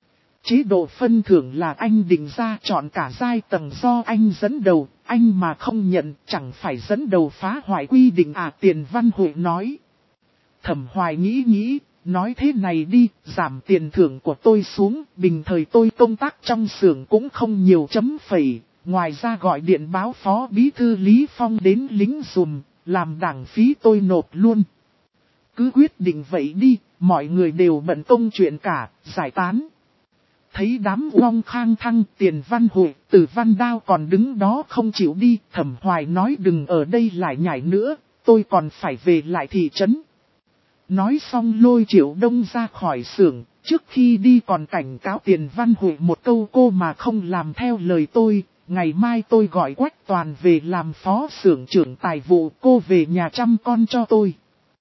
Chế độ phân thưởng là anh định ra, chọn cả giai tầng do anh dẫn đầu, anh mà không nhận chẳng phải dẫn đầu phá hoại quy định à, tiền văn hội nói. Thẩm Hoài nghĩ nghĩ, nói thế này đi, giảm tiền thưởng của tôi xuống, bình thời tôi công tác trong xưởng cũng không nhiều chấm phẩy, ngoài ra gọi điện báo phó bí thư Lý Phong đến lính dùm, làm đảng phí tôi nộp luôn. Cứ quyết định vậy đi, mọi người đều bận công chuyện cả, giải tán. Thấy đám Uông Khang Thăng, tiền văn hội, Từ Văn Đao còn đứng đó không chịu đi, Thẩm Hoài nói đừng ở đây lại nhảy nữa, tôi còn phải về lại thị trấn. Nói xong lôi Triệu Đông ra khỏi xưởng, trước khi đi còn cảnh cáo tiền văn hội một câu, cô mà không làm theo lời tôi, ngày mai tôi gọi Quách Toàn về làm phó xưởng trưởng tài vụ, cô về nhà chăm con cho tôi.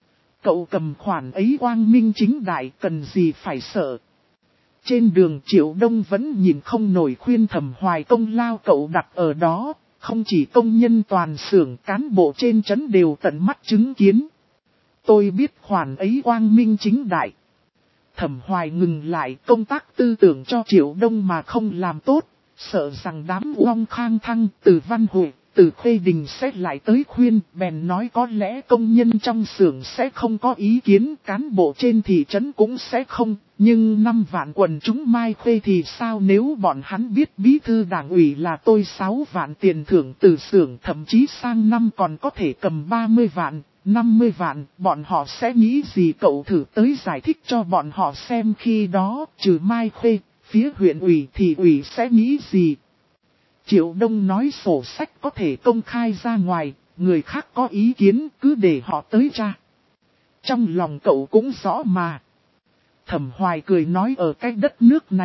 Cậu cầm khoản ấy quang minh chính đại, cần gì phải sợ. Trên đường Triệu Đông vẫn nhìn không nổi, khuyên Thẩm Hoài công lao cậu đặt ở đó, không chỉ công nhân toàn xưởng, cán bộ trên trấn đều tận mắt chứng kiến. Tôi biết khoản ấy quang minh chính đại. Thẩm Hoài ngừng lại, công tác tư tưởng cho Triệu Đông mà không làm tốt, sợ rằng đám Uông Khang Thăng, Từ Văn Hội, Từ Khuê Đình sẽ lại tới khuyên, bèn nói có lẽ công nhân trong xưởng sẽ không có ý kiến, cán bộ trên thị trấn cũng sẽ không, nhưng năm vạn quần chúng Mai Khuê thì sao, nếu bọn hắn biết bí thư đảng ủy là tôi sáu vạn tiền thưởng từ xưởng, thậm chí sang năm còn có thể cầm ba mươi vạn, năm mươi vạn, bọn họ sẽ nghĩ gì? Cậu thử tới giải thích cho bọn họ xem, khi đó, trừ Mai Khuê, phía huyện ủy thì ủy sẽ nghĩ gì? Triệu Đông nói sổ sách có thể công khai ra ngoài, người khác có ý kiến cứ để họ tới tra. Trong lòng cậu cũng rõ mà. Thẩm Hoài cười nói ở cái đất nước này,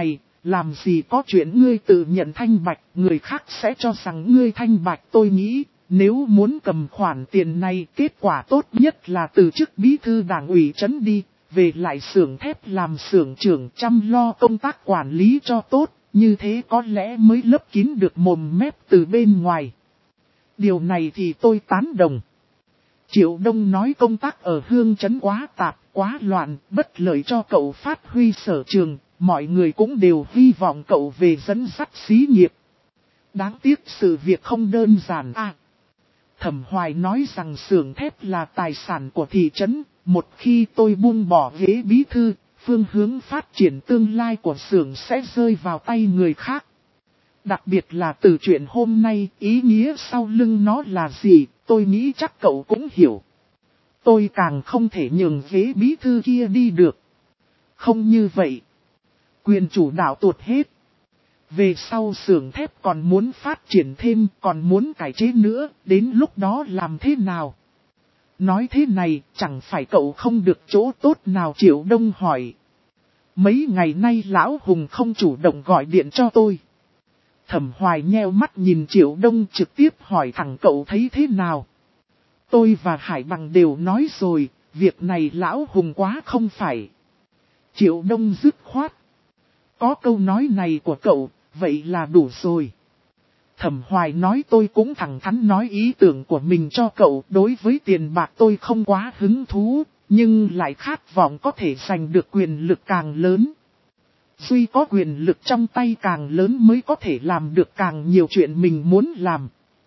làm gì có chuyện ngươi tự nhận thanh bạch, người khác sẽ cho rằng ngươi thanh bạch. Tôi nghĩ, nếu muốn cầm khoản tiền này, kết quả tốt nhất là từ chức bí thư đảng ủy trấn đi, về lại xưởng thép làm xưởng trưởng, chăm lo công tác quản lý cho tốt, như thế có lẽ mới lấp kín được mồm mép từ bên ngoài. Điều này thì tôi tán đồng. Triệu Đông nói công tác ở Hương trấn quá tạp, quá loạn, bất lợi cho cậu phát huy sở trường, mọi người cũng đều hy vọng cậu về dẫn dắt xí nghiệp. Đáng tiếc sự việc không đơn giản à. Thẩm Hoài nói rằng xưởng thép là tài sản của thị trấn, một khi tôi buông bỏ ghế bí thư, phương hướng phát triển tương lai của xưởng sẽ rơi vào tay người khác. Đặc biệt là từ chuyện hôm nay, ý nghĩa sau lưng nó là gì, tôi nghĩ chắc cậu cũng hiểu. Tôi càng không thể nhường ghế bí thư kia đi được. Không như vậy, quyền chủ đạo tuột hết. Về sau xưởng thép còn muốn phát triển thêm, còn muốn cải chế nữa, đến lúc đó làm thế nào? Nói thế này, chẳng phải cậu không được chỗ tốt nào? Triệu Đông hỏi. Mấy ngày nay Lão Hùng không chủ động gọi điện cho tôi. Thẩm Hoài nheo mắt nhìn Triệu Đông trực tiếp hỏi thẳng cậu thấy thế nào. Tôi và Hải Bằng đều nói rồi, việc này Lão Hùng quá không phải. Triệu Đông dứt khoát. Có câu nói này của cậu, vậy là đủ rồi. Thẩm Hoài nói tôi cũng thẳng thắn nói ý tưởng của mình cho cậu. Đối với tiền bạc tôi không quá hứng thú, nhưng lại khát vọng có thể giành được quyền lực càng lớn. Duy có quyền lực trong tay càng lớn mới có thể làm được càng nhiều chuyện mình muốn làm.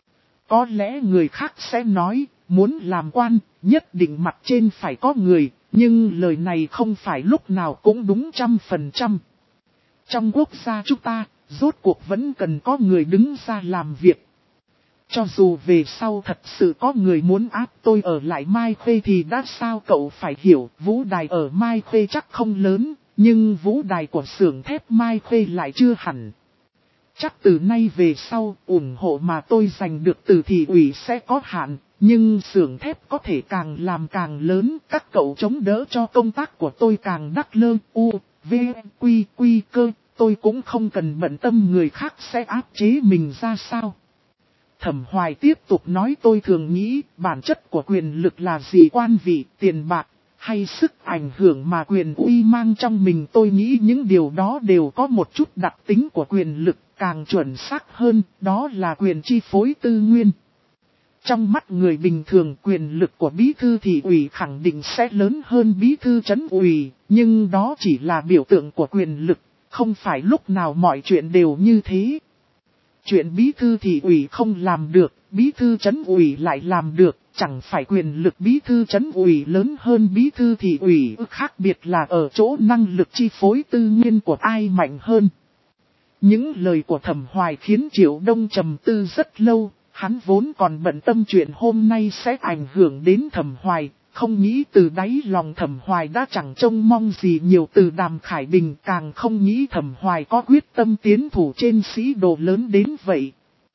Có lẽ người khác sẽ nói, muốn làm quan, nhất định mặt trên phải có người, nhưng lời này không phải lúc nào cũng đúng trăm phần trăm. Trong quốc gia chúng ta, rốt cuộc vẫn cần có người đứng ra làm việc. Cho dù về sau thật sự có người muốn áp tôi ở lại Mai Khê thì đã sao? Cậu phải hiểu, vũ đài ở Mai Khê chắc không lớn, nhưng vũ đài của xưởng thép Mai Khê lại chưa hẳn. Chắc từ nay về sau, ủng hộ mà tôi giành được từ thị ủy sẽ có hạn, nhưng xưởng thép có thể càng làm càng lớn, các cậu chống đỡ cho công tác của tôi càng đắc lơ, u, v, quy, quy cơ, tôi cũng không cần bận tâm người khác sẽ áp chế mình ra sao. Thẩm Hoài tiếp tục nói tôi thường nghĩ bản chất của quyền lực là gì, quan vị, tiền bạc, hay sức ảnh hưởng mà quyền uy mang trong mình. Tôi nghĩ những điều đó đều có một chút đặc tính của quyền lực, càng chuẩn xác hơn, đó là quyền chi phối tư nguyên. Trong mắt người bình thường quyền lực của bí thư thị ủy khẳng định sẽ lớn hơn bí thư trấn ủy, nhưng đó chỉ là biểu tượng của quyền lực, không phải lúc nào mọi chuyện đều như thế. Chuyện bí thư thị ủy không làm được, bí thư trấn ủy lại làm được, chẳng phải quyền lực bí thư trấn ủy lớn hơn bí thư thị ủy, khác biệt là ở chỗ năng lực chi phối tư nguyên của ai mạnh hơn. Những lời của Thẩm Hoài khiến Triệu Đông trầm tư rất lâu, hắn vốn còn bận tâm chuyện hôm nay sẽ ảnh hưởng đến Thẩm Hoài, không nghĩ từ đáy lòng Thẩm Hoài đã chẳng trông mong gì nhiều từ Đàm Khải Bình, càng không nghĩ Thẩm Hoài có quyết tâm tiến thủ trên sĩ đồ lớn đến vậy.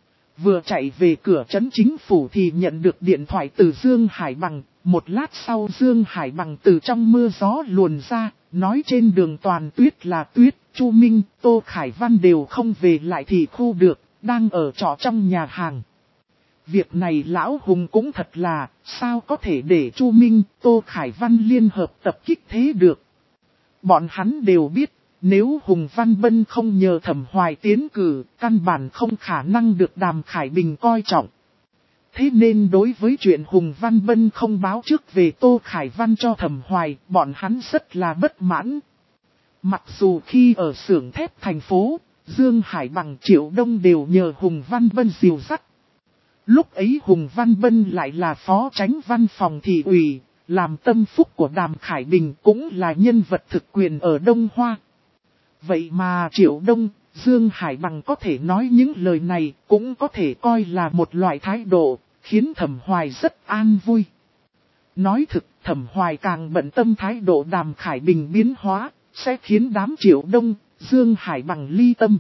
Vừa chạy về cửa trấn chính phủ thì nhận được điện thoại từ Dương Hải Bằng, một lát sau Dương Hải Bằng từ trong mưa gió luồn ra, nói trên đường toàn tuyết là tuyết, Chu Minh, Tô Khải Văn đều không về lại thì khu được, đang ở trọ trong nhà hàng. Việc này Lão Hùng cũng thật là, sao có thể để Chu Minh, Tô Khải Văn liên hợp tập kích thế được. Bọn hắn đều biết, nếu Hùng Văn Bân không nhờ Thẩm Hoài tiến cử, căn bản không khả năng được Đàm Khải Bình coi trọng. Thế nên đối với chuyện Hùng Văn Bân không báo trước về Tô Khải Văn cho Thẩm Hoài, bọn hắn rất là bất mãn. Mặc dù khi ở xưởng thép thành phố, Dương Hải Bằng Triệu Đông đều nhờ Hùng Văn Bân dìu dắt. Lúc ấy Hùng Văn Bân lại là phó chánh văn phòng thị ủy, làm tâm phúc của Đàm Khải Bình, cũng là nhân vật thực quyền ở Đông Hoa. Vậy mà Triệu Đông, Dương Hải Bằng có thể nói những lời này, cũng có thể coi là một loại thái độ, khiến Thẩm Hoài rất an vui. Nói thực, Thẩm Hoài càng bận tâm thái độ Đàm Khải Bình biến hóa, sẽ khiến đám Triệu Đông, Dương Hải Bằng ly tâm.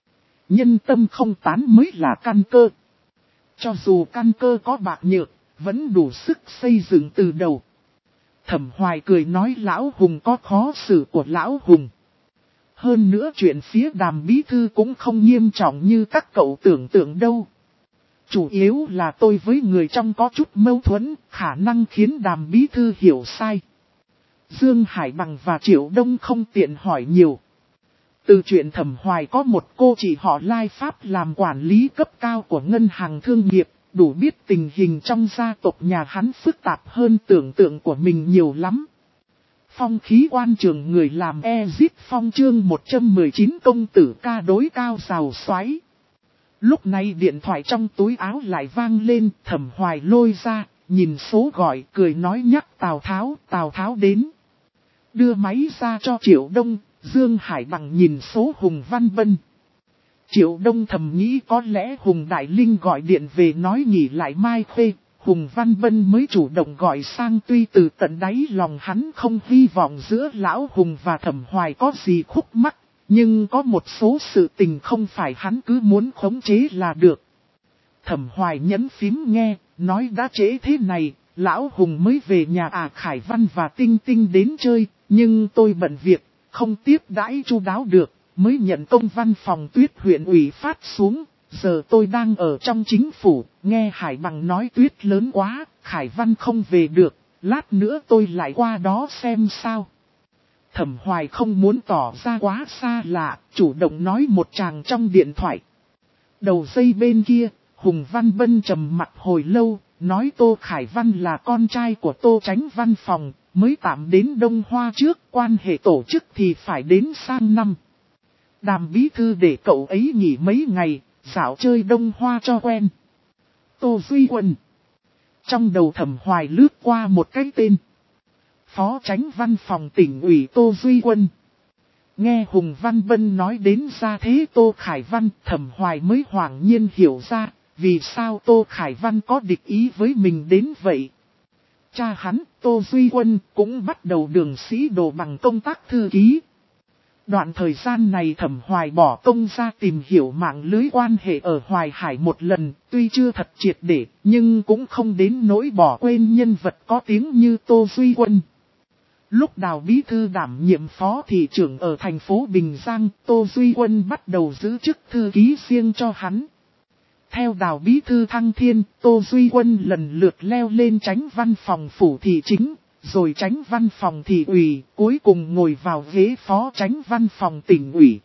Nhân tâm không tán mới là căn cơ. Cho dù căn cơ có bạc nhược, vẫn đủ sức xây dựng từ đầu. Thẩm Hoài cười nói Lão Hùng có khó xử của Lão Hùng. Hơn nữa chuyện phía Đàm bí thư cũng không nghiêm trọng như các cậu tưởng tượng đâu. Chủ yếu là tôi với người trong có chút mâu thuẫn, khả năng khiến Đàm bí thư hiểu sai. Dương Hải Bằng và Triệu Đông không tiện hỏi nhiều. Từ chuyện Thẩm Hoài có một cô chị họ Lai Pháp làm quản lý cấp cao của ngân hàng thương nghiệp, đủ biết tình hình trong gia tộc nhà hắn phức tạp hơn tưởng tượng của mình nhiều lắm. Phong khí quan trường người làm Ezit Phong chương một trăm mười chín công tử ca đối cao rào xoáy. Lúc này điện thoại trong túi áo lại vang lên, Thẩm Hoài lôi ra, nhìn số gọi, cười nói nhắc Tào Tháo, Tào Tháo đến. Đưa máy ra cho Triệu Đông, Dương Hải Bằng nhìn số Hùng Văn Bân. Triệu Đông thầm nghĩ có lẽ Hùng Đại Linh gọi điện về nói nghỉ lại mai khuê, Hùng Văn Bân mới chủ động gọi sang, tuy từ tận đáy lòng hắn không hy vọng giữa Lão Hùng và Thẩm Hoài có gì khúc mắc, nhưng có một số sự tình không phải hắn cứ muốn khống chế là được. Thẩm Hoài nhấn phím nghe, nói đã trễ thế này, Lão Hùng mới về nhà à, Khải Văn và Tinh Tinh đến chơi, nhưng tôi bận việc, không tiếp đãi chu đáo được, mới nhận công văn phòng Tuyết huyện ủy phát xuống, giờ tôi đang ở trong chính phủ, nghe Hải Bằng nói tuyết lớn quá, Khải Văn không về được, lát nữa tôi lại qua đó xem sao. Thẩm Hoài không muốn tỏ ra quá xa lạ, chủ động nói một tràng trong điện thoại. Đầu dây bên kia, Hùng Văn Bân trầm mặt hồi lâu, nói Tô Khải Văn là con trai của Tô Chánh văn phòng, mới tạm đến Đông Hoa trước, quan hệ tổ chức thì phải đến sang năm. Đàm bí thư để cậu ấy nghỉ mấy ngày, dạo chơi Đông Hoa cho quen. Tô Duy Quân. Trong đầu Thẩm Hoài lướt qua một cái tên. Phó Chánh văn phòng tỉnh ủy Tô Duy Quân. Nghe Hùng Văn Bân nói đến gia thế Tô Khải Văn, Thẩm Hoài mới hoảng nhiên hiểu ra, vì sao Tô Khải Văn có địch ý với mình đến vậy. Cha hắn, Tô Duy Quân, cũng bắt đầu đường sĩ đồ bằng công tác thư ký. Đoạn thời gian này Thẩm Hoài bỏ công ra tìm hiểu mạng lưới quan hệ ở Hoài Hải một lần, tuy chưa thật triệt để, nhưng cũng không đến nỗi bỏ quên nhân vật có tiếng như Tô Duy Quân. Lúc Đào bí thư đảm nhiệm phó thị trưởng ở thành phố Bình Giang, Tô Duy Quân bắt đầu giữ chức thư ký riêng cho hắn. Theo Đào bí thư thăng thiên, Tô Duy Quân lần lượt leo lên Chánh văn phòng phủ thị chính, rồi Chánh văn phòng thị ủy, cuối cùng ngồi vào ghế phó Chánh văn phòng tỉnh ủy.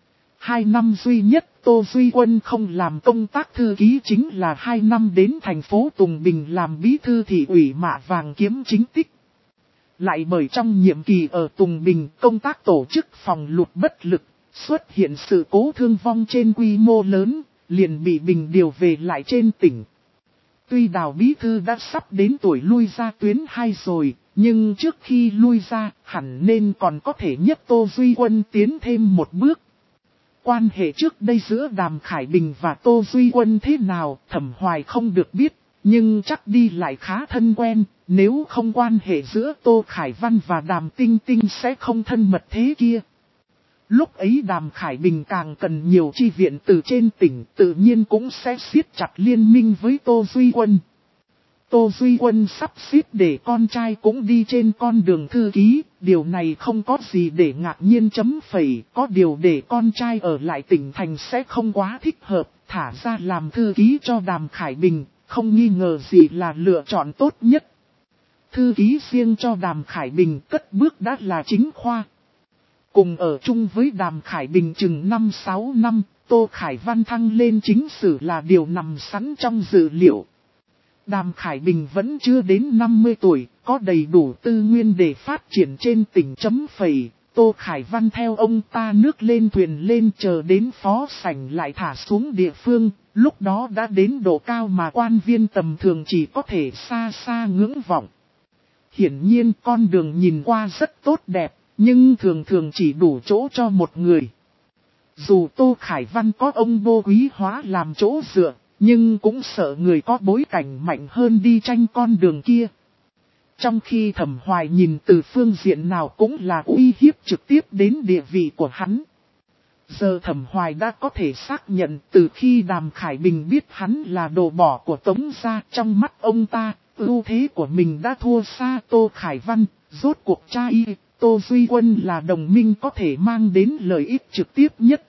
Hai năm duy nhất Tô Duy Quân không làm công tác thư ký chính là hai năm đến thành phố Tùng Bình làm bí thư thị ủy Mạ Vàng kiếm chính tích. Lại bởi trong nhiệm kỳ ở Tùng Bình công tác tổ chức phòng lụt bất lực, xuất hiện sự cố thương vong trên quy mô lớn, liền bị Bình điều về lại trên tỉnh. Tuy Đào bí thư đã sắp đến tuổi lui ra tuyến hai rồi, nhưng trước khi lui ra hẳn nên còn có thể nhất Tô Duy Quân tiến thêm một bước. Quan hệ trước đây giữa Đàm Khải Bình và Tô Duy Quân thế nào, Thẩm Hoài không được biết, nhưng chắc đi lại khá thân quen, nếu không quan hệ giữa Tô Khải Văn và Đàm Tinh Tinh sẽ không thân mật thế kia. Lúc ấy Đàm Khải Bình càng cần nhiều chi viện từ trên tỉnh, tự nhiên cũng sẽ siết chặt liên minh với Tô Duy Quân. Tô Duy Quân sắp xếp để con trai cũng đi trên con đường thư ký, điều này không có gì để ngạc nhiên chấm phẩy, có điều để con trai ở lại tỉnh thành sẽ không quá thích hợp, thả ra làm thư ký cho Đàm Khải Bình, không nghi ngờ gì là lựa chọn tốt nhất. Thư ký riêng cho Đàm Khải Bình cất bước đã là chính khoa. Cùng ở chung với Đàm Khải Bình chừng năm sáu năm, Tô Khải Văn thăng lên chính sử là điều nằm sẵn trong dự liệu. Đàm Khải Bình vẫn chưa đến năm mươi tuổi, có đầy đủ tư nguyên để phát triển trên tỉnh chấm phẩy. Tô Khải Văn theo ông ta nước lên thuyền lên, chờ đến phó sảnh lại thả xuống địa phương, lúc đó đã đến độ cao mà quan viên tầm thường chỉ có thể xa xa ngưỡng vọng. Hiển nhiên con đường nhìn qua rất tốt đẹp, nhưng thường thường chỉ đủ chỗ cho một người. Dù Tô Khải Văn có ông Bô Quý Hóa làm chỗ dựa, nhưng cũng sợ người có bối cảnh mạnh hơn đi tranh con đường kia. Trong khi Thẩm Hoài nhìn từ phương diện nào cũng là uy hiếp trực tiếp đến địa vị của hắn. Giờ Thẩm Hoài đã có thể xác nhận từ khi Đàm Khải Bình biết hắn là đồ bỏ của Tống gia, trong mắt ông ta, ưu thế của mình đã thua xa Tô Khải Văn, rốt cuộc cha y, Tô Duy Quân là đồng minh có thể mang đến lợi ích trực tiếp nhất.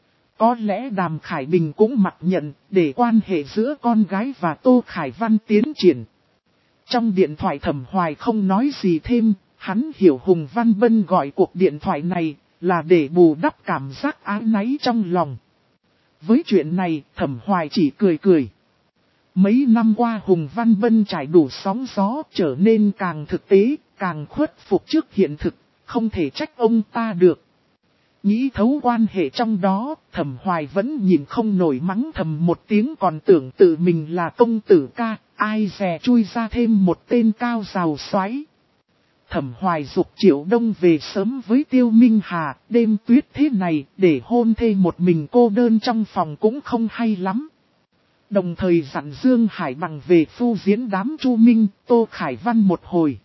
Có lẽ Đàm Khải Bình cũng mặc nhận để quan hệ giữa con gái và Tô Khải Văn tiến triển. Trong điện thoại Thẩm Hoài không nói gì thêm, hắn hiểu Hùng Văn Bân gọi cuộc điện thoại này là để bù đắp cảm giác áy náy trong lòng. Với chuyện này, Thẩm Hoài chỉ cười cười. Mấy năm qua Hùng Văn Bân trải đủ sóng gió, trở nên càng thực tế, càng khuất phục trước hiện thực, không thể trách ông ta được. Nghĩ thấu quan hệ trong đó, Thẩm Hoài vẫn nhìn không nổi mắng thầm một tiếng, còn tưởng tự mình là công tử ca, ai dè chui ra thêm một tên cao rào xoáy. Thẩm Hoài dục Triệu Đông về sớm với Tiêu Minh Hà, đêm tuyết thế này, để hôn thê một mình cô đơn trong phòng cũng không hay lắm. Đồng thời dặn Dương Hải Bằng về phu diễn đám Chu Minh, Tô Khải Văn một hồi.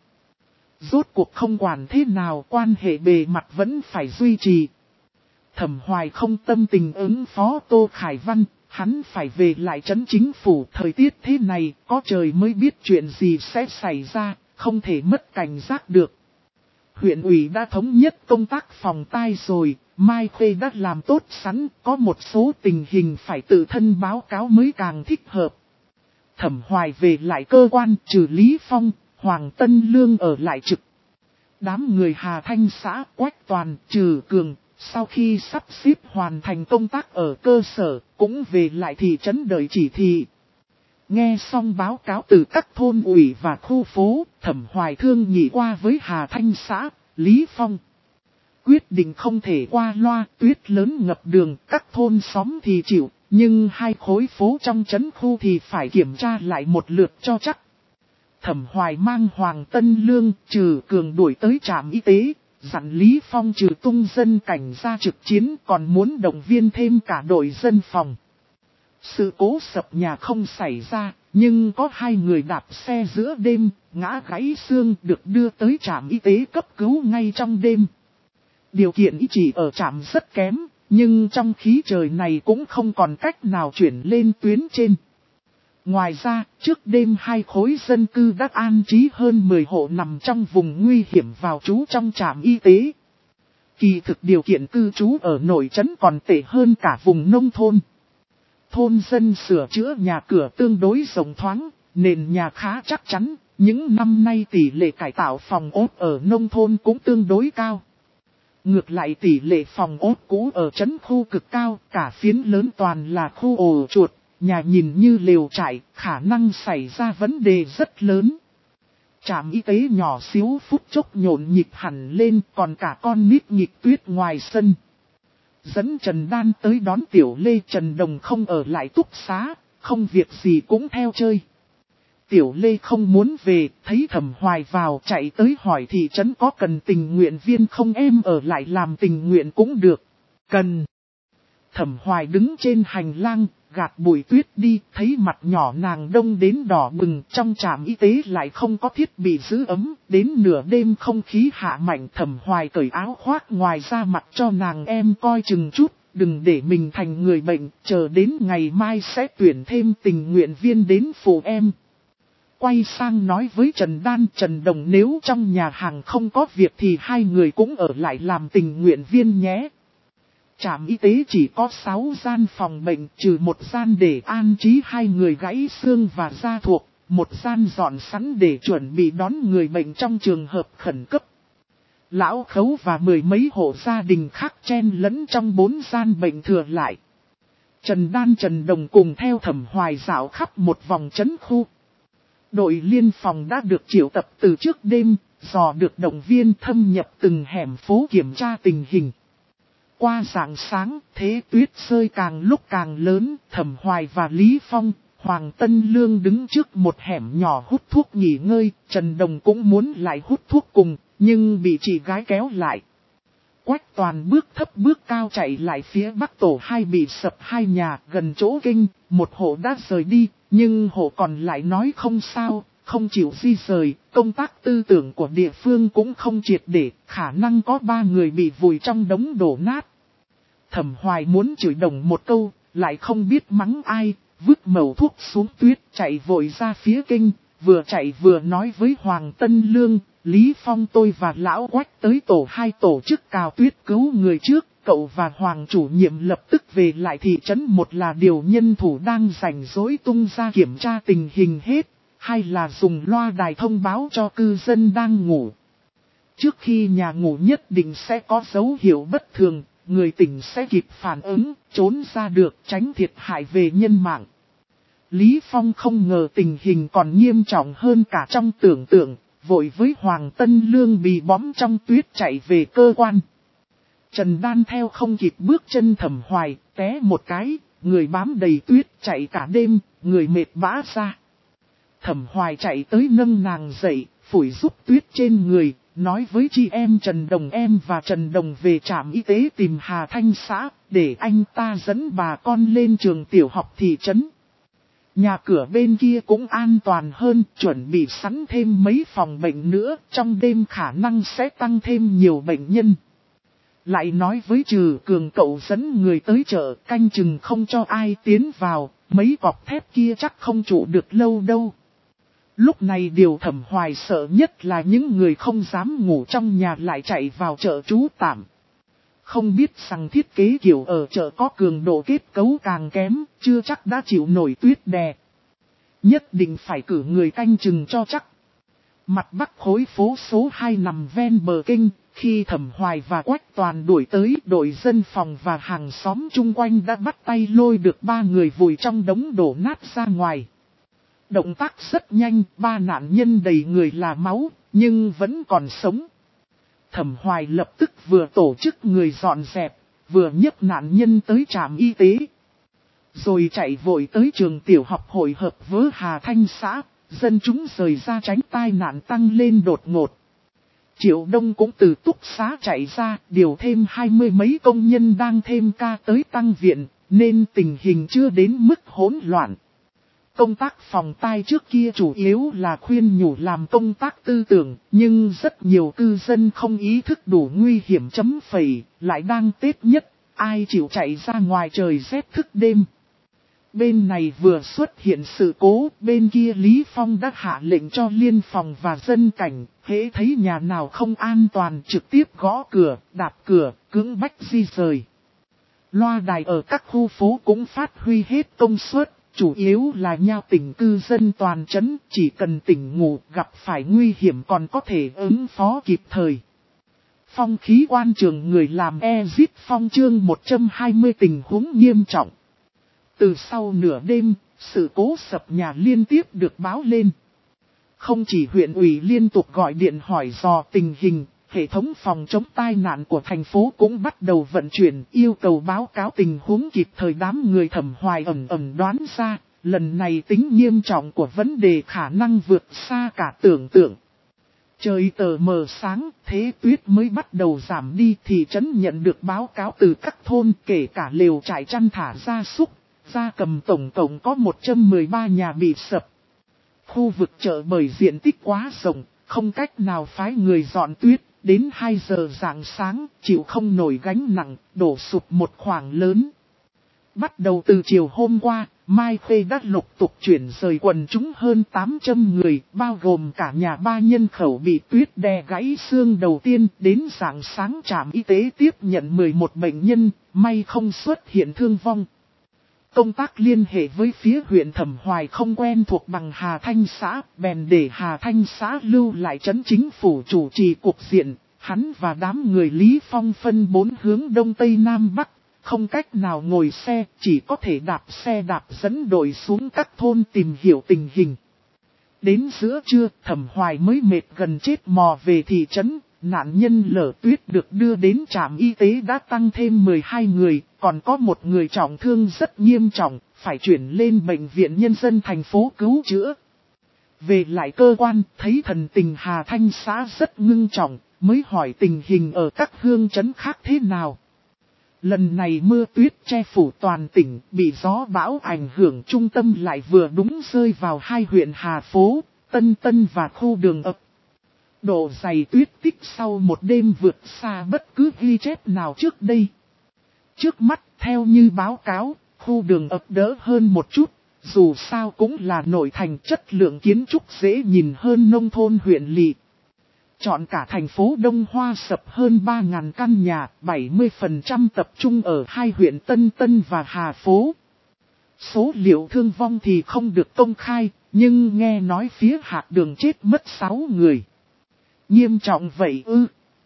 Rốt cuộc không quản thế nào, quan hệ bề mặt vẫn phải duy trì. Thẩm Hoài không tâm tình ứng phó Tô Khải Văn, hắn phải về lại trấn chính phủ. Thời tiết thế này, có trời mới biết chuyện gì sẽ xảy ra, không thể mất cảnh giác được. Huyện ủy đã thống nhất công tác phòng tai rồi, Mai Khuê đã làm tốt sẵn, có một số tình hình phải tự thân báo cáo mới càng thích hợp. Thẩm Hoài về lại cơ quan, trừ Lý Phong, Hoàng Tân Lương ở lại trực. Đám người Hà Thanh xã, Quách Toàn, Trừ Cường, sau khi sắp xếp hoàn thành công tác ở cơ sở, cũng về lại thị trấn đợi chỉ thị. Nghe xong báo cáo từ các thôn ủy và khu phố, Thẩm Hoài thương nghị qua với Hà Thanh xã, Lý Phong. Quyết định không thể qua loa, tuyết lớn ngập đường, các thôn xóm thì chịu, nhưng hai khối phố trong trấn khu thì phải kiểm tra lại một lượt cho chắc. Thẩm Hoài mang Hoàng Tân Lương, Trừ Cường đuổi tới trạm y tế, dặn Lý Phong trừ tung dân cảnh ra trực chiến, còn muốn động viên thêm cả đội dân phòng. Sự cố sập nhà không xảy ra, nhưng có hai người đạp xe giữa đêm, ngã gãy xương được đưa tới trạm y tế cấp cứu ngay trong đêm. Điều kiện y chỉ ở trạm rất kém, nhưng trong khí trời này cũng không còn cách nào chuyển lên tuyến trên. Ngoài ra, trước đêm hai khối dân cư đã an trí hơn mười hộ nằm trong vùng nguy hiểm vào trú trong trạm y tế. Kỳ thực điều kiện cư trú ở nội trấn còn tệ hơn cả vùng nông thôn. Thôn dân sửa chữa nhà cửa tương đối rộng thoáng, nền nhà khá chắc chắn, những năm nay tỷ lệ cải tạo phòng ốt ở nông thôn cũng tương đối cao. Ngược lại tỷ lệ phòng ốt cũ ở trấn khu cực cao, cả phiến lớn toàn là khu ổ chuột, nhà nhìn như lều trại, khả năng xảy ra vấn đề rất lớn. Trạm y tế nhỏ xíu phút chốc nhộn nhịp hẳn lên, còn cả con nít nghịch tuyết ngoài sân. Dẫn Trần Đan tới đón Tiểu Lê, Trần Đồng không ở lại túc xá, không việc gì cũng theo chơi. Tiểu Lê không muốn về, thấy Thẩm Hoài vào chạy tới hỏi thị trấn có cần tình nguyện viên không, em ở lại làm tình nguyện cũng được. Cần. Thẩm Hoài đứng trên hành lang, gạt bụi tuyết đi, thấy mặt nhỏ nàng đông đến đỏ bừng, trong trạm y tế lại không có thiết bị giữ ấm, đến nửa đêm không khí hạ mạnh. Thẩm Hoài cởi áo khoác ngoài ra mặt cho nàng, em coi chừng chút, đừng để mình thành người bệnh, chờ đến ngày mai sẽ tuyển thêm tình nguyện viên đến phụ em. Quay sang nói với Trần Đan, Trần Đồng, nếu trong nhà hàng không có việc thì hai người cũng ở lại làm tình nguyện viên nhé. Trạm y tế chỉ có sáu gian phòng bệnh, trừ một gian để an trí hai người gãy xương và da thuộc, một gian dọn sẵn để chuẩn bị đón người bệnh trong trường hợp khẩn cấp. Lão Khấu và mười mấy hộ gia đình khác chen lẫn trong bốn gian bệnh thừa lại. Trần Đan, Trần Đồng cùng theo Thẩm Hoài dạo khắp một vòng trấn khu. Đội liên phòng đã được triệu tập từ trước đêm, dò được động viên thâm nhập từng hẻm phố kiểm tra tình hình. Qua rạng sáng, thế tuyết rơi càng lúc càng lớn, Thẩm Hoài và Lý Phong, Hoàng Tân Lương đứng trước một hẻm nhỏ hút thuốc nghỉ ngơi, Trần Đồng cũng muốn lại hút thuốc cùng, nhưng bị chị gái kéo lại. Quách Toàn bước thấp bước cao chạy lại phía bắc tổ hai bị sập hai nhà gần chỗ kinh, một hộ đã rời đi, nhưng hộ còn lại nói không sao, không chịu di rời, công tác tư tưởng của địa phương cũng không triệt để, khả năng có ba người bị vùi trong đống đổ nát. Thẩm Hoài muốn chửi Đồng một câu, lại không biết mắng ai, vứt mẩu thuốc xuống tuyết chạy vội ra phía kinh, vừa chạy vừa nói với Hoàng Tân Lương, Lý Phong tôi và Lão Quách tới tổ hai tổ chức cào tuyết cứu người trước, cậu và Hoàng chủ nhiệm lập tức về lại thị trấn, một là điều nhân thủ đang rảnh rỗi tung ra kiểm tra tình hình hết, hai là dùng loa đài thông báo cho cư dân đang ngủ. Trước khi nhà ngủ nhất định sẽ có dấu hiệu bất thường, người tỉnh sẽ kịp phản ứng, trốn ra được, tránh thiệt hại về nhân mạng. Lý Phong không ngờ tình hình còn nghiêm trọng hơn cả trong tưởng tượng, vội với Hoàng Tân Lương bị bóm trong tuyết chạy về cơ quan. Trần Đan theo không kịp bước chân Thẩm Hoài, té một cái, người bám đầy tuyết chạy cả đêm, người mệt bã ra. Thẩm Hoài chạy tới nâng nàng dậy, phủi giúp tuyết trên người, nói với chị em Trần Đồng em và Trần Đồng về trạm y tế tìm Hà Thanh xã, để anh ta dẫn bà con lên trường tiểu học thị trấn. Nhà cửa bên kia cũng an toàn hơn, chuẩn bị sẵn thêm mấy phòng bệnh nữa, trong đêm khả năng sẽ tăng thêm nhiều bệnh nhân. Lại nói với Trừ Cường cậu dẫn người tới chợ, canh chừng không cho ai tiến vào, mấy cọc thép kia chắc không trụ được lâu đâu. Lúc này điều Thẩm Hoài sợ nhất là những người không dám ngủ trong nhà lại chạy vào chợ trú tạm. Không biết rằng thiết kế kiểu ở chợ có cường độ kết cấu càng kém, chưa chắc đã chịu nổi tuyết đè. Nhất định phải cử người canh chừng cho chắc. Mặt bắc khối phố số hai nằm ven bờ kênh, khi Thẩm Hoài và Quách Toàn đuổi tới, đội dân phòng và hàng xóm chung quanh đã bắt tay lôi được ba người vùi trong đống đổ nát ra ngoài. Động tác rất nhanh, ba nạn nhân đầy người là máu, nhưng vẫn còn sống. Thẩm Hoài lập tức vừa tổ chức người dọn dẹp, vừa nhấc nạn nhân tới trạm y tế. Rồi chạy vội tới trường tiểu học hội hợp với Hà Thanh xã, dân chúng rời ra tránh tai nạn tăng lên đột ngột. Triệu Đông cũng từ túc xá chạy ra, điều thêm hai mươi mấy công nhân đang thêm ca tới tăng viện, nên tình hình chưa đến mức hỗn loạn. Công tác phòng tai trước kia chủ yếu là khuyên nhủ làm công tác tư tưởng, nhưng rất nhiều cư dân không ý thức đủ nguy hiểm chấm phẩy, lại đang Tết nhất, ai chịu chạy ra ngoài trời rét thức đêm. Bên này vừa xuất hiện sự cố, bên kia Lý Phong đã hạ lệnh cho liên phòng và dân cảnh, hễ thấy nhà nào không an toàn trực tiếp gõ cửa, đạp cửa, cưỡng bách di rời. Loa đài ở các khu phố cũng phát huy hết công suất. Chủ yếu là nhao tỉnh cư dân toàn trấn, chỉ cần tỉnh ngủ gặp phải nguy hiểm còn có thể ứng phó kịp thời. Phong khí quan trường người làm exit phong chương một trăm hai mươi tình huống nghiêm trọng. Từ sau nửa đêm, sự cố sập nhà liên tiếp được báo lên. Không chỉ huyện ủy liên tục gọi điện hỏi dò tình hình, hệ thống phòng chống tai nạn của thành phố cũng bắt đầu vận chuyển, yêu cầu báo cáo tình huống kịp thời. Đám người Thẩm Hoài ẩn ẩn đoán ra, lần này tính nghiêm trọng của vấn đề khả năng vượt xa cả tưởng tượng. Trời tờ mờ sáng, thế tuyết mới bắt đầu giảm đi, thị trấn nhận được báo cáo từ các thôn, kể cả lều trại chăn thả gia súc, gia cầm, tổng cộng có một trăm mười ba nhà bị sập. Khu vực chợ bởi diện tích quá rộng, không cách nào phái người dọn tuyết. Đến hai giờ rạng sáng, chịu không nổi gánh nặng, đổ sụp một khoảng lớn. Bắt đầu từ chiều hôm qua, Mai Khê đã lục tục chuyển rời quần chúng hơn tám trăm người, bao gồm cả nhà ba nhân khẩu bị tuyết đè gãy xương đầu tiên. Đến rạng sáng trạm y tế tiếp nhận mười một bệnh nhân, may không xuất hiện thương vong. Công tác liên hệ với phía huyện Thẩm Hoài không quen thuộc bằng Hà Thanh xã, bèn để Hà Thanh xã lưu lại trấn chính phủ chủ trì cuộc diện. Hắn và đám người Lý Phong phân bốn hướng đông tây nam bắc, không cách nào ngồi xe, chỉ có thể đạp xe đạp dẫn đội xuống các thôn tìm hiểu tình hình. Đến giữa trưa, Thẩm Hoài mới mệt gần chết mò về thị trấn. Nạn nhân lở tuyết được đưa đến trạm y tế đã tăng thêm mười hai người, còn có một người trọng thương rất nghiêm trọng, phải chuyển lên bệnh viện nhân dân thành phố cứu chữa. Về lại cơ quan, thấy thần tình Hà Thanh xã rất ngưng trọng, mới hỏi tình hình ở các hương trấn khác thế nào. Lần này mưa tuyết che phủ toàn tỉnh, bị gió bão ảnh hưởng, trung tâm lại vừa đúng rơi vào hai huyện Hà Phố, Tân Tân và khu đường ập. Độ dày tuyết tích sau một đêm vượt xa bất cứ ghi chép nào trước đây. Trước mắt, theo như báo cáo, khu đường ập đỡ hơn một chút, dù sao cũng là nội thành, chất lượng kiến trúc dễ nhìn hơn nông thôn huyện lỵ. Chọn cả thành phố Đông Hoa sập hơn ba nghìn căn nhà, bảy mươi phần trăm tập trung ở hai huyện Tân Tân và Hà Phố. Số liệu thương vong thì không được công khai, nhưng nghe nói phía Hạc Đường chết mất sáu người. Nghiêm trọng vậy ư?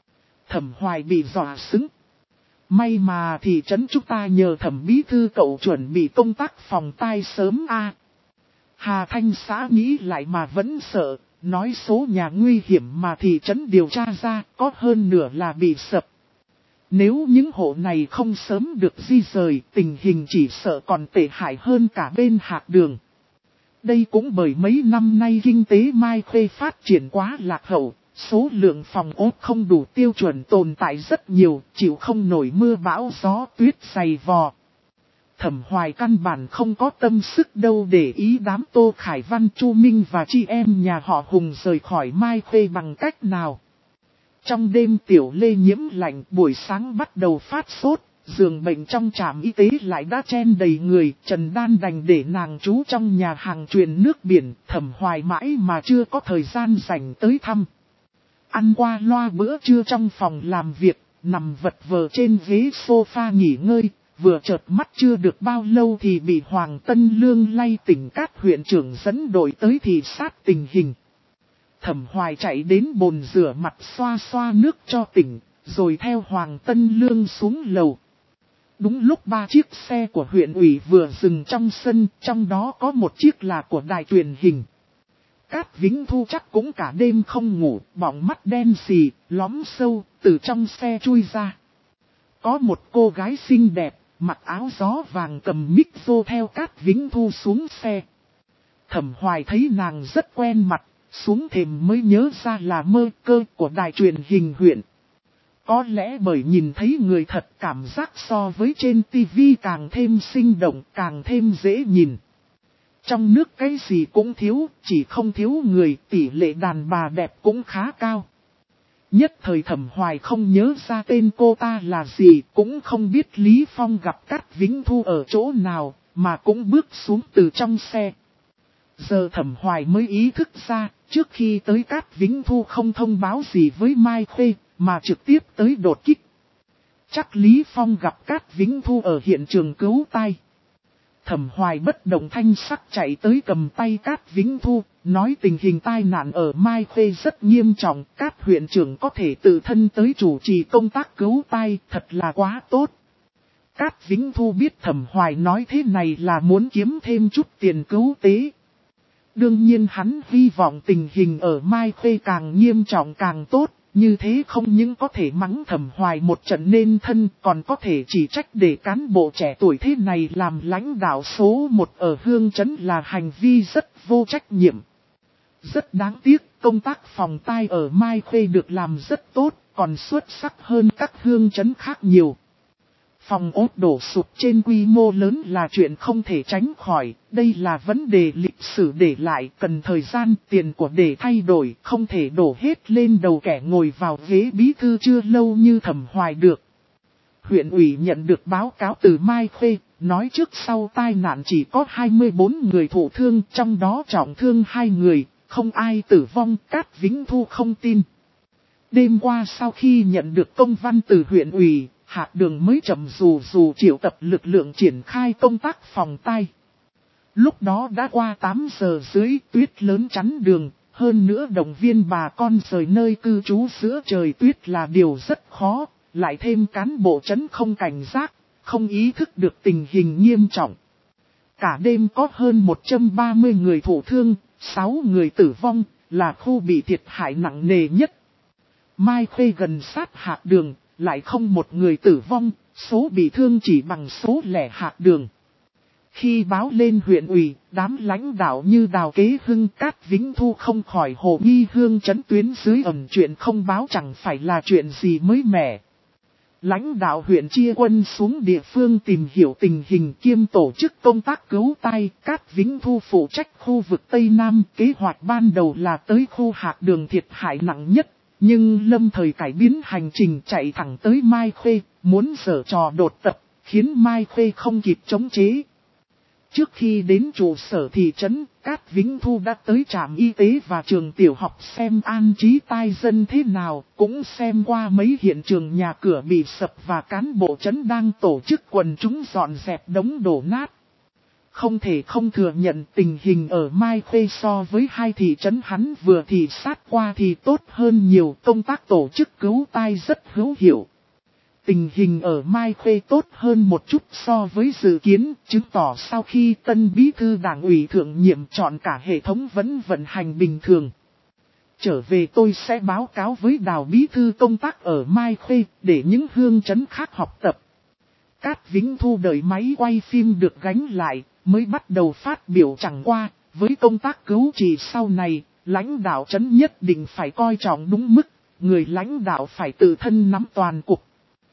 Thẩm Hoài bị dọa sững. May mà thị trấn chúng ta nhờ Thẩm bí thư cậu chuẩn bị công tác phòng tai sớm a. Hà Thanh xã nghĩ lại mà vẫn sợ, nói số nhà nguy hiểm mà thị trấn điều tra ra có hơn nửa là bị sập. Nếu những hộ này không sớm được di rời, tình hình chỉ sợ còn tệ hại hơn cả bên Hạc Đường. Đây cũng bởi mấy năm nay kinh tế Mai Khê phát triển quá lạc hậu, số lượng phòng ốt không đủ tiêu chuẩn tồn tại rất nhiều, chịu không nổi mưa bão gió tuyết dày vò. Thẩm Hoài căn bản không có tâm sức đâu để ý đám Tô Khải Văn, Chu Minh và chị em nhà họ Hùng rời khỏi Mai Khê bằng cách nào. Trong đêm Tiểu Lê nhiễm lạnh, buổi sáng bắt đầu phát sốt, giường bệnh trong trạm y tế lại đã chen đầy người, Trần Đan đành để nàng trú trong nhà hàng truyền nước biển, Thẩm Hoài mãi mà chưa có thời gian rảnh tới thăm. Ăn qua loa bữa trưa trong phòng làm việc, nằm vật vờ trên ghế sofa nghỉ ngơi, vừa chợt mắt chưa được bao lâu thì bị Hoàng Tân Lương lay tỉnh Cát huyện trưởng dẫn đội tới thị sát tình hình. Thẩm Hoài chạy đến bồn rửa mặt xoa xoa nước cho tỉnh, rồi theo Hoàng Tân Lương xuống lầu. Đúng lúc ba chiếc xe của huyện ủy vừa dừng trong sân, trong đó có một chiếc là của đài truyền hình. Cát Vĩnh Thu chắc cũng cả đêm không ngủ, bỏng mắt đen xì, lõm sâu, từ trong xe chui ra. Có một cô gái xinh đẹp, mặc áo gió vàng cầm mic vô theo Cát Vĩnh Thu xuống xe. Thẩm Hoài thấy nàng rất quen mặt, xuống thềm mới nhớ ra là Mơ Cơ của đài truyền hình huyện. Có lẽ bởi nhìn thấy người thật, cảm giác so với trên tivi càng thêm sinh động, càng thêm dễ nhìn. Trong nước cái gì cũng thiếu, chỉ không thiếu người, tỷ lệ đàn bà đẹp cũng khá cao. Nhất thời Thẩm Hoài không nhớ ra tên cô ta là gì, cũng không biết Lý Phong gặp Cát Vĩnh Thu ở chỗ nào, mà cũng bước xuống từ trong xe. Giờ Thẩm Hoài mới ý thức ra, trước khi tới Cát Vĩnh Thu không thông báo gì với Mai Khê, mà trực tiếp tới đột kích. Chắc Lý Phong gặp Cát Vĩnh Thu ở hiện trường cứu tai. Thẩm Hoài bất động thanh sắc chạy tới cầm tay Cát Vĩnh Thu, nói tình hình tai nạn ở Mai Khê rất nghiêm trọng, Cát huyện trưởng có thể tự thân tới chủ trì công tác cứu tai, thật là quá tốt. Cát Vĩnh Thu biết Thẩm Hoài nói thế này là muốn kiếm thêm chút tiền cứu tế. Đương nhiên hắn hy vọng tình hình ở Mai Khê càng nghiêm trọng càng tốt, như thế không những có thể mắng Thẩm Hoài một trận nên thân, còn có thể chỉ trách để cán bộ trẻ tuổi thế này làm lãnh đạo số một ở Hương Trấn là hành vi rất vô trách nhiệm. Rất đáng tiếc, công tác phòng tai ở Mai Khê được làm rất tốt, còn xuất sắc hơn các Hương Trấn khác nhiều. Phòng ốt đổ sụp trên quy mô lớn là chuyện không thể tránh khỏi, đây là vấn đề lịch sử để lại, cần thời gian, tiền của để thay đổi, không thể đổ hết lên đầu kẻ ngồi vào ghế bí thư chưa lâu như Thẩm Hoài được. Huyện ủy nhận được báo cáo từ Mai Khê, nói trước sau tai nạn chỉ có hai mươi bốn người thụ thương, trong đó trọng thương hai người, không ai tử vong, Cát Vĩnh Thu không tin. Đêm qua sau khi nhận được công văn từ huyện ủy, Hạc Đường mới chậm rù rù triệu tập lực lượng triển khai công tác phòng tai. Lúc đó đã qua tám giờ dưới, tuyết lớn chắn đường, hơn nữa động viên bà con rời nơi cư trú giữa trời tuyết là điều rất khó, lại thêm cán bộ trấn không cảnh giác, không ý thức được tình hình nghiêm trọng. Cả đêm có hơn một trăm ba mươi người thụ thương, sáu người tử vong, là khu bị thiệt hại nặng nề nhất. Mai Khê gần sát Hạc Đường, lại không một người tử vong, số bị thương chỉ bằng số lẻ Hạc Đường. Khi báo lên huyện ủy, đám lãnh đạo như Đào Kế Hưng, Cát Vĩnh Thu không khỏi hồ nghi Hương Trấn tuyến dưới ẩn chuyện không báo chẳng phải là chuyện gì mới mẻ. Lãnh đạo huyện chia quân xuống địa phương tìm hiểu tình hình kiêm tổ chức công tác cứu tai, Cát Vĩnh Thu phụ trách khu vực Tây Nam, kế hoạch ban đầu là tới khu Hạc Đường thiệt hại nặng nhất. Nhưng lâm thời cải biến hành trình chạy thẳng tới Mai Khê, muốn giở trò đột tập, khiến Mai Khê không kịp chống chế. Trước khi đến trụ sở thị trấn, Cát Vĩnh Thu đã tới trạm y tế và trường tiểu học xem an trí tai dân thế nào, cũng xem qua mấy hiện trường nhà cửa bị sập và cán bộ trấn đang tổ chức quần chúng dọn dẹp đống đổ nát. Không thể không thừa nhận tình hình ở Mai Khê so với hai thị trấn hắn vừa thị sát qua thì tốt hơn nhiều, công tác tổ chức cứu tai rất hữu hiệu. Tình hình ở Mai Khê tốt hơn một chút so với dự kiến, chứng tỏ sau khi tân bí thư đảng ủy thượng nhiệm chọn cả hệ thống vẫn vận hành bình thường. Trở về tôi sẽ báo cáo với Đào bí thư công tác ở Mai Khê để những hương trấn khác học tập. Cát Vĩnh Thu đợi máy quay phim được gánh lại, mới bắt đầu phát biểu chẳng qua, với công tác cứu trị sau này, lãnh đạo trấn nhất định phải coi trọng đúng mức, người lãnh đạo phải tự thân nắm toàn cục.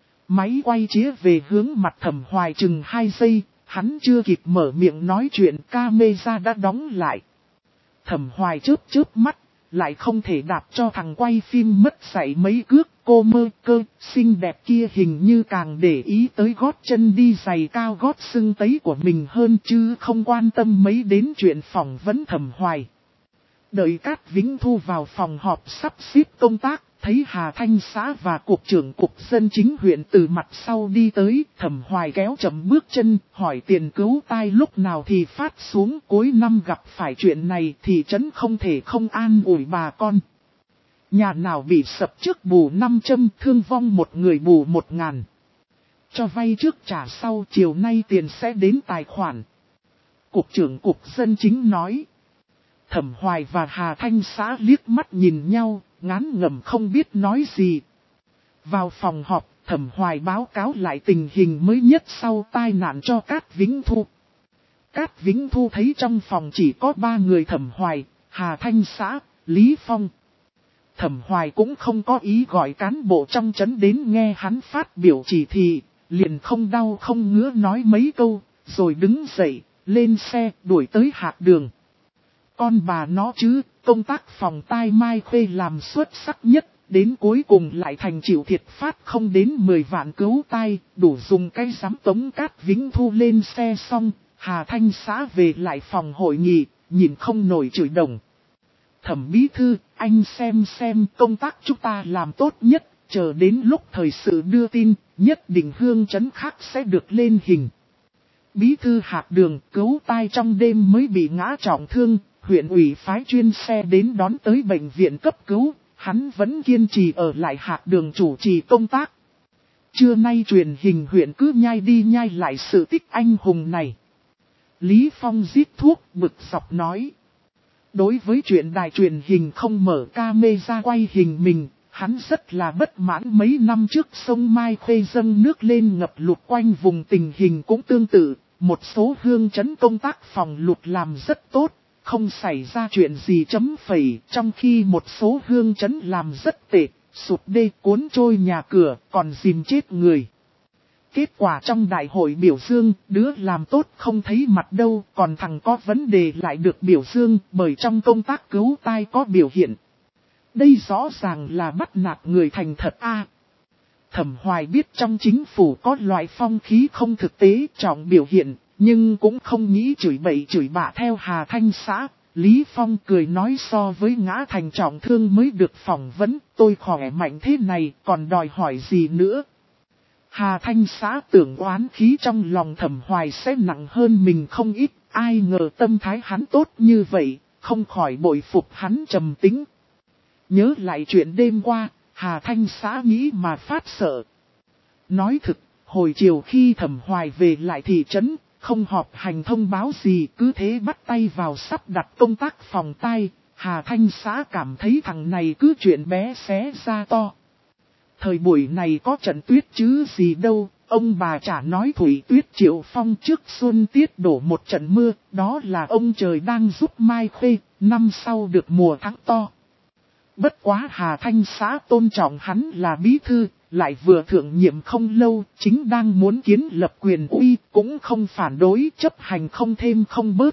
Máy quay chĩa về hướng mặt Thẩm Hoài chừng hai giây, hắn chưa kịp mở miệng nói chuyện camera đã đóng lại. Thẩm Hoài chớp chớp mắt, lại không thể đạp cho thằng quay phim mất dạy mấy cước, cô mơ cơ, xinh đẹp kia hình như càng để ý tới gót chân đi giày cao gót sưng tấy của mình hơn chứ không quan tâm mấy đến chuyện phỏng vấn Thẩm Hoài. Đợi Cát Vĩnh Thu vào phòng họp sắp xếp công tác, thấy Hà Thanh xã và cục trưởng cục dân chính huyện từ mặt sau đi tới, Thẩm Hoài kéo chậm bước chân, hỏi tiền cứu tai lúc nào thì phát xuống, cuối năm gặp phải chuyện này thì trấn không thể không an ủi bà con. Nhà nào bị sập trước bù năm trăm, thương vong một người bù một ngàn. Cho vay trước trả sau, chiều nay tiền sẽ đến tài khoản. Cục trưởng cục dân chính nói. Thẩm Hoài và Hà Thanh xã liếc mắt nhìn nhau, ngán ngẩm không biết nói gì. Vào phòng họp, Thẩm Hoài báo cáo lại tình hình mới nhất sau tai nạn cho Cát Vĩnh Thu. Cát Vĩnh Thu thấy trong phòng chỉ có ba người Thẩm Hoài, Hà Thanh xã, Lý Phong. Thẩm Hoài cũng không có ý gọi cán bộ trong trấn đến nghe hắn phát biểu chỉ thị, liền không đau không ngứa nói mấy câu, rồi đứng dậy, lên xe, đuổi tới hạc đường. Con bà nó chứ, công tác phòng tai Mai Khê làm xuất sắc nhất, đến cuối cùng lại thành chịu thiệt phát không đến mười vạn cứu tai, đủ dùng cái giám tống Cát Vĩnh Thu lên xe xong, Hà Thanh xã về lại phòng hội nghị, nhìn không nổi chửi đồng. Thẩm bí thư, anh xem xem công tác chúng ta làm tốt nhất, chờ đến lúc thời sự đưa tin, nhất định hương trấn khác sẽ được lên hình. Bí thư hạc đường cứu tai trong đêm mới bị ngã trọng thương, huyện ủy phái chuyên xe đến đón tới bệnh viện cấp cứu, hắn vẫn kiên trì ở lại hạc đường chủ trì công tác. Trưa nay truyền hình huyện cứ nhai đi nhai lại sự tích anh hùng này. Lý Phong rít thuốc bực dọc nói. Đối với chuyện đài truyền hình không mở camera quay hình mình, hắn rất là bất mãn. Mấy năm trước sông Mai Khê dâng nước lên ngập lụt quanh vùng tình hình cũng tương tự, một số hương trấn công tác phòng lụt làm rất tốt, không xảy ra chuyện gì chấm phẩy, trong khi một số hương trấn làm rất tệ, sụp đê cuốn trôi nhà cửa, còn dìm chết người. Kết quả trong đại hội biểu dương, đứa làm tốt không thấy mặt đâu, còn thằng có vấn đề lại được biểu dương bởi trong công tác cứu tai có biểu hiện. Đây rõ ràng là bắt nạt người thành thật a. Thẩm Hoài biết trong chính phủ có loại phong khí không thực tế trọng biểu hiện, nhưng cũng không nghĩ chửi bậy chửi bạ theo Hà Thanh xã. Lý Phong cười nói so với ngã thành trọng thương mới được phỏng vấn, tôi khỏe mạnh thế này còn đòi hỏi gì nữa. Hà Thanh xã tưởng oán khí trong lòng Thẩm Hoài sẽ nặng hơn mình không ít, ai ngờ tâm thái hắn tốt như vậy, không khỏi bội phục hắn trầm tính. Nhớ lại chuyện đêm qua, Hà Thanh xã nghĩ mà phát sợ. Nói thực, hồi chiều khi Thẩm Hoài về lại thị trấn, không họp hành thông báo gì cứ thế bắt tay vào sắp đặt công tác phòng tai, Hà Thanh xã cảm thấy thằng này cứ chuyện bé xé ra to. Thời buổi này có trận tuyết chứ gì đâu, ông bà chả nói thủy tuyết triệu phong trước xuân tiết đổ một trận mưa, đó là ông trời đang giúp Mai Khê, năm sau được mùa thắng to. Bất quá Hà Thanh xã tôn trọng hắn là bí thư, lại vừa thượng nhiệm không lâu, chính đang muốn kiến lập quyền uy, cũng không phản đối, chấp hành không thêm không bớt.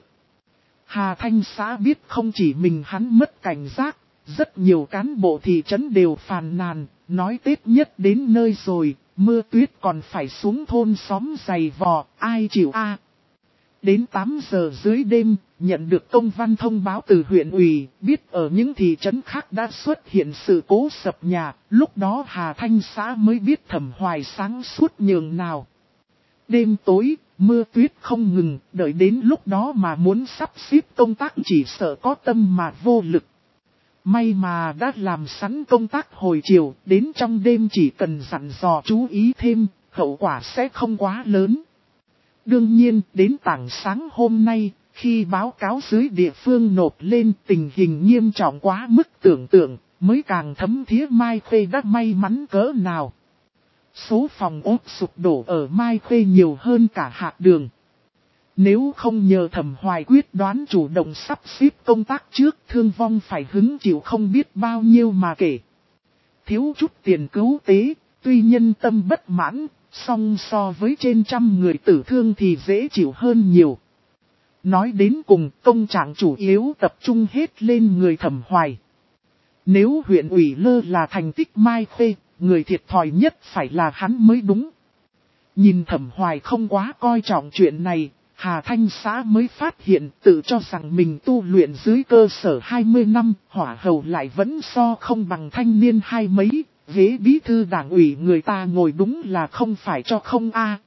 Hà Thanh xã biết không chỉ mình hắn mất cảnh giác, rất nhiều cán bộ thị trấn đều phàn nàn, nói Tết nhất đến nơi rồi, mưa tuyết còn phải xuống thôn xóm giày vò, ai chịu a? đến tám giờ dưới đêm, nhận được công văn thông báo từ huyện ủy, biết ở những thị trấn khác đã xuất hiện sự cố sập nhà, lúc đó Hà Thanh xã mới biết Thẩm Hoài sáng suốt nhường nào. Đêm tối, mưa tuyết không ngừng, đợi đến lúc đó mà muốn sắp xếp công tác chỉ sợ có tâm mà vô lực. May mà đã làm sẵn công tác hồi chiều, đến trong đêm chỉ cần dặn dò chú ý thêm, hậu quả sẽ không quá lớn. Đương nhiên, đến tảng sáng hôm nay, khi báo cáo dưới địa phương nộp lên tình hình nghiêm trọng quá mức tưởng tượng, mới càng thấm thía Mai Khê đã may mắn cỡ nào. Số phòng ốt sụp đổ ở Mai Khê nhiều hơn cả hạt đường. Nếu không nhờ Thẩm Hoài quyết đoán chủ động sắp xếp công tác trước, thương vong phải hứng chịu không biết bao nhiêu mà kể. Thiếu chút tiền cứu tế, tuy nhân tâm bất mãn, song so với trên trăm người tử thương thì dễ chịu hơn nhiều. Nói đến cùng, công trạng chủ yếu tập trung hết lên người Thẩm Hoài. Nếu huyện ủy lơ là thành tích Mai Khê, người thiệt thòi nhất phải là hắn mới đúng. Nhìn Thẩm Hoài không quá coi trọng chuyện này, Hà Thanh xã mới phát hiện tự cho rằng mình tu luyện dưới cơ sở hai mươi năm, hỏa hầu lại vẫn so không bằng thanh niên hai mấy, ghế bí thư đảng ủy người ta ngồi đúng là không phải cho không a.